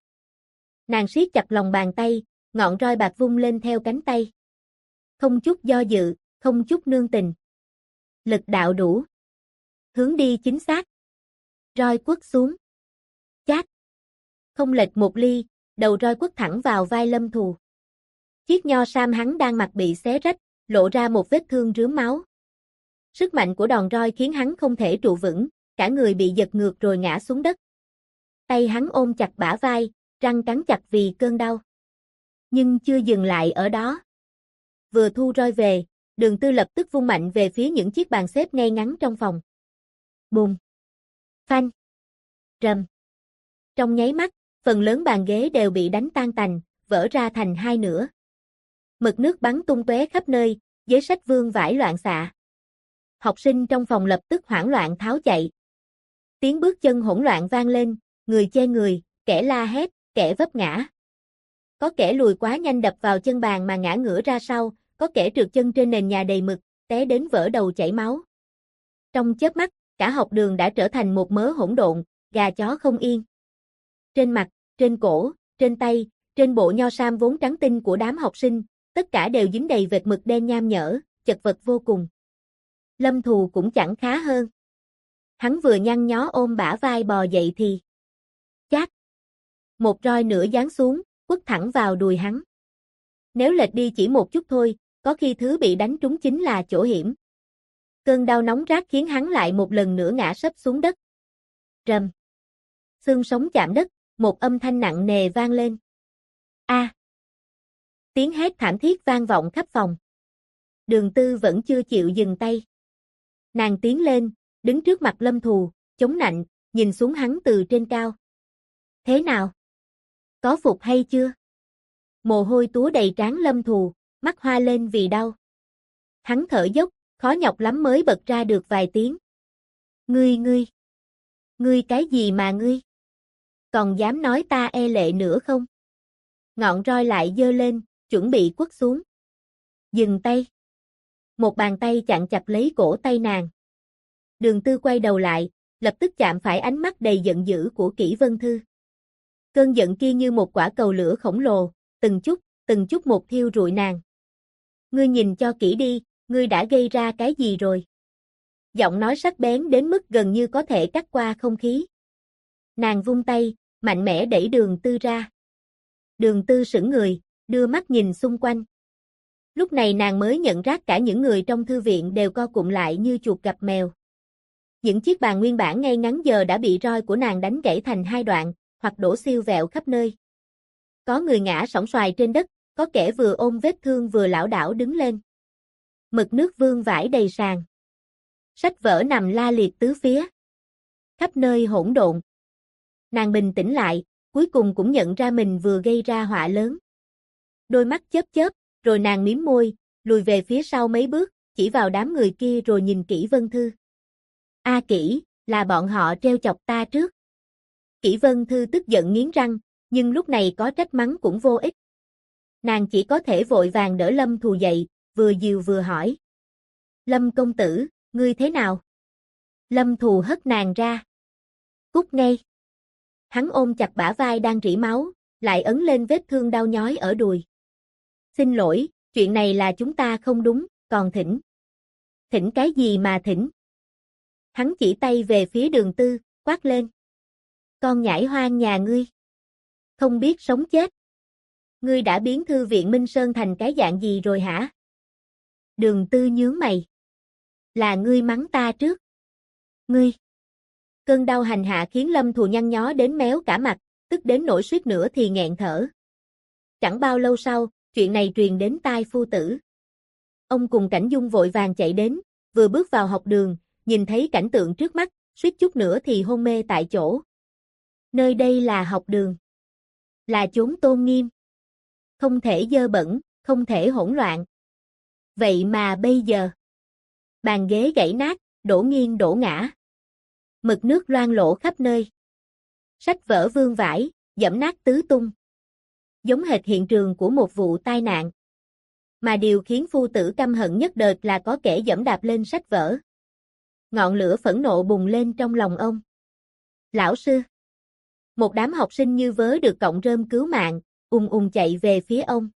Nàng siết chặt lòng bàn tay, ngọn roi bạc vung lên theo cánh tay. Không chút do dự, không chút nương tình. Lực đạo đủ. Hướng đi chính xác. Roi quất xuống. Chát. Không lệch một ly, đầu roi quất thẳng vào vai Lâm Thù. Chiếc nho sam hắn đang mặc bị xé rách, lộ ra một vết thương rướm máu. Sức mạnh của đòn roi khiến hắn không thể trụ vững, cả người bị giật ngược rồi ngã xuống đất. Tay hắn ôm chặt bả vai, răng cắn chặt vì cơn đau. Nhưng chưa dừng lại ở đó. Vừa thu roi về, Đường Tư lập tức vung mạnh về phía những chiếc bàn xếp ngay ngắn trong phòng. Bùm! Phanh! Rầm! Trong nháy mắt, phần lớn bàn ghế đều bị đánh tan tành, vỡ ra thành 2 nửa. Mực nước bắn tung tóe khắp nơi, giấy sách vương vãi loạn xạ. Học sinh trong phòng lập tức hoảng loạn tháo chạy. Tiếng bước chân hỗn loạn vang lên, người chê người, kẻ la hét, kẻ vấp ngã. Có kẻ lùi quá nhanh đập vào chân bàn mà ngã ngửa ra sau, có kẻ trượt chân trên nền nhà đầy mực, té đến vỡ đầu chảy máu. Trong chớp mắt, cả học đường đã trở thành một mớ hỗn độn, gà chó không yên. Trên mặt, trên cổ, trên tay, trên bộ nho sam vốn trắng tinh của đám học sinh, tất cả đều dính đầy vệt mực đen nham nhở, chật vật vô cùng. Lâm Thù cũng chẳng khá hơn. Hắn vừa nhăn nhó ôm bả vai bò dậy thì chát. Một roi nữa giáng xuống, quất thẳng vào đùi hắn. Nếu lệch đi chỉ một chút thôi, có khi thứ bị đánh trúng chính là chỗ hiểm. Cơn đau nóng rát khiến hắn lại một lần nữa ngã sấp xuống đất. Rầm. Xương sống chạm đất, một âm thanh nặng nề vang lên. A. Tiếng hét thảm thiết vang vọng khắp phòng. Đường Tư vẫn chưa chịu dừng tay. Nàng tiến lên, đứng trước mặt Lâm Thù, chống nạnh, nhìn xuống hắn từ trên cao. Thế nào? Có phục hay chưa? Mồ hôi túa đầy trán Lâm Thù, mắt hoa lên vì đau. Hắn thở dốc, khó nhọc lắm mới bật ra được vài tiếng. Ngươi cái gì mà ngươi? Còn dám nói ta e lệ nữa không? Ngọn roi lại giơ lên, chuẩn bị quất xuống. Dừng tay. Một bàn tay chặn chặt lấy cổ tay nàng. Đường Tư quay đầu lại, lập tức chạm phải ánh mắt đầy giận dữ của Kỷ Vân Thư. Cơn giận kia như một quả cầu lửa khổng lồ, từng chút một thiêu rụi nàng. Ngươi nhìn cho kỹ đi, ngươi đã gây ra cái gì rồi? Giọng nói sắc bén đến mức gần như có thể cắt qua không khí. Nàng vung tay, mạnh mẽ đẩy Đường Tư ra. Đường Tư sững người, đưa mắt nhìn xung quanh. Lúc này nàng mới nhận ra cả những người trong thư viện đều co cụm lại như chuột gặp mèo. Những chiếc bàn nguyên bản ngay ngắn giờ đã bị roi của nàng đánh gãy thành hai đoạn, hoặc đổ siêu vẹo khắp nơi. Có người ngã sóng xoài trên đất, có kẻ vừa ôm vết thương vừa lảo đảo đứng lên. Mực nước vương vãi đầy sàn. Sách vở nằm la liệt tứ phía. Khắp nơi hỗn độn. Nàng bình tĩnh lại, cuối cùng cũng nhận ra mình vừa gây ra họa lớn. Đôi mắt chớp chớp, rồi nàng mím môi, lùi về phía sau mấy bước, chỉ vào đám người kia rồi nhìn Kỷ Vân Thư. A Kỷ, là bọn họ trêu chọc ta trước. Kỷ Vân Thư tức giận nghiến răng, nhưng lúc này có trách mắng cũng vô ích. Nàng chỉ có thể vội vàng đỡ Lâm Thù dậy, vừa dìu vừa hỏi. Lâm công tử, ngươi thế nào? Lâm Thù hất nàng ra. Cút ngay. Hắn ôm chặt bả vai đang rỉ máu, lại ấn lên vết thương đau nhói ở đùi. Xin lỗi, chuyện này là chúng ta không đúng, còn thỉnh. Thỉnh cái gì mà thỉnh? Hắn chỉ tay về phía Đường Tư, quát lên. Con nhãi hoang nhà ngươi. Không biết sống chết. Ngươi đã biến thư viện Minh Sơn thành cái dạng gì rồi hả? Đường Tư nhướng mày. Là ngươi mắng ta trước. Ngươi. Cơn đau hành hạ khiến Lâm Thù nhăn nhó đến méo cả mặt, tức đến nỗi suýt nữa thì nghẹn thở. Chẳng bao lâu sau, chuyện này truyền đến tai phu tử. Ông cùng Cảnh Dung vội vàng chạy đến, vừa bước vào học đường, nhìn thấy cảnh tượng trước mắt, suýt chút nữa thì hôn mê tại chỗ. Nơi đây là học đường. Là chốn tôn nghiêm. Không thể dơ bẩn, không thể hỗn loạn. Vậy mà bây giờ, bàn ghế gãy nát, đổ nghiêng đổ ngã. Mực nước loang lổ khắp nơi. Sách vở vương vãi, dẫm nát tứ tung. Giống hệt hiện trường của một vụ tai nạn. Mà điều khiến phu tử căm hận nhất đời là có kẻ dẫm đạp lên sách vở. Ngọn lửa phẫn nộ bùng lên trong lòng ông. Lão sư. Một đám học sinh như vớ được cọng rơm cứu mạng, chạy về phía ông.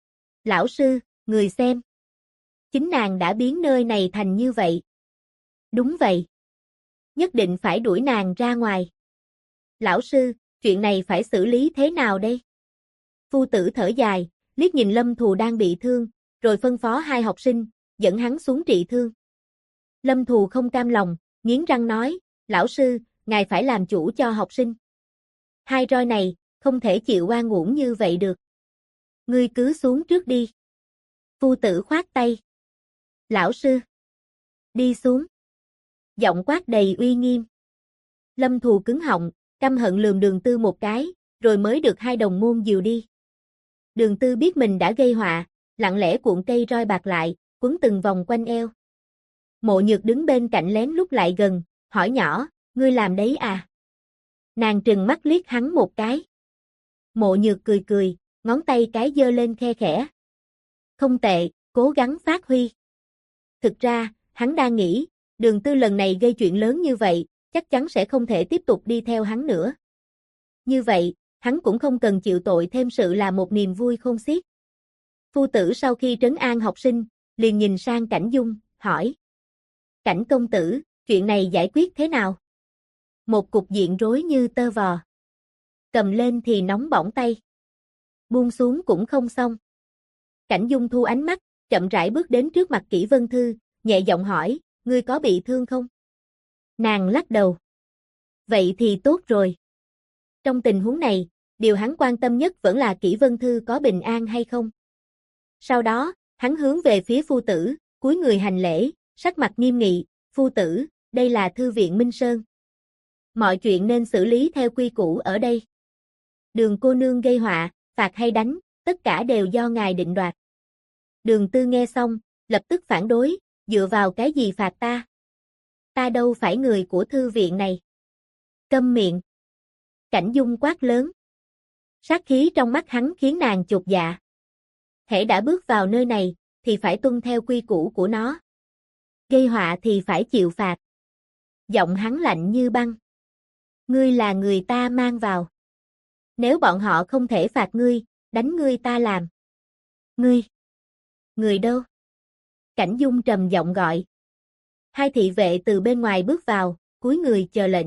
Lão sư, người xem. Chính nàng đã biến nơi này thành như vậy. Đúng vậy. Nhất định phải đuổi nàng ra ngoài. Lão sư, chuyện này phải xử lý thế nào đây? Phu tử thở dài, liếc nhìn Lâm Thù đang bị thương, rồi phân phó hai học sinh, dẫn hắn xuống trị thương. Lâm Thù không cam lòng, nghiến răng nói, lão sư, ngài phải làm chủ cho học sinh. Hai roi này, không thể chịu oan uổng như vậy được. Ngươi cứ xuống trước đi. Phu tử khoát tay. Lão sư. Đi xuống. Giọng quát đầy uy nghiêm. Lâm Thù cứng họng, căm hận lườm Đường Tư một cái, rồi mới được hai đồng môn dìu đi. Đường Tư biết mình đã gây họa, lặng lẽ cuộn cây roi bạc lại, quấn từng vòng quanh eo. Mộ Nhược đứng bên cạnh lén lút lại gần, hỏi nhỏ, ngươi làm đấy à? Nàng trừng mắt liếc hắn một cái. Mộ Nhược cười cười, ngón tay cái giơ lên khe khẽ. Không tệ, cố gắng phát huy. Thực ra, hắn đang nghĩ, Đường Tư lần này gây chuyện lớn như vậy, chắc chắn sẽ không thể tiếp tục đi theo hắn nữa. Như vậy, hắn cũng không cần chịu tội thêm sự là một niềm vui khôn xiết. Phu tử sau khi trấn an học sinh, liền nhìn sang Cảnh Dung, hỏi. Cảnh công tử, chuyện này giải quyết thế nào? Một cục diện rối như tơ vò. Cầm lên thì nóng bỏng tay. Buông xuống cũng không xong. Cảnh Dung thu ánh mắt, chậm rãi bước đến trước mặt Kỷ Vân Thư, nhẹ giọng hỏi, ngươi có bị thương không? Nàng lắc đầu. Vậy thì tốt rồi. Trong tình huống này, điều hắn quan tâm nhất vẫn là Kỷ Vân Thư có bình an hay không. Sau đó, hắn hướng về phía phu tử, cúi người hành lễ, sắc mặt nghiêm nghị, phu tử, đây là thư viện Minh Sơn. Mọi chuyện nên xử lý theo quy củ ở đây. Đường cô nương gây họa, phạt hay đánh, tất cả đều do ngài định đoạt. Đường Tư nghe xong, lập tức phản đối, dựa vào cái gì phạt ta? Ta đâu phải người của thư viện này. Câm miệng. Cảnh Dung quát lớn. Sát khí trong mắt hắn khiến nàng chột dạ. Hễ đã bước vào nơi này, thì phải tuân theo quy củ của nó. Gây họa thì phải chịu phạt. Giọng hắn lạnh như băng. Ngươi là người ta mang vào. Nếu bọn họ không thể phạt ngươi, đánh ngươi ta làm. Ngươi. Người đâu? Cảnh Dung trầm giọng gọi. Hai thị vệ từ bên ngoài bước vào, cúi người chờ lệnh.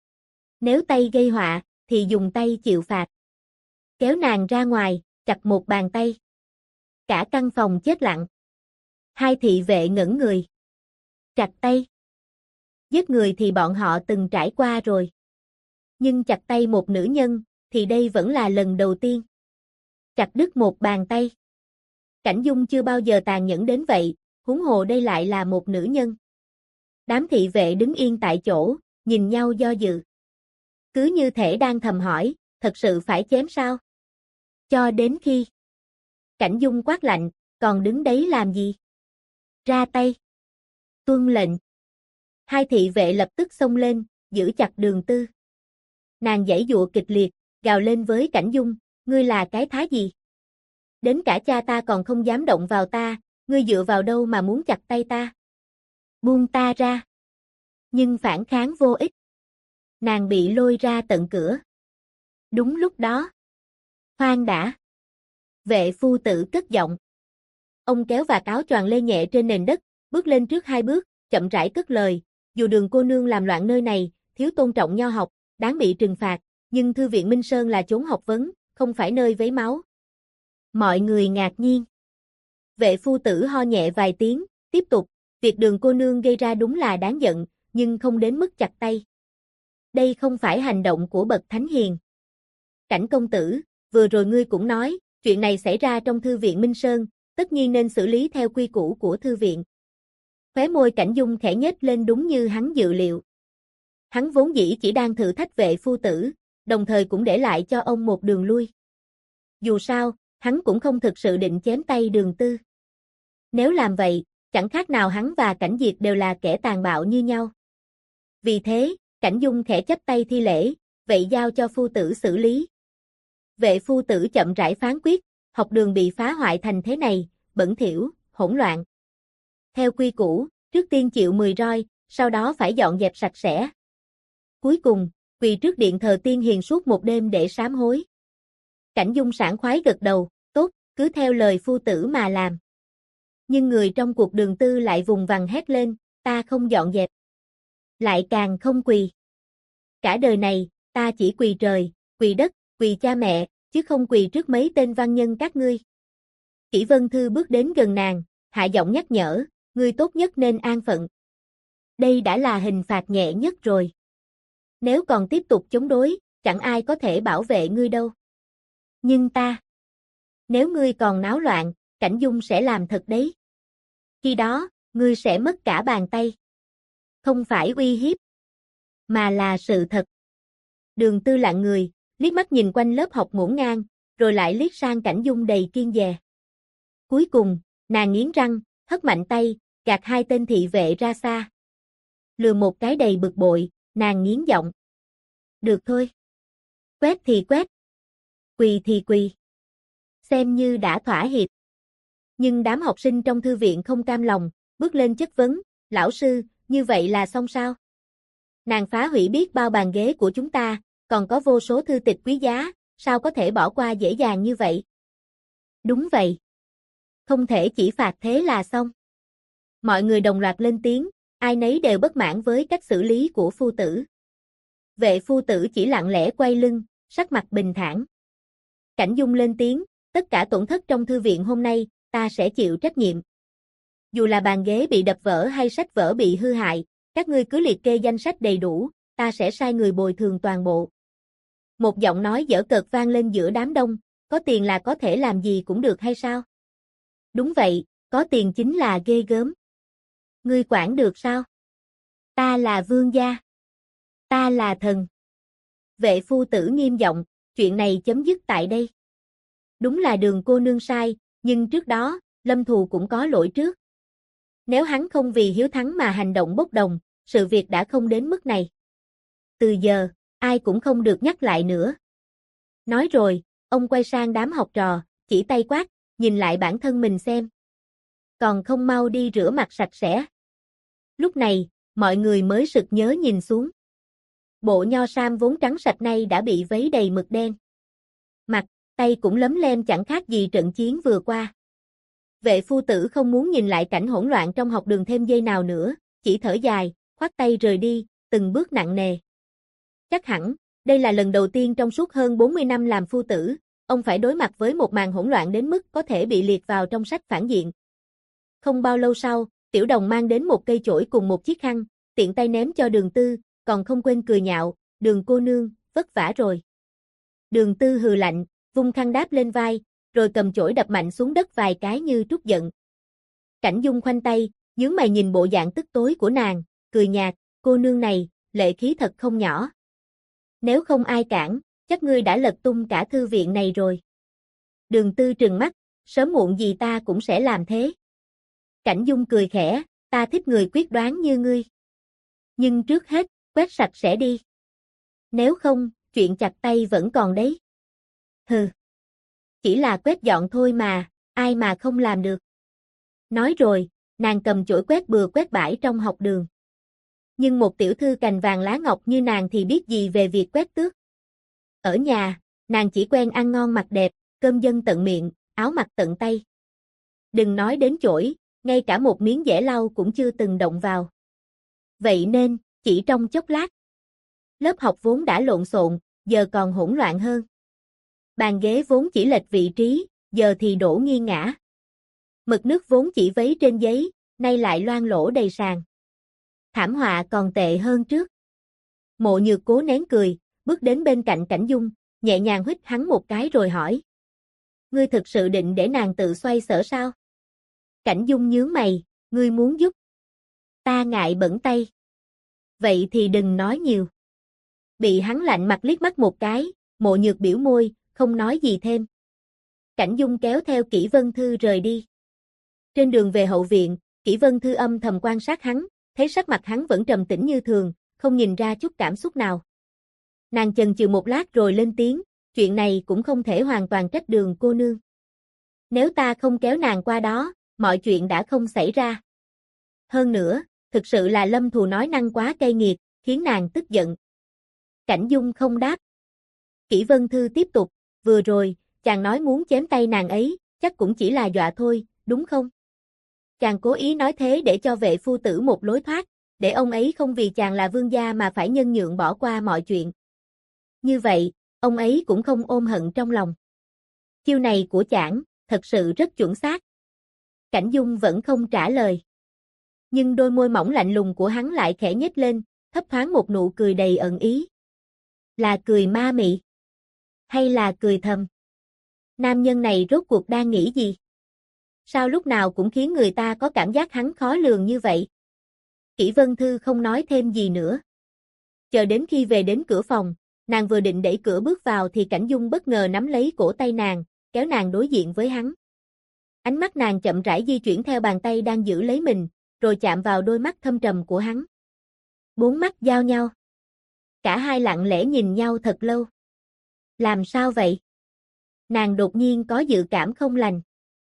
Nếu tay gây họa, thì dùng tay chịu phạt. Kéo nàng ra ngoài, chặt một bàn tay. Cả căn phòng chết lặng. Hai thị vệ ngẩn người. Chặt tay. Giết người thì bọn họ từng trải qua rồi. Nhưng chặt tay một nữ nhân, thì đây vẫn là lần đầu tiên. Chặt đứt một bàn tay. Cảnh Dung chưa bao giờ tàn nhẫn đến vậy, huống hồ đây lại là một nữ nhân. Đám thị vệ đứng yên tại chỗ, nhìn nhau do dự. Cứ như thể đang thầm hỏi, thật sự phải chém sao? Cho đến khi Cảnh Dung quát lạnh, còn đứng đấy làm gì? Ra tay. Tuân lệnh. Hai thị vệ lập tức xông lên, giữ chặt Đường Tư. Nàng giãy giụa kịch liệt, gào lên với Cảnh Dung, ngươi là cái thá gì? Đến cả cha ta còn không dám động vào ta, ngươi dựa vào đâu mà muốn chặt tay ta? Buông ta ra. Nhưng phản kháng vô ích. Nàng bị lôi ra tận cửa. Đúng lúc đó. Khoan đã. Vệ phu tử cất giọng. Ông kéo vạt áo choàng lê nhẹ trên nền đất, bước lên trước hai bước, chậm rãi cất lời, dù Đường cô nương làm loạn nơi này, thiếu tôn trọng nho học, đáng bị trừng phạt, nhưng thư viện Minh Sơn là chốn học vấn, không phải nơi vấy máu. Mọi người ngạc nhiên. Vệ phu tử ho nhẹ vài tiếng, tiếp tục, việc Đường cô nương gây ra đúng là đáng giận, nhưng không đến mức chặt tay. Đây không phải hành động của bậc thánh hiền. Cảnh công tử, vừa rồi ngươi cũng nói, chuyện này xảy ra trong thư viện Minh Sơn, tất nhiên nên xử lý theo quy củ của thư viện. Khóe môi Cảnh Dung khẽ nhếch lên đúng như hắn dự liệu. Hắn vốn dĩ chỉ đang thử thách vệ phu tử, đồng thời cũng để lại cho ông một đường lui. Dù sao, hắn cũng không thực sự định chém tay Đường Tư. Nếu làm vậy, chẳng khác nào hắn và Cảnh Diệt đều là kẻ tàn bạo như nhau. Vì thế, Cảnh Dung khẽ chắp tay thi lễ, vậy giao cho phu tử xử lý. Vệ phu tử chậm rãi phán quyết, học đường bị phá hoại thành thế này, bẩn thỉu, hỗn loạn. Theo quy củ, trước tiên chịu 10 roi, sau đó phải dọn dẹp sạch sẽ. Cuối cùng, quỳ trước điện thờ tiên hiền suốt một đêm để sám hối. Cảnh Dung sảng khoái gật đầu, tốt, cứ theo lời phu tử mà làm. Nhưng người trong cuộc Đường Tư lại vùng vằng hét lên, ta không dọn dẹp. Lại càng không quỳ. Cả đời này, ta chỉ quỳ trời, quỳ đất, quỳ cha mẹ, chứ không quỳ trước mấy tên văn nhân các ngươi. Kỷ Vân Thư bước đến gần nàng, hạ giọng nhắc nhở, ngươi tốt nhất nên an phận. Đây đã là hình phạt nhẹ nhất rồi. Nếu còn tiếp tục chống đối, chẳng ai có thể bảo vệ ngươi đâu. Nhưng ta, nếu ngươi còn náo loạn, Cảnh Dung sẽ làm thật đấy. Khi đó, ngươi sẽ mất cả bàn tay. Không phải uy hiếp, mà là sự thật. Đường Tư lặng người, liếc mắt nhìn quanh lớp học ngổn ngang, rồi lại liếc sang Cảnh Dung đầy kiên dè. Cuối cùng, nàng nghiến răng, hất mạnh tay, gạt hai tên thị vệ ra xa. Lừa một cái đầy bực bội, nàng nghiến giọng. Được thôi. Quét thì quét. Quỳ thì quỳ. Xem như đã thỏa hiệp. Nhưng đám học sinh trong thư viện không cam lòng, bước lên chất vấn, lão sư, như vậy là xong sao? Nàng phá hủy biết bao bàn ghế của chúng ta, còn có vô số thư tịch quý giá, sao có thể bỏ qua dễ dàng như vậy? Đúng vậy. Không thể chỉ phạt thế là xong. Mọi người đồng loạt lên tiếng, ai nấy đều bất mãn với cách xử lý của phu tử. Vệ phu tử chỉ lặng lẽ quay lưng, sắc mặt bình thản. Cảnh Dung lên tiếng, tất cả tổn thất trong thư viện hôm nay, ta sẽ chịu trách nhiệm. Dù là bàn ghế bị đập vỡ hay sách vở bị hư hại, các ngươi cứ liệt kê danh sách đầy đủ, ta sẽ sai người bồi thường toàn bộ. Một giọng nói giở cợt vang lên giữa đám đông, có tiền là có thể làm gì cũng được hay sao? Đúng vậy, có tiền chính là ghê gớm. Ngươi quản được sao? Ta là vương gia. Ta là thần. Vệ phu tử nghiêm giọng, chuyện này chấm dứt tại đây. Đúng là Đường cô nương sai, nhưng trước đó, Lâm Thù cũng có lỗi trước. Nếu hắn không vì hiếu thắng mà hành động bốc đồng, sự việc đã không đến mức này. Từ giờ, ai cũng không được nhắc lại nữa. Nói rồi, ông quay sang đám học trò, chỉ tay quát, nhìn lại bản thân mình xem. Còn không mau đi rửa mặt sạch sẽ. Lúc này, mọi người mới sực nhớ nhìn xuống. Bộ nho sam vốn trắng sạch nay đã bị vấy đầy mực đen. Mặt, tay cũng lấm lem chẳng khác gì trận chiến vừa qua. Vệ phu tử không muốn nhìn lại cảnh hỗn loạn trong học đường thêm giây nào nữa, chỉ thở dài, khoát tay rời đi, từng bước nặng nề. Chắc hẳn, đây là lần đầu tiên trong suốt hơn 40 năm làm phu tử, ông phải đối mặt với một màn hỗn loạn đến mức có thể bị liệt vào trong sách phản diện. Không bao lâu sau, Tiểu Đồng mang đến một cây chổi cùng một chiếc khăn, tiện tay ném cho Đường Tư, còn không quên cười nhạo, Đường cô nương, vất vả rồi. Đường Tư hừ lạnh, vung khăn đáp lên vai, rồi cầm chổi đập mạnh xuống đất vài cái như trút giận. Cảnh Dung khoanh tay, nhướng mày nhìn bộ dạng tức tối của nàng, cười nhạt, cô nương này, lệ khí thật không nhỏ. Nếu không ai cản, chắc ngươi đã lật tung cả thư viện này rồi. Đường Tư trừng mắt, sớm muộn gì ta cũng sẽ làm thế. Cảnh Dung cười khẽ, ta thích người quyết đoán như ngươi. Nhưng trước hết, quét sạch sẽ đi. Nếu không, chuyện chặt tay vẫn còn đấy. Hừ. Chỉ là quét dọn thôi mà, ai mà không làm được. Nói rồi, nàng cầm chổi quét bừa quét bãi trong học đường. Nhưng một tiểu thư cành vàng lá ngọc như nàng thì biết gì về việc quét tước. Ở nhà, nàng chỉ quen ăn ngon mặc đẹp, cơm dân tận miệng, áo mặc tận tay. Đừng nói đến chổi, ngay cả một miếng dẻ lau cũng chưa từng động vào. Vậy nên, chỉ trong chốc lát, lớp học vốn đã lộn xộn, giờ còn hỗn loạn hơn. Bàn ghế vốn chỉ lệch vị trí, giờ thì đổ nghiêng ngả. Mực nước vốn chỉ vấy trên giấy, nay lại loang lỗ đầy sàn. Thảm họa còn tệ hơn trước. Mộ Nhược cố nén cười, bước đến bên cạnh Cảnh Dung, nhẹ nhàng huých hắn một cái rồi hỏi. Ngươi thực sự định để nàng tự xoay sở sao? Cảnh Dung nhướng mày, ngươi muốn giúp. Ta ngại bẩn tay. Vậy thì đừng nói nhiều. Bị hắn lạnh mặt liếc mắt một cái, Mộ Nhược biểu môi, không nói gì thêm. Cảnh Dung kéo theo Kỷ Vân Thư rời đi. Trên đường về hậu viện, Kỷ Vân Thư âm thầm quan sát hắn, thấy sắc mặt hắn vẫn trầm tĩnh như thường, không nhìn ra chút cảm xúc nào. Nàng chần chừ một lát rồi lên tiếng, chuyện này cũng không thể hoàn toàn trách Đường cô nương. Nếu ta không kéo nàng qua đó, mọi chuyện đã không xảy ra. Hơn nữa, thực sự là Lâm Thù nói năng quá cay nghiệt, khiến nàng tức giận. Cảnh Dung không đáp. Kỷ Vân Thư tiếp tục, vừa rồi, chàng nói muốn chém tay nàng ấy, chắc cũng chỉ là dọa thôi, đúng không? Chàng cố ý nói thế để cho vệ phu tử một lối thoát, để ông ấy không vì chàng là vương gia mà phải nhân nhượng bỏ qua mọi chuyện. Như vậy, ông ấy cũng không ôm hận trong lòng. Chiêu này của chàng, thật sự rất chuẩn xác. Cảnh Dung vẫn không trả lời. Nhưng đôi môi mỏng lạnh lùng của hắn lại khẽ nhếch lên, thấp thoáng một nụ cười đầy ẩn ý. Là cười ma mị? Hay là cười thầm? Nam nhân này rốt cuộc đang nghĩ gì? Sao lúc nào cũng khiến người ta có cảm giác hắn khó lường như vậy? Kỷ Vân Thư không nói thêm gì nữa. Chờ đến khi về đến cửa phòng, nàng vừa định đẩy cửa bước vào thì Cảnh Dung bất ngờ nắm lấy cổ tay nàng, kéo nàng đối diện với hắn. Ánh mắt nàng chậm rãi di chuyển theo bàn tay đang giữ lấy mình, rồi chạm vào đôi mắt thâm trầm của hắn. Bốn mắt giao nhau. Cả hai lặng lẽ nhìn nhau thật lâu. Làm sao vậy? Nàng đột nhiên có dự cảm không lành.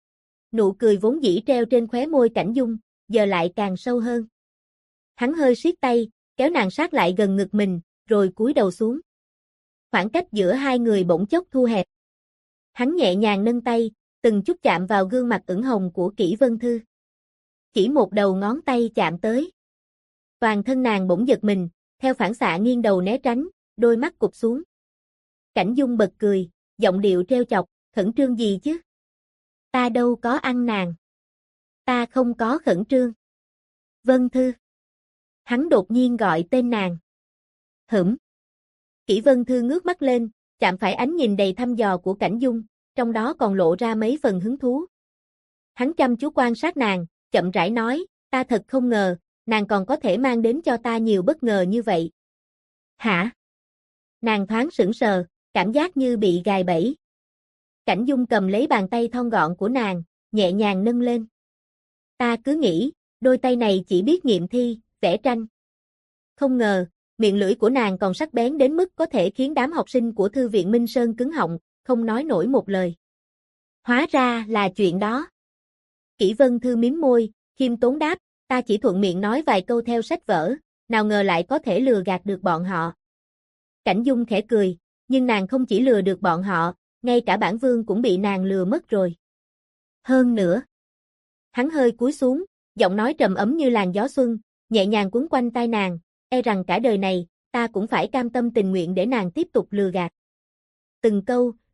Nụ cười vốn dĩ treo trên khóe môi Cảnh Dung, giờ lại càng sâu hơn. Hắn hơi siết tay, kéo nàng sát lại gần ngực mình, rồi cúi đầu xuống. Khoảng cách giữa hai người bỗng chốc thu hẹp. Hắn nhẹ nhàng nâng tay, từng chút chạm vào gương mặt ửng hồng của Kỷ Vân Thư. Chỉ một đầu ngón tay chạm tới. Toàn thân nàng bỗng giật mình, theo phản xạ nghiêng đầu né tránh, đôi mắt cụp xuống. Cảnh Dung bật cười, giọng điệu trêu chọc, khẩn trương gì chứ? Ta đâu có ăn nàng. Ta không có khẩn trương. Vân Thư. Hắn đột nhiên gọi tên nàng. Hửm. Kỷ Vân Thư ngước mắt lên, chạm phải ánh nhìn đầy thăm dò của Cảnh Dung, trong đó còn lộ ra mấy phần hứng thú. Hắn chăm chú quan sát nàng, chậm rãi nói, ta thật không ngờ, nàng còn có thể mang đến cho ta nhiều bất ngờ như vậy. Hả? Nàng thoáng sững sờ, cảm giác như bị gài bẫy. Cảnh Dung cầm lấy bàn tay thon gọn của nàng, nhẹ nhàng nâng lên. Ta cứ nghĩ, đôi tay này chỉ biết nghiệm thi, vẽ tranh. Không ngờ, miệng lưỡi của nàng còn sắc bén đến mức có thể khiến đám học sinh của Thư viện Minh Sơn cứng họng, không nói nổi một lời. Hóa ra là chuyện đó. Kỷ Vân Thư mím môi, khiêm tốn đáp, ta chỉ thuận miệng nói vài câu theo sách vở, nào ngờ lại có thể lừa gạt được bọn họ. Cảnh Dung khẽ cười, nhưng nàng không chỉ lừa được bọn họ, ngay cả bản vương cũng bị nàng lừa mất rồi. Hơn nữa. Hắn hơi cúi xuống, giọng nói trầm ấm như làn gió xuân, nhẹ nhàng quấn quanh tai nàng, e rằng cả đời này, ta cũng phải cam tâm tình nguyện để nàng tiếp tục lừa gạt. Từng câu,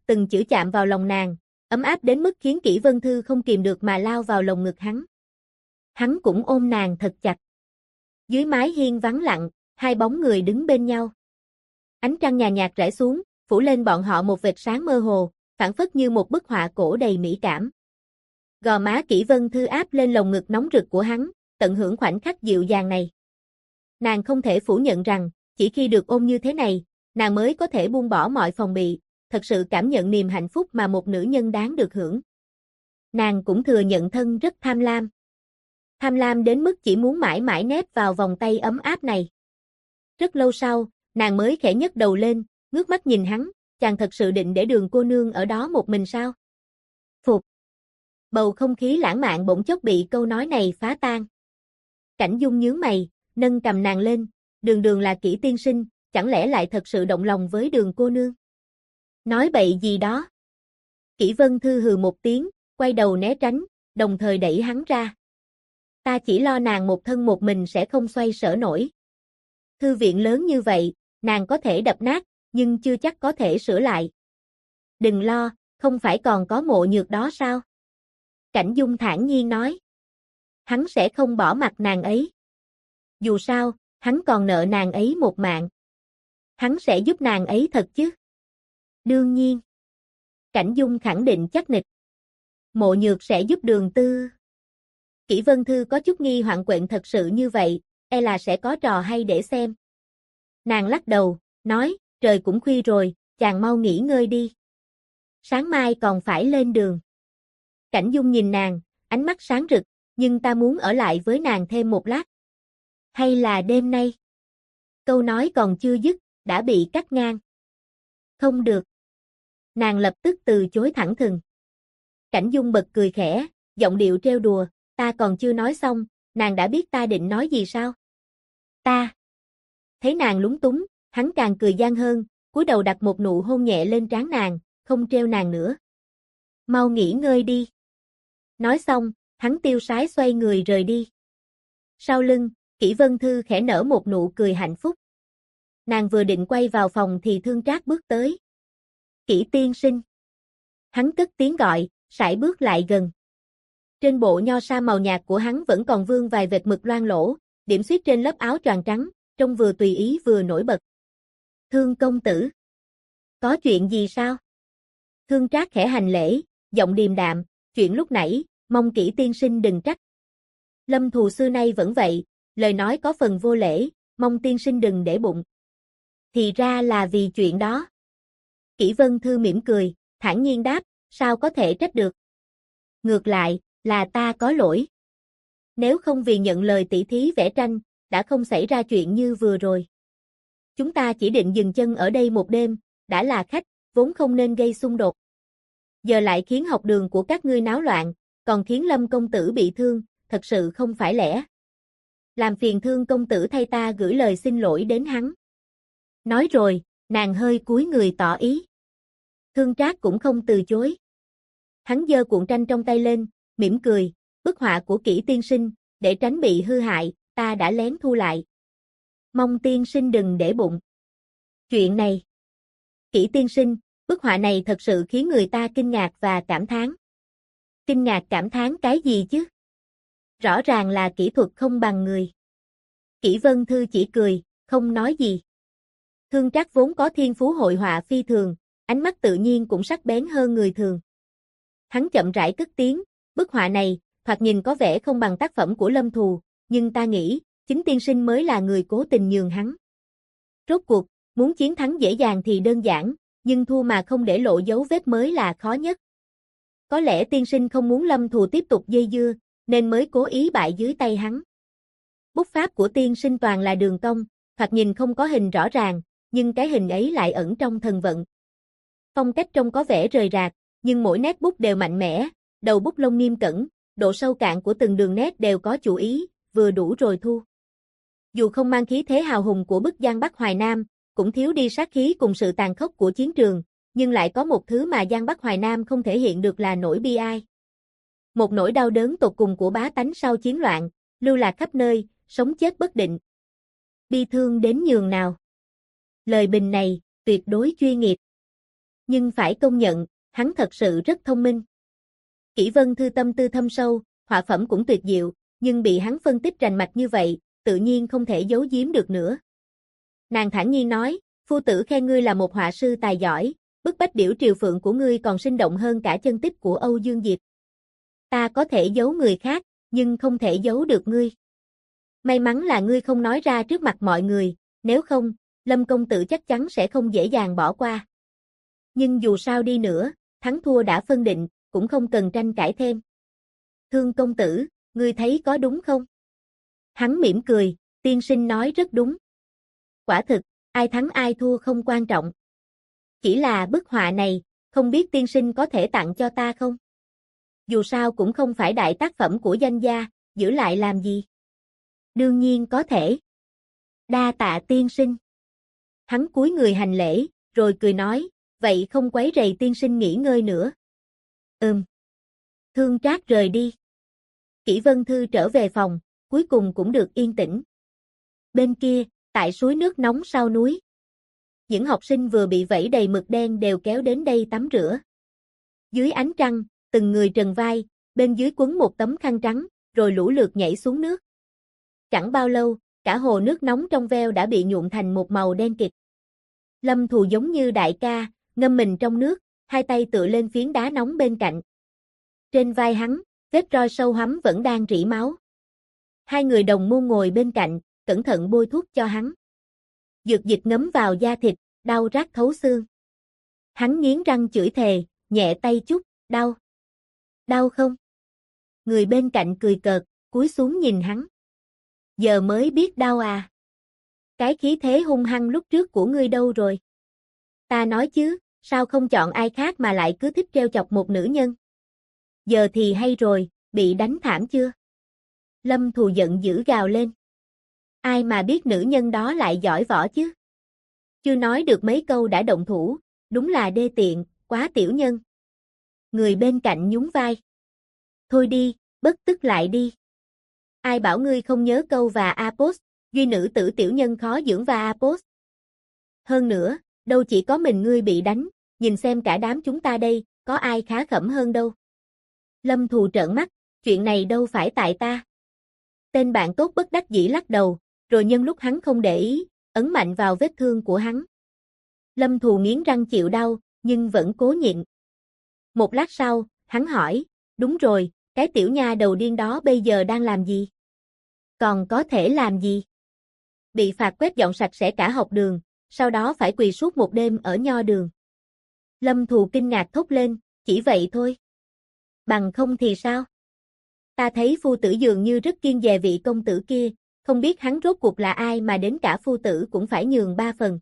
từng chữ chạm vào lòng nàng, ấm áp đến mức khiến Kỷ Vân Thư không kìm được mà lao vào lồng ngực hắn. Hắn cũng ôm nàng thật chặt. Dưới mái hiên vắng lặng, hai bóng người đứng bên nhau. Ánh trăng nhàn nhạt rải xuống, phủ lên bọn họ một vệt sáng mơ hồ, phảng phất như một bức họa cổ đầy mỹ cảm. Gò má Kỷ Vân Thư áp lên lồng ngực nóng rực của hắn, tận hưởng khoảnh khắc dịu dàng này. Nàng không thể phủ nhận rằng, chỉ khi được ôm như thế này, nàng mới có thể buông bỏ mọi phòng bị, thật sự cảm nhận niềm hạnh phúc mà một nữ nhân đáng được hưởng. Nàng cũng thừa nhận thân rất tham lam. Tham lam đến mức chỉ muốn mãi mãi nép vào vòng tay ấm áp này. Rất lâu sau, nàng mới khẽ nhấc đầu lên, ngước mắt nhìn hắn, chàng thật sự định để Đường cô nương ở đó một mình sao? Phục. Bầu không khí lãng mạn bỗng chốc bị câu nói này phá tan. Cảnh Dung nhướng mày, nâng cầm nàng lên, Đường là Kỷ tiên sinh, chẳng lẽ lại thật sự động lòng với Đường cô nương? Nói bậy gì đó? Kỷ Vân Thư hừ một tiếng, quay đầu né tránh, đồng thời đẩy hắn ra. Ta chỉ lo nàng một thân một mình sẽ không xoay sở nổi. Thư viện lớn như vậy, nàng có thể đập nát, nhưng chưa chắc có thể sửa lại. Đừng lo, không phải còn có Mộ Nhược đó sao? Cảnh Dung thản nhiên nói. Hắn sẽ không bỏ mặc nàng ấy. Dù sao, hắn còn nợ nàng ấy một mạng. Hắn sẽ giúp nàng ấy thật chứ? Đương nhiên. Cảnh Dung khẳng định chắc nịch. Mộ Nhược sẽ giúp Đường Tư. Kỷ Vân Thư có chút nghi hoặc quện thật sự như vậy, e là sẽ có trò hay để xem. Nàng lắc đầu, nói, trời cũng khuya rồi, chàng mau nghỉ ngơi đi. Sáng mai còn phải lên đường. Cảnh Dung nhìn nàng, ánh mắt sáng rực, nhưng ta muốn ở lại với nàng thêm một lát. Hay là đêm nay? Câu nói còn chưa dứt, đã bị cắt ngang. Không được. Nàng lập tức từ chối thẳng thừng. Cảnh Dung bật cười khẽ, giọng điệu trêu đùa, ta còn chưa nói xong, nàng đã biết ta định nói gì sao? Ta. Thấy nàng lúng túng, hắn càng cười gian hơn, cúi đầu đặt một nụ hôn nhẹ lên trán nàng, không trêu nàng nữa. Mau nghỉ ngơi đi. Nói xong, hắn tiêu sái xoay người rời đi. Sau lưng, Kỷ Vân Thư khẽ nở một nụ cười hạnh phúc. Nàng vừa định quay vào phòng thì Thương Trác bước tới. Kỷ tiên sinh. Hắn cất tiếng gọi, sải bước lại gần. Trên bộ nho sa màu nhạt của hắn vẫn còn vương vài vệt mực loang lỗ, điểm xuyết trên lớp áo choàng trắng, trông vừa tùy ý vừa nổi bật. Thương công tử. Có chuyện gì sao? Thương Trác khẽ hành lễ, giọng điềm đạm, chuyện lúc nãy, mong Kỷ tiên sinh đừng trách. Lâm Thù xưa nay vẫn vậy, lời nói có phần vô lễ, mong tiên sinh đừng để bụng. Thì ra là vì chuyện đó. Kỷ Vân Thư mỉm cười, thản nhiên đáp, sao có thể trách được. Ngược lại, là ta có lỗi. Nếu không vì nhận lời tỷ thí vẽ tranh, đã không xảy ra chuyện như vừa rồi. Chúng ta chỉ định dừng chân ở đây một đêm, đã là khách, vốn không nên gây xung đột. Giờ lại khiến học đường của các ngươi náo loạn, còn khiến Lâm công tử bị thương, thật sự không phải lẽ. Làm phiền Thương công tử thay ta gửi lời xin lỗi đến hắn. Nói rồi, nàng hơi cúi người tỏ ý. Thương Trác cũng không từ chối. Hắn giơ cuộn tranh trong tay lên, mỉm cười, bức họa của Kỷ tiên sinh, để tránh bị hư hại, ta đã lén thu lại. Mong tiên sinh đừng để bụng. Chuyện này. Kỷ tiên sinh, bức họa này thật sự khiến người ta kinh ngạc và cảm thán. Kinh ngạc cảm thán cái gì chứ? Rõ ràng là kỹ thuật không bằng người. Kỷ Vân Thư chỉ cười, không nói gì. Thương Trác vốn có thiên phú hội họa phi thường, ánh mắt tự nhiên cũng sắc bén hơn người thường. Hắn chậm rãi cất tiếng, bức họa này, thoạt nhìn có vẻ không bằng tác phẩm của Lâm Thù, nhưng ta nghĩ, chính tiên sinh mới là người cố tình nhường hắn. Rốt cuộc, muốn chiến thắng dễ dàng thì đơn giản, nhưng thua mà không để lộ dấu vết mới là khó nhất. Có lẽ tiên sinh không muốn Lâm Thù tiếp tục dây dưa, nên mới cố ý bại dưới tay hắn. Bút pháp của tiên sinh toàn là đường cong, thoạt nhìn không có hình rõ ràng, nhưng cái hình ấy lại ẩn trong thần vận. Phong cách trông có vẻ rời rạc, nhưng mỗi nét bút đều mạnh mẽ, đầu bút lông nghiêm cẩn, độ sâu cạn của từng đường nét đều có chủ ý, vừa đủ rồi thu. Dù không mang khí thế hào hùng của bức Giang Bắc Hoài Nam, cũng thiếu đi sát khí cùng sự tàn khốc của chiến trường, nhưng lại có một thứ mà Giang Bắc Hoài Nam không thể hiện được là nỗi bi ai. Một nỗi đau đớn tột cùng của bá tánh sau chiến loạn, lưu lạc khắp nơi, sống chết bất định. Bi thương đến nhường nào. Lời bình này, tuyệt đối chuyên nghiệp. Nhưng phải công nhận, hắn thật sự rất thông minh. Kỷ Vân Thư tâm tư thâm sâu, họa phẩm cũng tuyệt diệu, nhưng bị hắn phân tích rành mạch như vậy, tự nhiên không thể giấu giếm được nữa. Nàng thản nhiên nói, phu tử khen ngươi là một họa sư tài giỏi, bức bách điểu triều phượng của ngươi còn sinh động hơn cả chân tích của Âu Dương Diệp. Ta có thể giấu người khác, nhưng không thể giấu được ngươi. May mắn là ngươi không nói ra trước mặt mọi người, nếu không, Lâm công tử chắc chắn sẽ không dễ dàng bỏ qua. Nhưng dù sao đi nữa, thắng thua đã phân định, cũng không cần tranh cãi thêm. Thương công tử, ngươi thấy có đúng không? Hắn mỉm cười, tiên sinh nói rất đúng. Quả thực, ai thắng ai thua không quan trọng. Chỉ là bức họa này, không biết tiên sinh có thể tặng cho ta không? Dù sao cũng không phải đại tác phẩm của danh gia, giữ lại làm gì? Đương nhiên có thể. Đa tạ tiên sinh. Hắn cúi người hành lễ, rồi cười nói, vậy không quấy rầy tiên sinh nghỉ ngơi nữa. Thương Trác rời đi. Kỷ Vân Thư trở về phòng, cuối cùng cũng được yên tĩnh. Bên kia, tại suối nước nóng sau núi. Những học sinh vừa bị vẩy đầy mực đen đều kéo đến đây tắm rửa. Dưới ánh trăng, từng người trần vai, bên dưới quấn một tấm khăn trắng, rồi lũ lượt nhảy xuống nước. Chẳng bao lâu, cả hồ nước nóng trong veo đã bị nhuộm thành một màu đen kịt. Lâm Thù giống như đại ca, ngâm mình trong nước, hai tay tựa lên phiến đá nóng bên cạnh. Trên vai hắn, vết roi sâu hoắm vẫn đang rỉ máu. Hai người đồng môn ngồi bên cạnh, cẩn thận bôi thuốc cho hắn. Dược dịch ngấm vào da thịt, đau rát thấu xương. Hắn nghiến răng chửi thề, nhẹ tay chút, đau. Đau không? Người bên cạnh cười cợt, cúi xuống nhìn hắn. Giờ mới biết đau à? Cái khí thế hung hăng lúc trước của ngươi đâu rồi? Ta nói chứ, sao không chọn ai khác mà lại cứ thích trêu chọc một nữ nhân? Giờ thì hay rồi, bị đánh thảm chưa? Lâm Thù giận dữ gào lên. Ai mà biết nữ nhân đó lại giỏi võ chứ? Chưa nói được mấy câu đã động thủ, đúng là đê tiện, quá tiểu nhân. Người bên cạnh nhún vai. Thôi đi, bất tức lại đi. Ai bảo ngươi không nhớ câu và apos, duy nữ tử tiểu nhân khó dưỡng và apos. Hơn nữa, đâu chỉ có mình ngươi bị đánh, nhìn xem cả đám chúng ta đây, có ai khá khẩm hơn đâu. Lâm Thù trợn mắt, chuyện này đâu phải tại ta. Tên bạn tốt bất đắc dĩ lắc đầu, rồi nhân lúc hắn không để ý, ấn mạnh vào vết thương của hắn. Lâm Thù nghiến răng chịu đau, nhưng vẫn cố nhịn. Một lát sau, hắn hỏi, đúng rồi, cái tiểu nha đầu điên đó bây giờ đang làm gì? Còn có thể làm gì? Bị phạt quét dọn sạch sẽ cả học đường, sau đó phải quỳ suốt một đêm ở nho đường. Lâm Thù kinh ngạc thốt lên, chỉ vậy thôi. Bằng không thì sao? Ta thấy phu tử dường như rất kiêng dè vị công tử kia, không biết hắn rốt cuộc là ai mà đến cả phu tử cũng phải nhường 3 phần.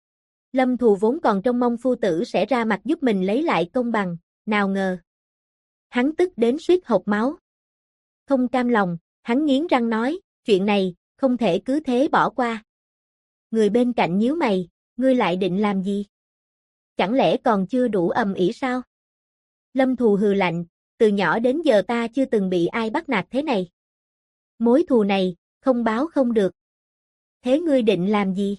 Lâm Thù vốn còn trông mong phu tử sẽ ra mặt giúp mình lấy lại công bằng, nào ngờ. Hắn tức đến suýt hộc máu. Không cam lòng, hắn nghiến răng nói, chuyện này, không thể cứ thế bỏ qua. Người bên cạnh nhíu mày, ngươi lại định làm gì? Chẳng lẽ còn chưa đủ ầm ĩ sao? Lâm Thù hừ lạnh, từ nhỏ đến giờ ta chưa từng bị ai bắt nạt thế này. Mối thù này, không báo không được. Thế ngươi định làm gì?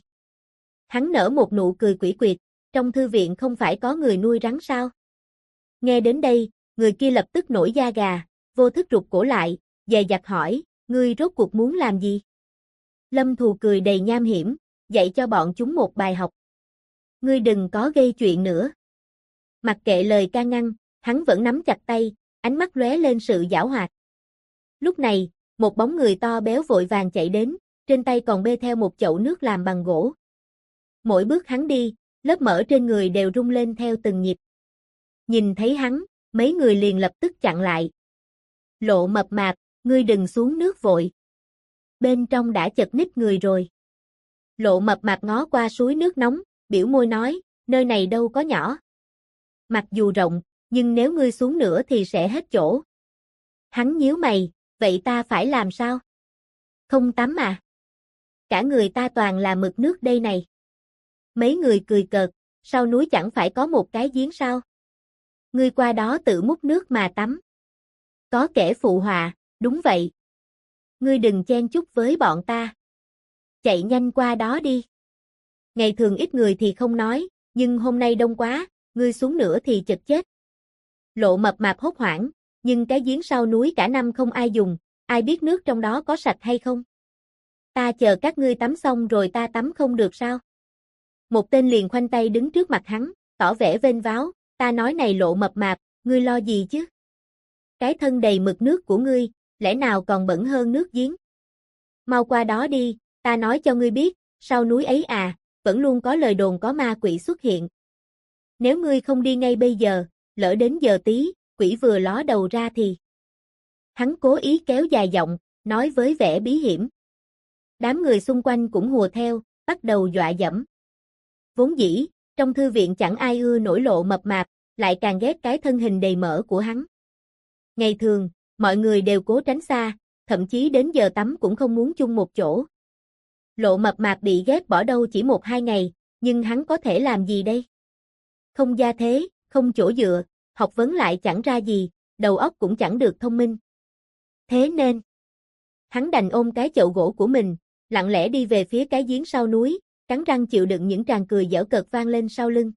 Hắn nở một nụ cười quỷ quyệt, trong thư viện không phải có người nuôi rắn sao? Nghe đến đây, người kia lập tức nổi da gà, vô thức rụt cổ lại, dè dặt hỏi, ngươi rốt cuộc muốn làm gì? Lâm Thù cười đầy nham hiểm, dạy cho bọn chúng một bài học. Ngươi đừng có gây chuyện nữa. Mặc kệ lời can ngăn, hắn vẫn nắm chặt tay, ánh mắt lóe lên sự giảo hoạt. Lúc này, một bóng người to béo vội vàng chạy đến, trên tay còn bê theo một chậu nước làm bằng gỗ. Mỗi bước hắn đi, lớp mỡ trên người đều rung lên theo từng nhịp. Nhìn thấy hắn, mấy người liền lập tức chặn lại. Lộ mập mạp, ngươi đừng xuống nước vội. Bên trong đã chật ních người rồi. Lộ mập mạp ngó qua suối nước nóng, biểu môi nói, nơi này đâu có nhỏ. Mặc dù rộng, nhưng nếu ngươi xuống nữa thì sẽ hết chỗ. Hắn nhíu mày, vậy ta phải làm sao? Không tắm à? Cả người ta toàn là mực nước đây này. Mấy người cười cợt, sau núi chẳng phải có một cái giếng sao? Ngươi qua đó tự múc nước mà tắm. Có kẻ phụ họa, đúng vậy. Ngươi đừng chen chúc với bọn ta. Chạy nhanh qua đó đi. Ngày thường ít người thì không nói, nhưng hôm nay đông quá, ngươi xuống nữa thì chật chết. Lộ Mập Mạp hốt hoảng, nhưng cái giếng sau núi cả năm không ai dùng, ai biết nước trong đó có sạch hay không? Ta chờ các ngươi tắm xong rồi ta tắm không được sao? Một tên liền khoanh tay đứng trước mặt hắn, tỏ vẻ vênh váo, ta nói này Lộ Mập Mạp, ngươi lo gì chứ? Cái thân đầy mực nước của ngươi, lẽ nào còn bẩn hơn nước giếng? Mau qua đó đi, ta nói cho ngươi biết, sau núi ấy vẫn luôn có lời đồn có ma quỷ xuất hiện. Nếu ngươi không đi ngay bây giờ, lỡ đến giờ tí, quỷ vừa ló đầu ra thì. Hắn cố ý kéo dài giọng, nói với vẻ bí hiểm. Đám người xung quanh cũng hùa theo, bắt đầu dọa dẫm. Vốn dĩ, trong thư viện chẳng ai ưa nổi Lộ Mập Mạp, lại càng ghét cái thân hình đầy mỡ của hắn. Ngày thường, mọi người đều cố tránh xa, thậm chí đến giờ tắm cũng không muốn chung một chỗ. Lộ Mập Mạp bị ghét bỏ đâu chỉ 1-2 ngày, nhưng hắn có thể làm gì đây? Không gia thế, không chỗ dựa, học vấn lại chẳng ra gì, đầu óc cũng chẳng được thông minh. Thế nên, hắn đành ôm cái chậu gỗ của mình, lặng lẽ đi về phía cái giếng sau núi, cắn răng chịu đựng những tràng cười giễu cợt vang lên sau lưng.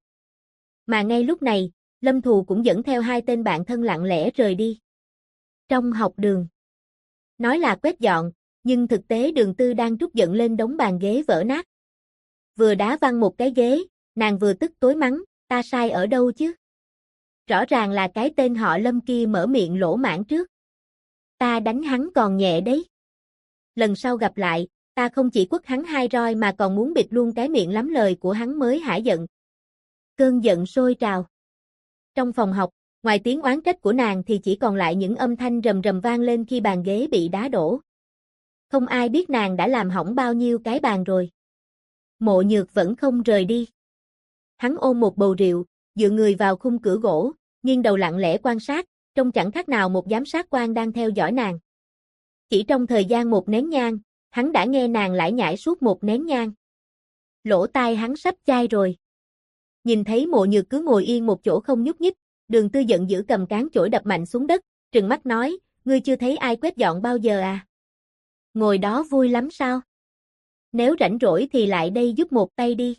Mà ngay lúc này, Lâm Thù cũng dẫn theo 2 tên bạn thân lặng lẽ rời đi. Trong học đường, nói là quét dọn, nhưng thực tế Đường Tư đang trút giận lên đống bàn ghế vỡ nát. Vừa đá văng một cái ghế, nàng vừa tức tối mắng, ta sai ở đâu chứ? Rõ ràng là cái tên họ Lâm kia mở miệng lỗ mãng trước. Ta đánh hắn còn nhẹ đấy. Lần sau gặp lại, ta không chỉ quất hắn 2 roi mà còn muốn bịt luôn cái miệng lắm lời của hắn mới hả giận. Cơn giận sôi trào. Trong phòng học, ngoài tiếng oán trách của nàng thì chỉ còn lại những âm thanh rầm rầm vang lên khi bàn ghế bị đá đổ. Không ai biết nàng đã làm hỏng bao nhiêu cái bàn rồi. Mộ Nhược vẫn không rời đi. Hắn ôm một bầu rượu, dựa người vào khung cửa gỗ, nghiêng đầu lặng lẽ quan sát, trông chẳng khác nào một giám sát quan đang theo dõi nàng. Chỉ trong thời gian 1 nén nhang, hắn đã nghe nàng lải nhải suốt 1 nén nhang. Lỗ tai hắn sắp chai rồi. Nhìn thấy Mộ Nhược cứ ngồi yên một chỗ không nhúc nhích, Đường Tư giận dữ cầm cán chổi đập mạnh xuống đất, trừng mắt nói, ngươi chưa thấy ai quét dọn bao giờ à? Ngồi đó vui lắm sao? Nếu rảnh rỗi thì lại đây giúp một tay đi.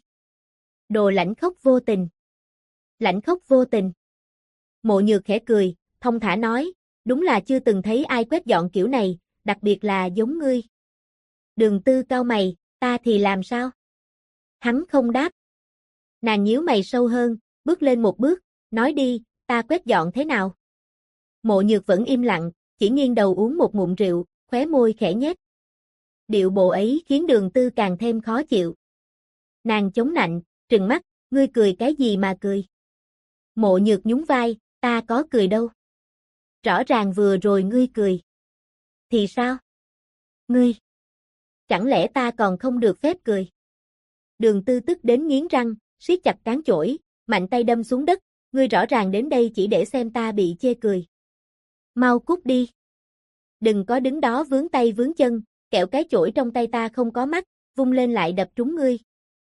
Đồ lãnh khốc vô tình. Lãnh khốc vô tình. Mộ Nhược khẽ cười, thông thả nói, đúng là chưa từng thấy ai quét dọn kiểu này, đặc biệt là giống ngươi. Đường Tư cau mày, ta thì làm sao? Hắn không đáp. Nàng nhíu mày sâu hơn, bước lên một bước, nói đi, ta quét dọn thế nào? Mộ Nhược vẫn im lặng, chỉ nghiêng đầu uống một ngụm rượu, khóe môi khẽ nhếch. Điệu bộ ấy khiến Đường Tư càng thêm khó chịu. Nàng chống nạnh, trừng mắt, ngươi cười cái gì mà cười? Mộ Nhược nhún vai, ta có cười đâu. Rõ ràng vừa rồi ngươi cười. Thì sao? Ngươi. Chẳng lẽ ta còn không được phép cười? Đường Tư tức đến nghiến răng, siết chặt cán chổi, mạnh tay đâm xuống đất, ngươi rõ ràng đến đây chỉ để xem ta bị chê cười. Mau cút đi. Đừng có đứng đó vướng tay vướng chân, kẹo cái chổi trong tay ta không có mắt, vung lên lại đập trúng ngươi.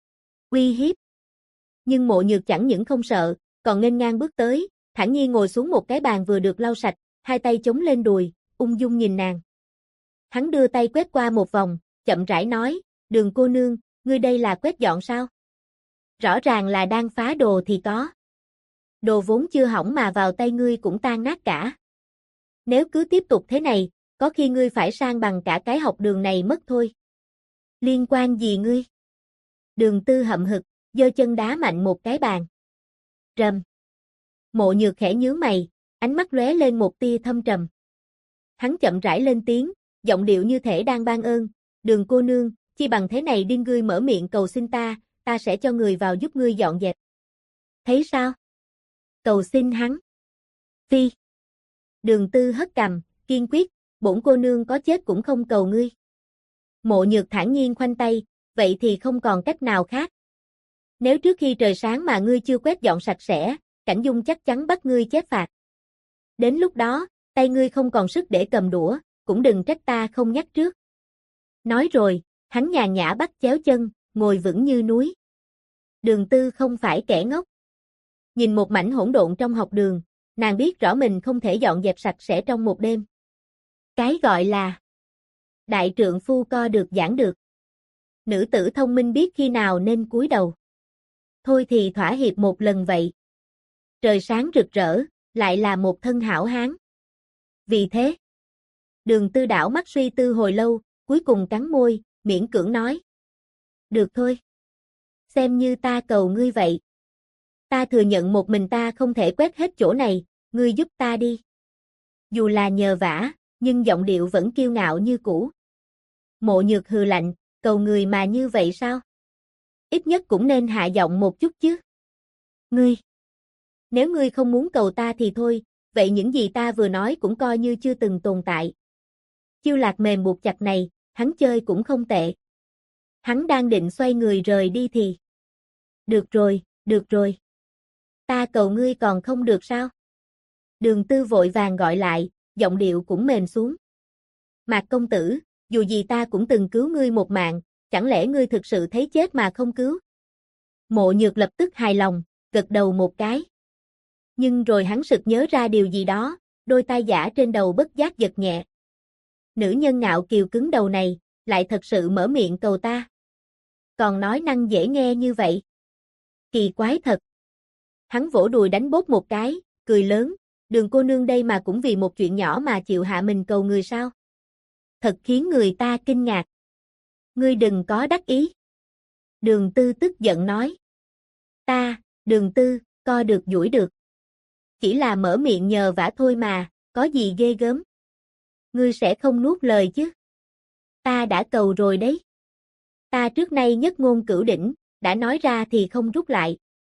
Uy hiếp. Nhưng Mộ Nhược chẳng những không sợ, còn nghênh ngang bước tới, thản nhiên ngồi xuống một cái bàn vừa được lau sạch, 2 tay chống lên đùi, ung dung nhìn nàng. Hắn đưa tay quét qua một vòng, chậm rãi nói, Đường cô nương, ngươi đây là quét dọn sao? Rõ ràng là đang phá đồ thì có. Đồ vốn chưa hỏng mà vào tay ngươi cũng tan nát cả. Nếu cứ tiếp tục thế này, có khi ngươi phải sang bằng cả cái học đường này mất thôi. Liên quan gì ngươi? Đường Tư hậm hực, giơ chân đá mạnh một cái bàn. Rầm. Mộ Nhược khẽ nhướng mày, ánh mắt lóe lên một tia thâm trầm. Hắn chậm rãi lên tiếng, giọng điệu như thể đang ban ơn, Đường cô nương, chi bằng thế này đi ngươi mở miệng cầu xin ta, ta sẽ cho người vào giúp ngươi dọn dẹp. Thấy sao? Cầu xin hắn. Phi. Đường Tư hất cằm, kiên quyết, bổn cô nương có chết cũng không cầu ngươi. Mộ Nhược thản nhiên khoanh tay, vậy thì không còn cách nào khác. Nếu trước khi trời sáng mà ngươi chưa quét dọn sạch sẽ, Cảnh Dung chắc chắn bắt ngươi chép phạt. Đến lúc đó, tay ngươi không còn sức để cầm đũa, cũng đừng trách ta không nhắc trước. Nói rồi, hắn nhàn nhã bắt chéo chân, ngồi vững như núi. Đường Tư không phải kẻ ngốc. Nhìn một mảnh hỗn độn trong học đường, nàng biết rõ mình không thể dọn dẹp sạch sẽ trong một đêm. Cái gọi là đại trượng phu co được giảng được. Nữ tử thông minh biết khi nào nên cúi đầu. Thôi thì thỏa hiệp một lần vậy. Trời sáng rực rỡ, lại là một thân hảo hán. Vì thế, Đường Tư đảo mắt suy tư hồi lâu, cuối cùng cắn môi, miễn cưỡng nói. Được thôi. Xem như ta cầu ngươi vậy. Ta thừa nhận một mình ta không thể quét hết chỗ này, ngươi giúp ta đi. Dù là nhờ vả, nhưng giọng điệu vẫn kiêu ngạo như cũ. Mộ Nhược hừ lạnh, cầu người mà như vậy sao? Ít nhất cũng nên hạ giọng một chút chứ. Ngươi. Nếu ngươi không muốn cầu ta thì thôi, vậy những gì ta vừa nói cũng coi như chưa từng tồn tại. Chiêu lạc mềm buộc chặt này, hắn chơi cũng không tệ. Hắn đang định xoay người rời đi thì. Được rồi, được rồi. Ta cầu ngươi còn không được sao? Đường Tư vội vàng gọi lại, giọng điệu cũng mềm xuống. Mạc công tử, dù gì ta cũng từng cứu ngươi một mạng, chẳng lẽ ngươi thực sự thấy chết mà không cứu? Mộ Nhược lập tức hài lòng, gật đầu một cái. Nhưng rồi hắn sực nhớ ra điều gì đó, đôi tai giả trên đầu bất giác giật nhẹ. Nữ nhân ngạo kiều cứng đầu này, lại thật sự mở miệng cầu ta. Còn nói năng dễ nghe như vậy. Kỳ quái thật. Hắn vỗ đùi đánh bốp một cái, cười lớn, Đường cô nương đây mà cũng vì một chuyện nhỏ mà chịu hạ mình cầu người sao? Thật khiến người ta kinh ngạc. Ngươi đừng có đắc ý. Đường Tư tức giận nói. Ta, Đường Tư, co được duỗi được. Chỉ là mở miệng nhờ vả thôi mà, có gì ghê gớm. Ngươi sẽ không nuốt lời chứ? Ta đã cầu rồi đấy. Ta trước nay nhất ngôn cửu đỉnh, đã nói ra thì không rút lại.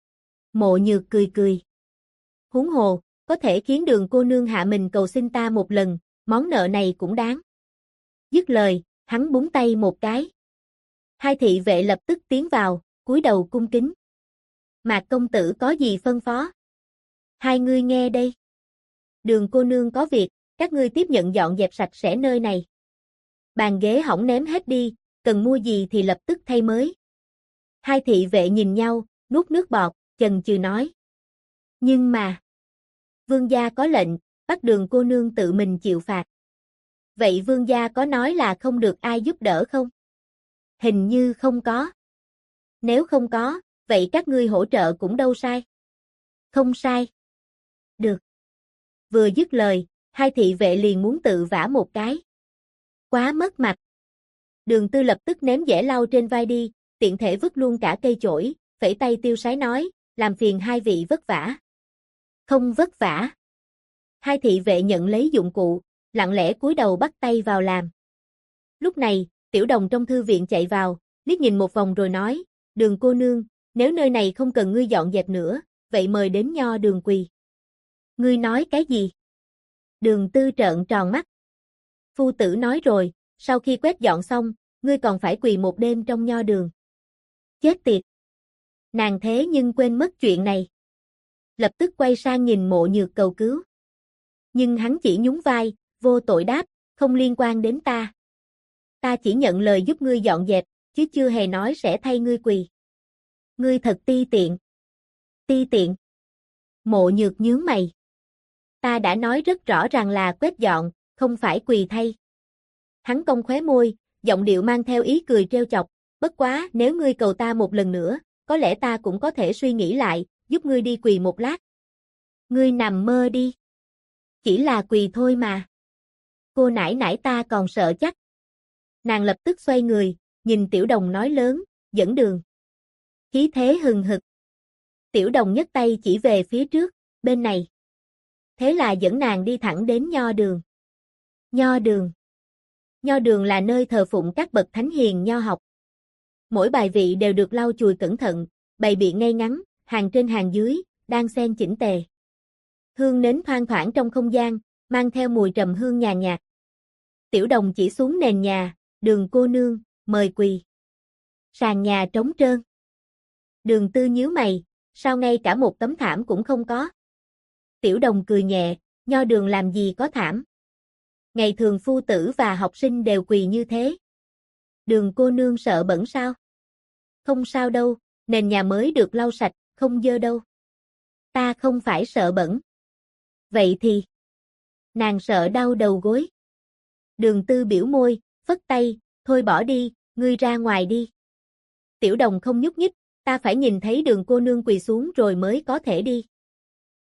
Mộ Nhược cười cười. Huống hồ, có thể khiến Đường cô nương hạ mình cầu xin ta một lần, món nợ này cũng đáng. Dứt lời, hắn búng tay một cái. Hai thị vệ lập tức tiến vào, cúi đầu cung kính. Mạc công tử có gì phân phó? Hai ngươi nghe đây. Đường cô nương có việc, các ngươi tiếp nhận dọn dẹp sạch sẽ nơi này. Bàn ghế hỏng ném hết đi, cần mua gì thì lập tức thay mới. Hai thị vệ nhìn nhau, nuốt nước bọt, chần chừ nói. Nhưng mà, vương gia có lệnh, bắt Đường cô nương tự mình chịu phạt. Vậy vương gia có nói là không được ai giúp đỡ không? Hình như không có. Nếu không có, vậy các ngươi hỗ trợ cũng đâu sai. Không sai. Được. Vừa dứt lời, hai thị vệ liền muốn tự vả một cái. Quá mất mặt. Đường Tư lập tức ném dẻ lau trên vai đi, tiện thể vứt luôn cả cây chổi, phẩy tay tiêu sái nói, làm phiền hai vị vất vả. Không vất vả. Hai thị vệ nhận lấy dụng cụ, lặng lẽ cúi đầu bắt tay vào làm. Lúc này, Tiểu Đồng trong thư viện chạy vào, liếc nhìn một vòng rồi nói, Đường cô nương, nếu nơi này không cần ngươi dọn dẹp nữa, vậy mời đến nho đường quỳ. Ngươi nói cái gì? Đường Tư trợn tròn mắt. Phu tử nói rồi, sau khi quét dọn xong, ngươi còn phải quỳ một đêm trong nho đường. Chết tiệt. Nàng thế nhưng quên mất chuyện này. Lập tức quay sang nhìn Mộ Nhược cầu cứu. Nhưng hắn chỉ nhún vai, vô tội đáp, không liên quan đến ta. Ta chỉ nhận lời giúp ngươi dọn dẹp, chứ chưa hề nói sẽ thay ngươi quỳ. Ngươi thật ti tiện. Ti tiện. Mộ Nhược nhướng mày. Ta đã nói rất rõ ràng là quét dọn, không phải quỳ thay. Hắn cong khóe môi, giọng điệu mang theo ý cười trêu chọc, bất quá nếu ngươi cầu ta một lần nữa, có lẽ ta cũng có thể suy nghĩ lại, giúp ngươi đi quỳ một lát. Ngươi nằm mơ đi. Chỉ là quỳ thôi mà. Cô nãi nãi ta còn sợ chắc. Nàng lập tức xoay người, nhìn Tiểu Đồng nói lớn, dẫn đường. Khí thế hừng hực. Tiểu Đồng nhấc tay chỉ về phía trước, bên này. Thế là dẫn nàng đi thẳng đến nho đường. Nho đường. Nho đường là nơi thờ phụng các bậc thánh hiền nho học. Mỗi bài vị đều được lau chùi cẩn thận, bày biện ngay ngắn, hàng trên hàng dưới, đan xen chỉnh tề. Hương nến thoang thoảng trong không gian, mang theo mùi trầm hương nhàn nhạt. Tiểu Đồng chỉ xuống nền nhà, Đường cô nương, mời quỳ. Sàn nhà trống trơn. Đường Tư nhíu mày, sao ngay cả một tấm thảm cũng không có? Tiểu Đồng cười nhẹ, nho đường làm gì có thảm. Ngày thường phu tử và học sinh đều quỳ như thế. Đường cô nương sợ bẩn sao? Không sao đâu, nền nhà mới được lau sạch, không dơ đâu. Ta không phải sợ bẩn. Vậy thì, nàng sợ đau đầu gối. Đường Tư biểu môi, phất tay, thôi bỏ đi, ngươi ra ngoài đi. Tiểu Đồng không nhúc nhích, ta phải nhìn thấy Đường cô nương quỳ xuống rồi mới có thể đi.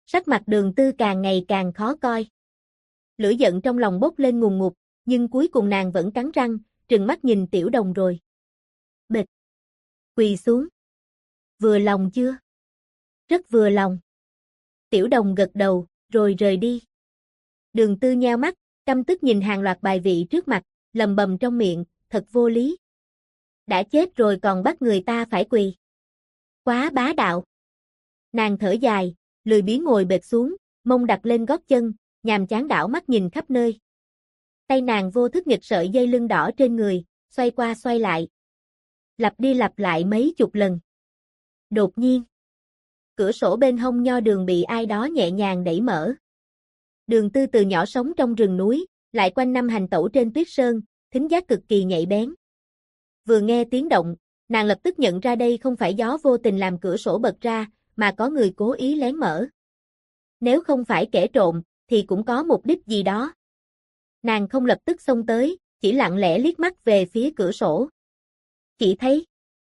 Sắc mặt Đường Tư càng ngày càng khó coi. Lửa giận trong lòng bốc lên ngùn ngụt, nhưng cuối cùng nàng vẫn cắn răng, trừng mắt nhìn Tiểu Đồng rồi. Bịch. Quỳ xuống. Vừa lòng chưa? Rất vừa lòng. Tiểu Đồng gật đầu, rồi rời đi. Đường Tư nheo mắt, căm tức nhìn hàng loạt bài vị trước mặt, lầm bầm trong miệng, thật vô lý. Đã chết rồi còn bắt người ta phải quỳ. Quá bá đạo. Nàng thở dài, lười biếng ngồi bệt xuống, mông đặt lên gót chân, nhàm chán đảo mắt nhìn khắp nơi. Tay nàng vô thức nghịch sợi dây lưng đỏ trên người, xoay qua xoay lại. Lặp đi lặp lại mấy chục lần. Đột nhiên, cửa sổ bên hông nho đường bị ai đó nhẹ nhàng đẩy mở. Đường Tư từ nhỏ sống trong rừng núi, lại quanh năm hành tẩu trên tuyết sơn, thính giác cực kỳ nhạy bén. Vừa nghe tiếng động, nàng lập tức nhận ra đây không phải gió vô tình làm cửa sổ bật ra, mà có người cố ý lén mở. Nếu không phải kẻ trộm, thì cũng có mục đích gì đó. Nàng không lập tức xông tới, chỉ lặng lẽ liếc mắt về phía cửa sổ. Chỉ thấy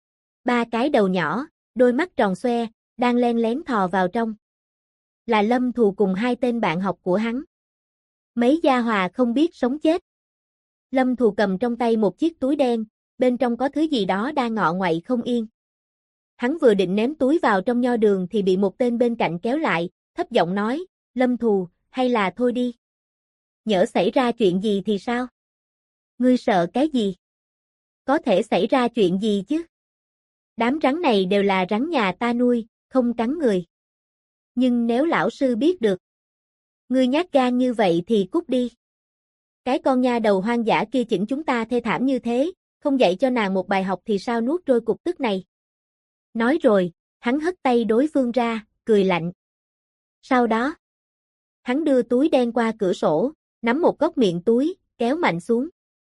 3 cái đầu nhỏ, đôi mắt tròn xoe, đang len lén thò vào trong. Là Lâm Thù cùng 2 tên bạn học của hắn. Mấy gia hòa không biết sống chết. Lâm Thù cầm trong tay một chiếc túi đen, bên trong có thứ gì đó đang ngọ nguậy không yên. Hắn vừa định ném túi vào trong nho đường thì bị một tên bên cạnh kéo lại, thấp giọng nói, Lâm Thù, hay là thôi đi. Nhỡ xảy ra chuyện gì thì sao? Ngươi sợ cái gì? Có thể xảy ra chuyện gì chứ? Đám rắn này đều là rắn nhà ta nuôi, không cắn người. Nhưng nếu lão sư biết được, ngươi nhát gan như vậy thì cút đi. Cái con nha đầu hoang dã kia chỉnh chúng ta thê thảm như thế, không dạy cho nàng một bài học thì sao nuốt trôi cục tức này. Nói rồi, hắn hất tay đối phương ra, cười lạnh. Sau đó, hắn đưa túi đen qua cửa sổ, nắm một góc miệng túi, kéo mạnh xuống.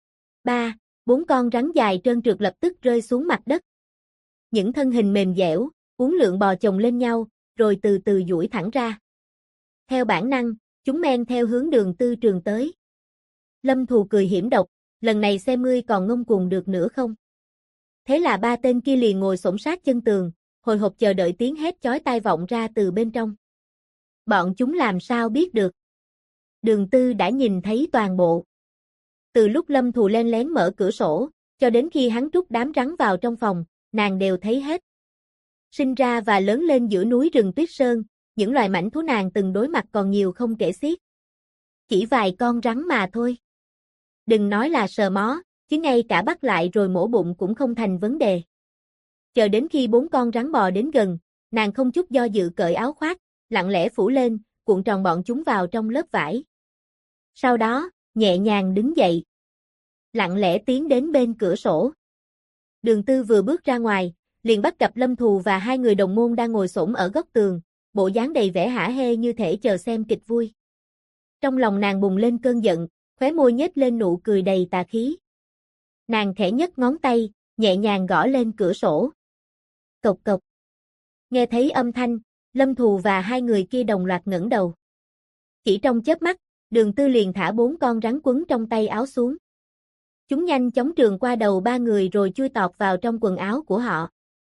3, 4 con rắn dài trơn trượt lập tức rơi xuống mặt đất. Những thân hình mềm dẻo, uốn lượn bò chồng lên nhau, rồi từ từ duỗi thẳng ra. Theo bản năng, chúng men theo hướng Đường Tư trường tới. Lâm Thù cười hiểm độc, lần này xem ngươi còn ngông cuồng được nữa không? Thế là 3 tên kia liền ngồi xổm sát chân tường, hồi hộp chờ đợi tiếng hét chói tai vọng ra từ bên trong. Bọn chúng làm sao biết được? Đường Tư đã nhìn thấy toàn bộ. Từ lúc Lâm Thù len lén mở cửa sổ, cho đến khi hắn trút đám rắn vào trong phòng, nàng đều thấy hết. Sinh ra và lớn lên giữa núi rừng tuyết sơn, những loài mãnh thú nàng từng đối mặt còn nhiều không kể xiết. Chỉ vài con rắn mà thôi. Đừng nói là sờ mó, chứ ngay cả bắt lại rồi mổ bụng cũng không thành vấn đề. Chờ đến khi 4 con rắn bò đến gần, nàng không chút do dự cởi áo khoác, lặng lẽ phủ lên, cuộn tròn bọn chúng vào trong lớp vải. Sau đó, nhẹ nhàng đứng dậy. Lặng lẽ tiến đến bên cửa sổ. Đường Tư vừa bước ra ngoài, liền bắt gặp Lâm Thù và 2 người đồng môn đang ngồi xổm ở góc tường, bộ dáng đầy vẻ hả hê như thể chờ xem kịch vui. Trong lòng nàng bùng lên cơn giận, khóe môi nhếch lên nụ cười đầy tà khí. Nàng khẽ nhấc ngón tay, nhẹ nhàng gõ lên cửa sổ. Cộc cộc. Nghe thấy âm thanh, Lâm Thù và 2 người kia đồng loạt ngẩng đầu. Chỉ trong chớp mắt, Đường Tư liền thả 4 con rắn quấn trong tay áo xuống. Chúng nhanh chóng trườn qua đầu 3 người rồi chui tọt vào trong quần áo của họ.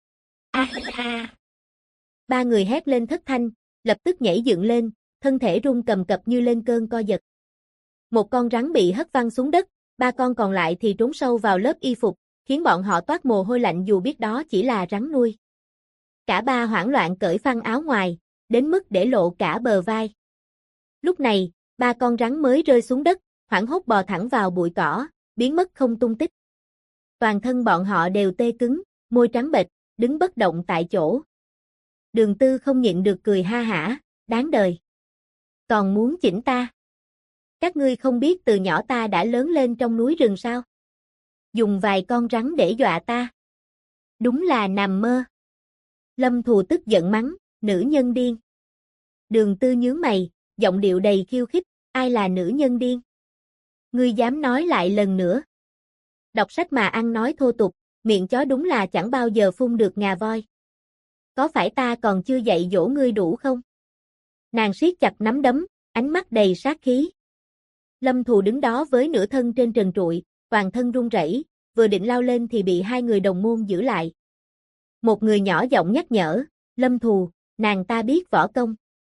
A a. 3 người hét lên thất thanh, lập tức nhảy dựng lên, thân thể rung cầm cập như lên cơn co giật. Một con rắn bị hất văng xuống đất, 3 con còn lại thì trốn sâu vào lớp y phục, khiến bọn họ toát mồ hôi lạnh dù biết đó chỉ là rắn nuôi. Cả 3 hoảng loạn cởi phăng áo ngoài, đến mức để lộ cả bờ vai. Lúc này, 3 con rắn mới rơi xuống đất, hoảng hốt bò thẳng vào bụi cỏ, biến mất không tung tích. Toàn thân bọn họ đều tê cứng, môi trắng bệch, đứng bất động tại chỗ. Đường Tư không nhịn được cười ha hả, đáng đời. Còn muốn chỉnh ta? Các ngươi không biết từ nhỏ ta đã lớn lên trong núi rừng sao? Dùng vài con rắn để dọa ta. Đúng là nằm mơ. Lâm Thù tức giận mắng, nữ nhân điên. Đường Tư nhướng mày, giọng điệu đầy khiêu khích, ai là nữ nhân điên? Ngươi dám nói lại lần nữa. Đọc sách mà ăn nói thô tục, miệng chó đúng là chẳng bao giờ phun được ngà voi. Có phải ta còn chưa dạy dỗ ngươi đủ không? Nàng siết chặt nắm đấm, ánh mắt đầy sát khí. Lâm Thù đứng đó với nửa thân trên trần trụi, toàn thân run rẩy, vừa định lao lên thì bị 2 người đồng môn giữ lại. Một người nhỏ giọng nhắc nhở, Lâm Thù, nàng ta biết võ công.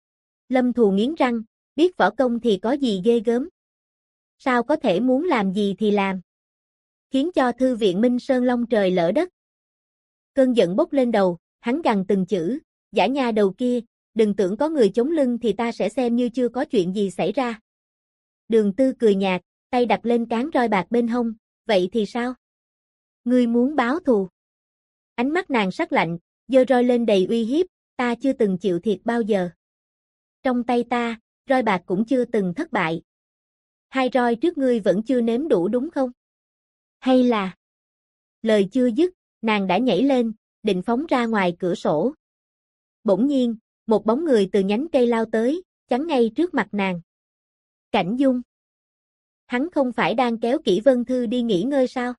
Lâm Thù nghiến răng, biết võ công thì có gì ghê gớm. Sao có thể muốn làm gì thì làm. Khiến cho thư viện Minh Sơn long trời lỡ đất. Cơn giận bốc lên đầu, hắn gằn từng chữ, giả nha đầu kia, đừng tưởng có người chống lưng thì ta sẽ xem như chưa có chuyện gì xảy ra. Đường Tư cười nhạt, tay đặt lên cán roi bạc bên hông, vậy thì sao? Ngươi muốn báo thù. Ánh mắt nàng sắc lạnh, giơ roi lên đầy uy hiếp, ta chưa từng chịu thiệt bao giờ. Trong tay ta, roi bạc cũng chưa từng thất bại. Hai roi trước ngươi vẫn chưa nếm đủ đúng không? Hay là... Lời chưa dứt, nàng đã nhảy lên, định phóng ra ngoài cửa sổ. Bỗng nhiên, một bóng người từ nhánh cây lao tới, chắn ngay trước mặt nàng. Cảnh Dung. Hắn không phải đang kéo Kỷ Vân Thư đi nghỉ ngơi sao?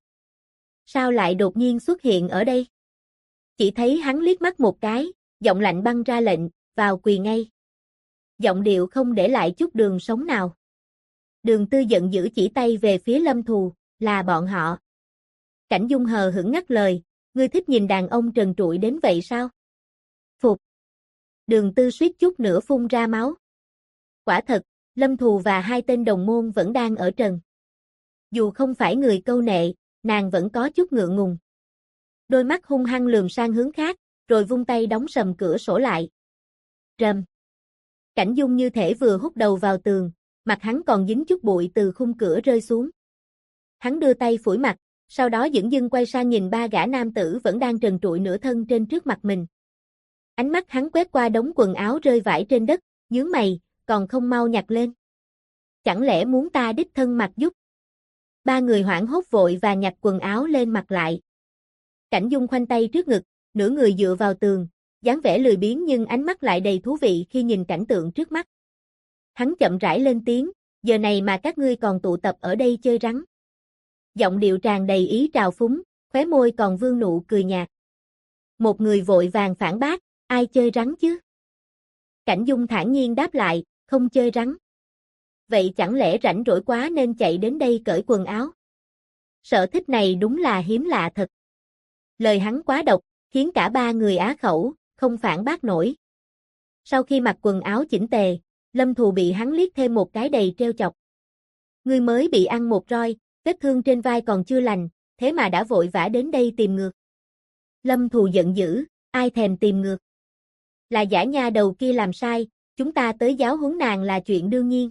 Sao lại đột nhiên xuất hiện ở đây? Chỉ thấy hắn liếc mắt một cái, giọng lạnh băng ra lệnh, vào quỳ ngay. Giọng điệu không để lại chút đường sống nào. Đường Tư giận dữ chỉ tay về phía Lâm Thù, là bọn họ. Cảnh Dung hờ hững ngắt lời, ngươi thích nhìn đàn ông trần trụi đến vậy sao? Phục. Đường Tư suýt chút nữa phun ra máu. Quả thật, Lâm Thù và hai tên đồng môn vẫn đang ở trần. Dù không phải người câu nệ, nàng vẫn có chút ngượng ngùng. Đôi mắt hung hăng lườm sang hướng khác, rồi vung tay đóng sầm cửa sổ lại. Rầm. Cảnh Dung như thể vừa hút đầu vào tường, mặt hắn còn dính chút bụi từ khung cửa rơi xuống. Hắn đưa tay phủi mặt, sau đó dửng dưng quay sang nhìn ba gã nam tử vẫn đang trần trụi nửa thân trên trước mặt mình. Ánh mắt hắn quét qua đống quần áo rơi vãi trên đất, nhướng mày, còn không mau nhặt lên. Chẳng lẽ muốn ta đích thân mặc giúp? Ba người hoảng hốt vội và nhặt quần áo lên mặc lại. Cảnh Dung khoanh tay trước ngực, nửa người dựa vào tường, dáng vẻ lười biếng nhưng ánh mắt lại đầy thú vị khi nhìn cảnh tượng trước mắt. Hắn chậm rãi lên tiếng, giờ này mà các ngươi còn tụ tập ở đây chơi rắn. Giọng điệu tràn đầy ý trào phúng, khóe môi còn vương nụ cười nhạt. Một người vội vàng phản bác, ai chơi rắn chứ? Cảnh Dung thản nhiên đáp lại, không chơi rắn. Vậy chẳng lẽ rảnh rỗi quá nên chạy đến đây cởi quần áo? Sở thích này đúng là hiếm lạ thật. Lời hắn quá độc, khiến cả ba người á khẩu, không phản bác nổi. Sau khi mặc quần áo chỉnh tề, Lâm Thù bị hắn liếc thêm một cái đầy trêu chọc. Ngươi mới bị ăn một roi, vết thương trên vai còn chưa lành, thế mà đã vội vã đến đây tìm ngược. Lâm Thù giận dữ, ai thèm tìm ngược. Là giả nha đầu kia làm sai, chúng ta tới giáo huấn nàng là chuyện đương nhiên.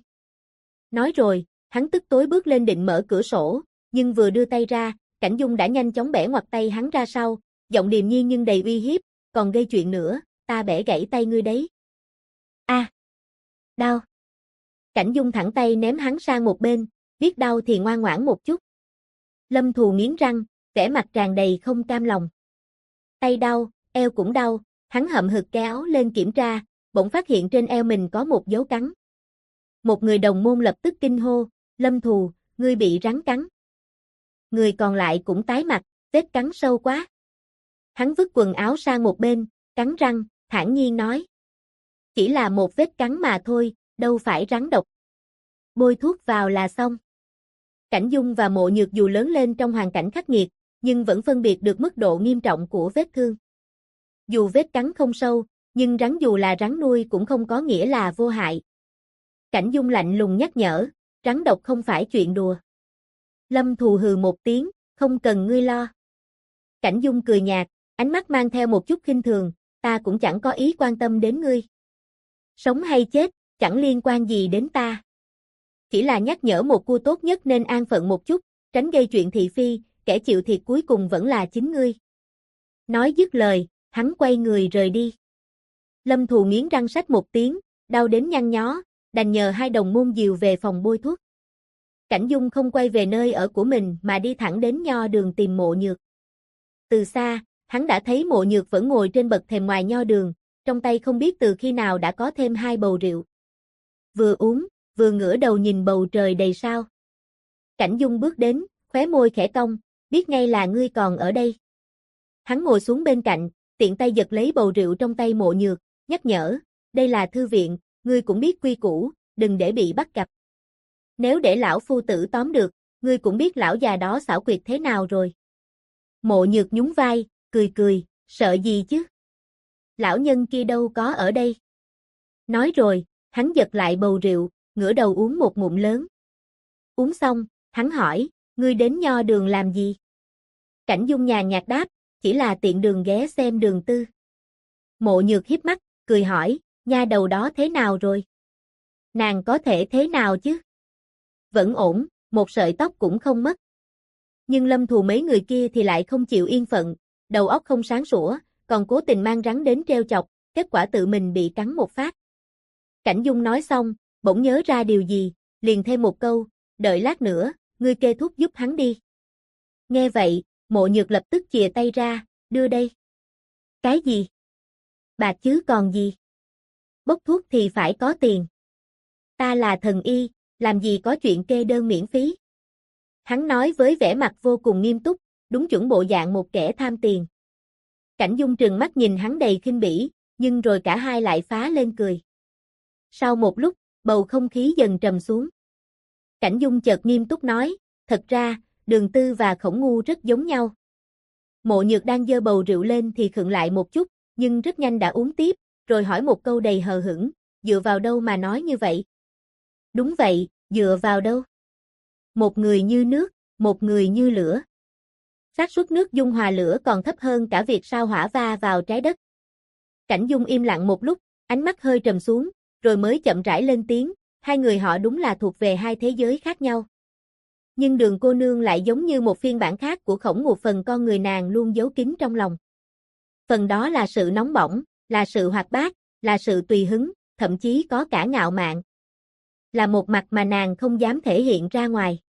Nói rồi, hắn tức tối bước lên định mở cửa sổ, nhưng vừa đưa tay ra, Cảnh Dung đã nhanh chóng bẻ ngoặt tay hắn ra sau, giọng điềm nhiên nhưng đầy uy hiếp, còn gây chuyện nữa, ta bẻ gãy tay ngươi đấy. A, đau. Cảnh Dung thẳng tay ném hắn sang một bên, biết đau thì ngoan ngoãn một chút. Lâm Thù nghiến răng, vẻ mặt tràn đầy không cam lòng. Tay đau, eo cũng đau, hắn hậm hực kéo lên kiểm tra, bỗng phát hiện trên eo mình có một dấu cắn. Một người đồng môn lập tức kinh hô, Lâm Thù, ngươi bị rắn cắn. Người còn lại cũng tái mặt, vết cắn sâu quá. Hắn vứt quần áo sang một bên, cắn răng, thản nhiên nói. Chỉ là một vết cắn mà thôi, đâu phải rắn độc. Bôi thuốc vào là xong. Cảnh Dung và Mộ Nhược dù lớn lên trong hoàn cảnh khắc nghiệt, nhưng vẫn phân biệt được mức độ nghiêm trọng của vết thương. Dù vết cắn không sâu, nhưng rắn dù là rắn nuôi cũng không có nghĩa là vô hại. Cảnh Dung lạnh lùng nhắc nhở, rắn độc không phải chuyện đùa. Lâm Thù hừ một tiếng, không cần ngươi lo. Cảnh Dung cười nhạt, ánh mắt mang theo một chút khinh thường, ta cũng chẳng có ý quan tâm đến ngươi. Sống hay chết, chẳng liên quan gì đến ta. Chỉ là nhắc nhở một cô tốt nhất nên an phận một chút, tránh gây chuyện thị phi, kẻ chịu thiệt cuối cùng vẫn là chính ngươi. Nói dứt lời, hắn quay người rời đi. Lâm Thù nghiến răng rách một tiếng, đau đến nhăn nhó, đành nhờ hai đồng môn dìu về phòng bôi thuốc. Cảnh Dung không quay về nơi ở của mình mà đi thẳng đến nho đường tìm Mộ Nhược. Từ xa, hắn đã thấy Mộ Nhược vẫn ngồi trên bậc thềm ngoài nho đường, trong tay không biết từ khi nào đã có thêm hai bầu rượu. Vừa uống, vừa ngửa đầu nhìn bầu trời đầy sao. Cảnh Dung bước đến, khóe môi khẽ cong, biết ngay là ngươi còn ở đây. Hắn ngồi xuống bên cạnh, tiện tay giật lấy bầu rượu trong tay Mộ Nhược, nhắc nhở, đây là thư viện, ngươi cũng biết quy củ, đừng để bị bắt gặp. Nếu để lão phu tử tóm được, ngươi cũng biết lão già đó xảo quyệt thế nào rồi. Mộ Nhược nhún vai, cười cười, sợ gì chứ? Lão nhân kia đâu có ở đây. Nói rồi, Hắn giật lại bầu rượu, ngửa đầu uống một ngụm lớn. Uống xong, hắn hỏi, ngươi đến Nho Đường làm gì? Cảnh Dung nhàn nhạt đáp, chỉ là tiện đường ghé xem Đường Tư. Mộ Nhược híp mắt, cười hỏi, nha đầu đó thế nào rồi? Nàng có thể thế nào chứ? Vẫn ổn, một sợi tóc cũng không mất. Nhưng Lâm Thù mấy người kia thì lại không chịu yên phận, đầu óc không sáng sủa, còn cố tình mang rắn đến treo chọc, kết quả tự mình bị cắn một phát. Cảnh Dung nói xong, bỗng nhớ ra điều gì, liền thêm một câu, đợi lát nữa, ngươi kê thuốc giúp hắn đi. Nghe vậy, Mộ Nhược lập tức chìa tay ra, đưa đây. Cái gì? Bạc chứ còn gì? Bốc thuốc thì phải có tiền. Ta là thần y, làm gì có chuyện kê đơn miễn phí. Hắn nói với vẻ mặt vô cùng nghiêm túc, đúng chuẩn bộ dạng một kẻ tham tiền. Cảnh Dung trừng mắt nhìn hắn đầy khinh bỉ, nhưng rồi cả hai lại phá lên cười. Sau một lúc, bầu không khí dần trầm xuống. Cảnh Dung chợt nghiêm túc nói, thật ra, Đường Tư và Khổng Ngu rất giống nhau. Mộ Nhược đang giơ bầu rượu lên thì khựng lại một chút, nhưng rất nhanh đã uống tiếp, rồi hỏi một câu đầy hờ hững, dựa vào đâu mà nói như vậy? Đúng vậy, dựa vào đâu? Một người như nước, một người như lửa. Xác suất nước dung hòa lửa còn thấp hơn cả việc sao hỏa va vào trái đất. Cảnh Dung im lặng một lúc, ánh mắt hơi trầm xuống, rồi mới chậm rãi lên tiếng, hai người họ đúng là thuộc về hai thế giới khác nhau. Nhưng Đường cô nương lại giống như một phiên bản khác của Khổng Ngục, phần con người nàng luôn giấu kín trong lòng. Phần đó là sự nóng bỏng, là sự hoạt bát, là sự tùy hứng, thậm chí có cả ngạo mạn. Là một mặt mà nàng không dám thể hiện ra ngoài.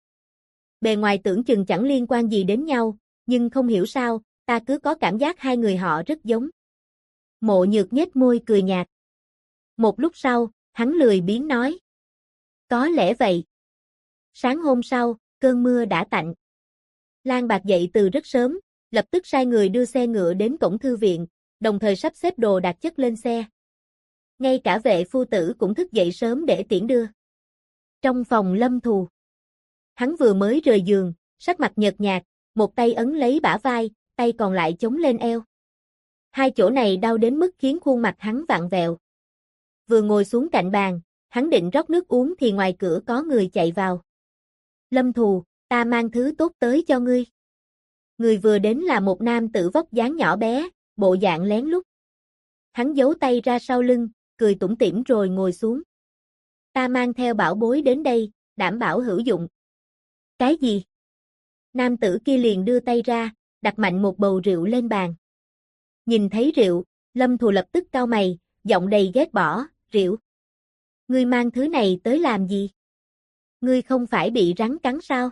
Bề ngoài tưởng chừng chẳng liên quan gì đến nhau, nhưng không hiểu sao, ta cứ có cảm giác hai người họ rất giống. Mộ Nhược nhếch môi cười nhạt. Một lúc sau, hắn lười biếng nói. Có lẽ vậy. Sáng hôm sau, cơn mưa đã tạnh. Lan Bạc dậy từ rất sớm, lập tức sai người đưa xe ngựa đến cổng thư viện, đồng thời sắp xếp đồ đạc chất lên xe. Ngay cả vệ phu tử cũng thức dậy sớm để tiễn đưa. Trong phòng Lâm Thù, hắn vừa mới rời giường, sắc mặt nhợt nhạt, một tay ấn lấy bả vai, tay còn lại chống lên eo. Hai chỗ này đau đến mức khiến khuôn mặt hắn vặn vẹo. Vừa ngồi xuống cạnh bàn, hắn định rót nước uống thì ngoài cửa có người chạy vào. Lâm Thù, ta mang thứ tốt tới cho ngươi. Người vừa đến là một nam tử vóc dáng nhỏ bé, bộ dạng lén lút. Hắn giấu tay ra sau lưng, cười tủm tỉm rồi ngồi xuống. Ta mang theo bảo bối đến đây, đảm bảo hữu dụng. Cái gì? Nam tử kia liền đưa tay ra, đặt mạnh một bầu rượu lên bàn. Nhìn thấy rượu, Lâm Thù lập tức cau mày, giọng đầy ghét bỏ, rượu. Ngươi mang thứ này tới làm gì? Ngươi không phải bị rắn cắn sao?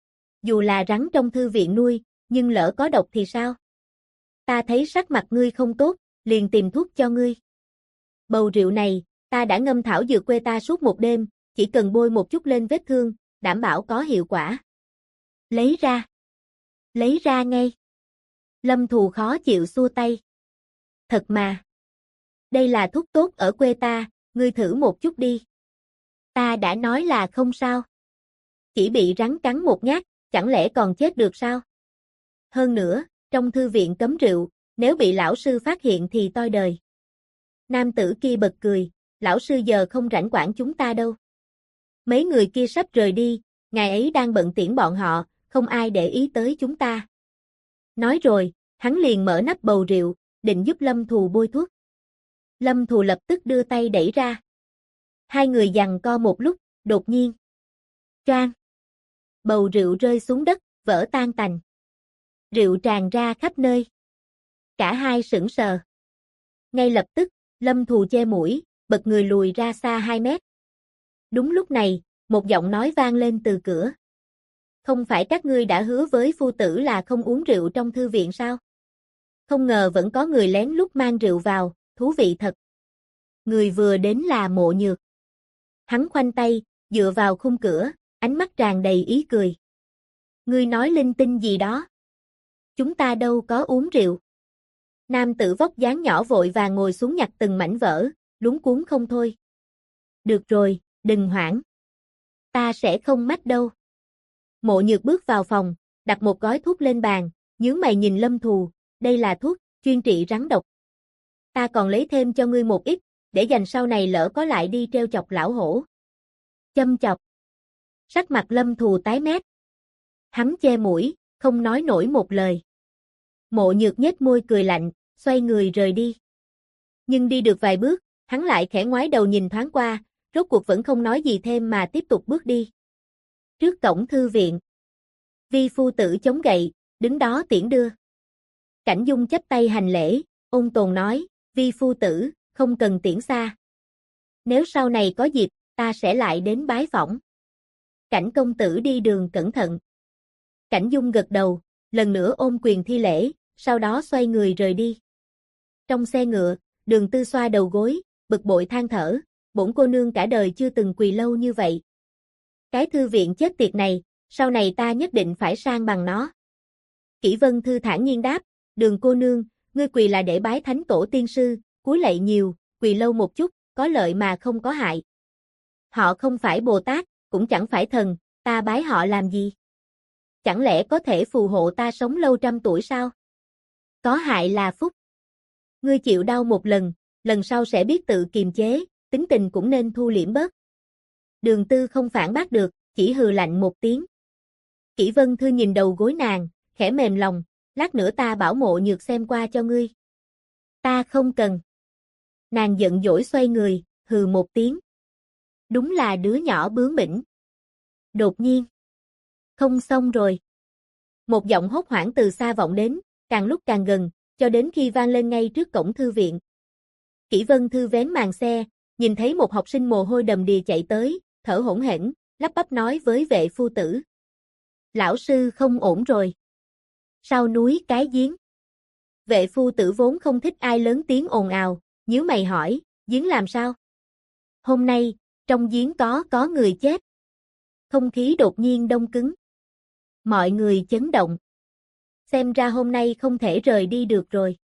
Dù là rắn trong thư viện nuôi, nhưng lỡ có độc thì sao? Ta thấy sắc mặt ngươi không tốt, liền tìm thuốc cho ngươi. Bầu rượu này, ta đã ngâm thảo dược quê ta suốt một đêm, chỉ cần bôi một chút lên vết thương, đảm bảo có hiệu quả. Lấy ra. Lấy ra ngay. Lâm Thù khó chịu xua tay. Thật mà. Đây là thuốc tốt ở quê ta, ngươi thử một chút đi. Ta đã nói là không sao. Chỉ bị rắn cắn một nhát, chẳng lẽ còn chết được sao? Hơn nữa, trong thư viện cấm rượu, nếu bị lão sư phát hiện thì toi đời. Nam tử kia bật cười, lão sư giờ không rảnh quản chúng ta đâu. Mấy người kia sắp rời đi, ngài ấy đang bận tiễn bọn họ, không ai để ý tới chúng ta. Nói rồi, hắn liền mở nắp bầu rượu, định giúp Lâm Thù bôi thuốc. Lâm Thù lập tức đưa tay đẩy ra. Hai người giằng co một lúc, đột nhiên. Choang! Bầu rượu rơi xuống đất, vỡ tan tành. Rượu tràn ra khắp nơi. Cả hai sững sờ. Ngay lập tức, Lâm Thù che mũi, bật người lùi ra xa 2 mét. Đúng lúc này, một giọng nói vang lên từ cửa. Không phải các ngươi đã hứa với phu tử là không uống rượu trong thư viện sao? Không ngờ vẫn có người lén lút mang rượu vào, thú vị thật. Người vừa đến là Mộ Nhược. Hắn khoanh tay, dựa vào khung cửa, ánh mắt tràn đầy ý cười. Ngươi nói linh tinh gì đó? Chúng ta đâu có uống rượu. Nam tử vóc dáng nhỏ vội vàng ngồi xuống nhặt từng mảnh vỡ, luống cuống không thôi. Được rồi, đừng hoảng. Ta sẽ không mách đâu. Mộ Nhược bước vào phòng, đặt một gói thuốc lên bàn, nhướng mày nhìn Lâm Thù, đây là thuốc, chuyên trị rắn độc. Ta còn lấy thêm cho ngươi một ít, để dành sau này lỡ có lại đi treo chọc lão hổ. Châm chọc. Sắc mặt Lâm Thù tái mét. Hắn che mũi, không nói nổi một lời. Mộ Nhược nhếch môi cười lạnh, xoay người rời đi. Nhưng đi được vài bước, hắn lại khẽ ngoái đầu nhìn thoáng qua, rốt cuộc vẫn không nói gì thêm mà tiếp tục bước đi. Trước cổng thư viện, Vi phu tử chống gậy, đứng đó tiễn đưa. Cảnh Dung chắp tay hành lễ, ôn tồn nói, Vi phu tử, không cần tiễn xa. Nếu sau này có dịp, ta sẽ lại đến bái phỏng. Cảnh công tử đi đường cẩn thận. Cảnh Dung gật đầu, lần nữa ôm quyền thi lễ, sau đó xoay người rời đi. Trong xe ngựa, Đường Tư xoa đầu gối, bực bội than thở, bổn cô nương cả đời chưa từng quỳ lâu như vậy. Cái thư viện chết tiệt này, sau này ta nhất định phải sang bằng nó. Kỷ Vân Thư thản nhiên đáp, Đường cô nương, ngươi quỳ là để bái thánh tổ tiên sư, cúi lạy nhiều, quỳ lâu một chút, có lợi mà không có hại. Họ không phải Bồ Tát, cũng chẳng phải thần, ta bái họ làm gì? Chẳng lẽ có thể phù hộ ta sống lâu trăm tuổi sao? Có hại là phúc. Ngươi chịu đau một lần sau sẽ biết tự kiềm chế, tính tình cũng nên thu liễm bớt. Đường Tư không phản bác được, chỉ hừ lạnh một tiếng. Kỷ Vân Thư nhìn đầu gối nàng, khẽ mềm lòng, lát nữa ta bảo Mộ Nhược xem qua cho ngươi. Ta không cần. Nàng giận dỗi xoay người, hừ một tiếng. Đúng là đứa nhỏ bướng bỉnh. Đột nhiên. Không xong rồi. Một giọng hốt hoảng từ xa vọng đến, càng lúc càng gần, cho đến khi vang lên ngay trước cổng thư viện. Kỷ Vân Thư vén màn xe, nhìn thấy một học sinh mồ hôi đầm đìa chạy tới, thở hổn hển, lắp bắp nói với vệ phu tử. Lão sư không ổn rồi. Sau núi cái giếng. Vệ phu tử vốn không thích ai lớn tiếng ồn ào, nhíu mày hỏi, giếng làm sao? Hôm nay, trong giếng có người chết. Không khí đột nhiên đông cứng. Mọi người chấn động. Xem ra hôm nay không thể rời đi được rồi.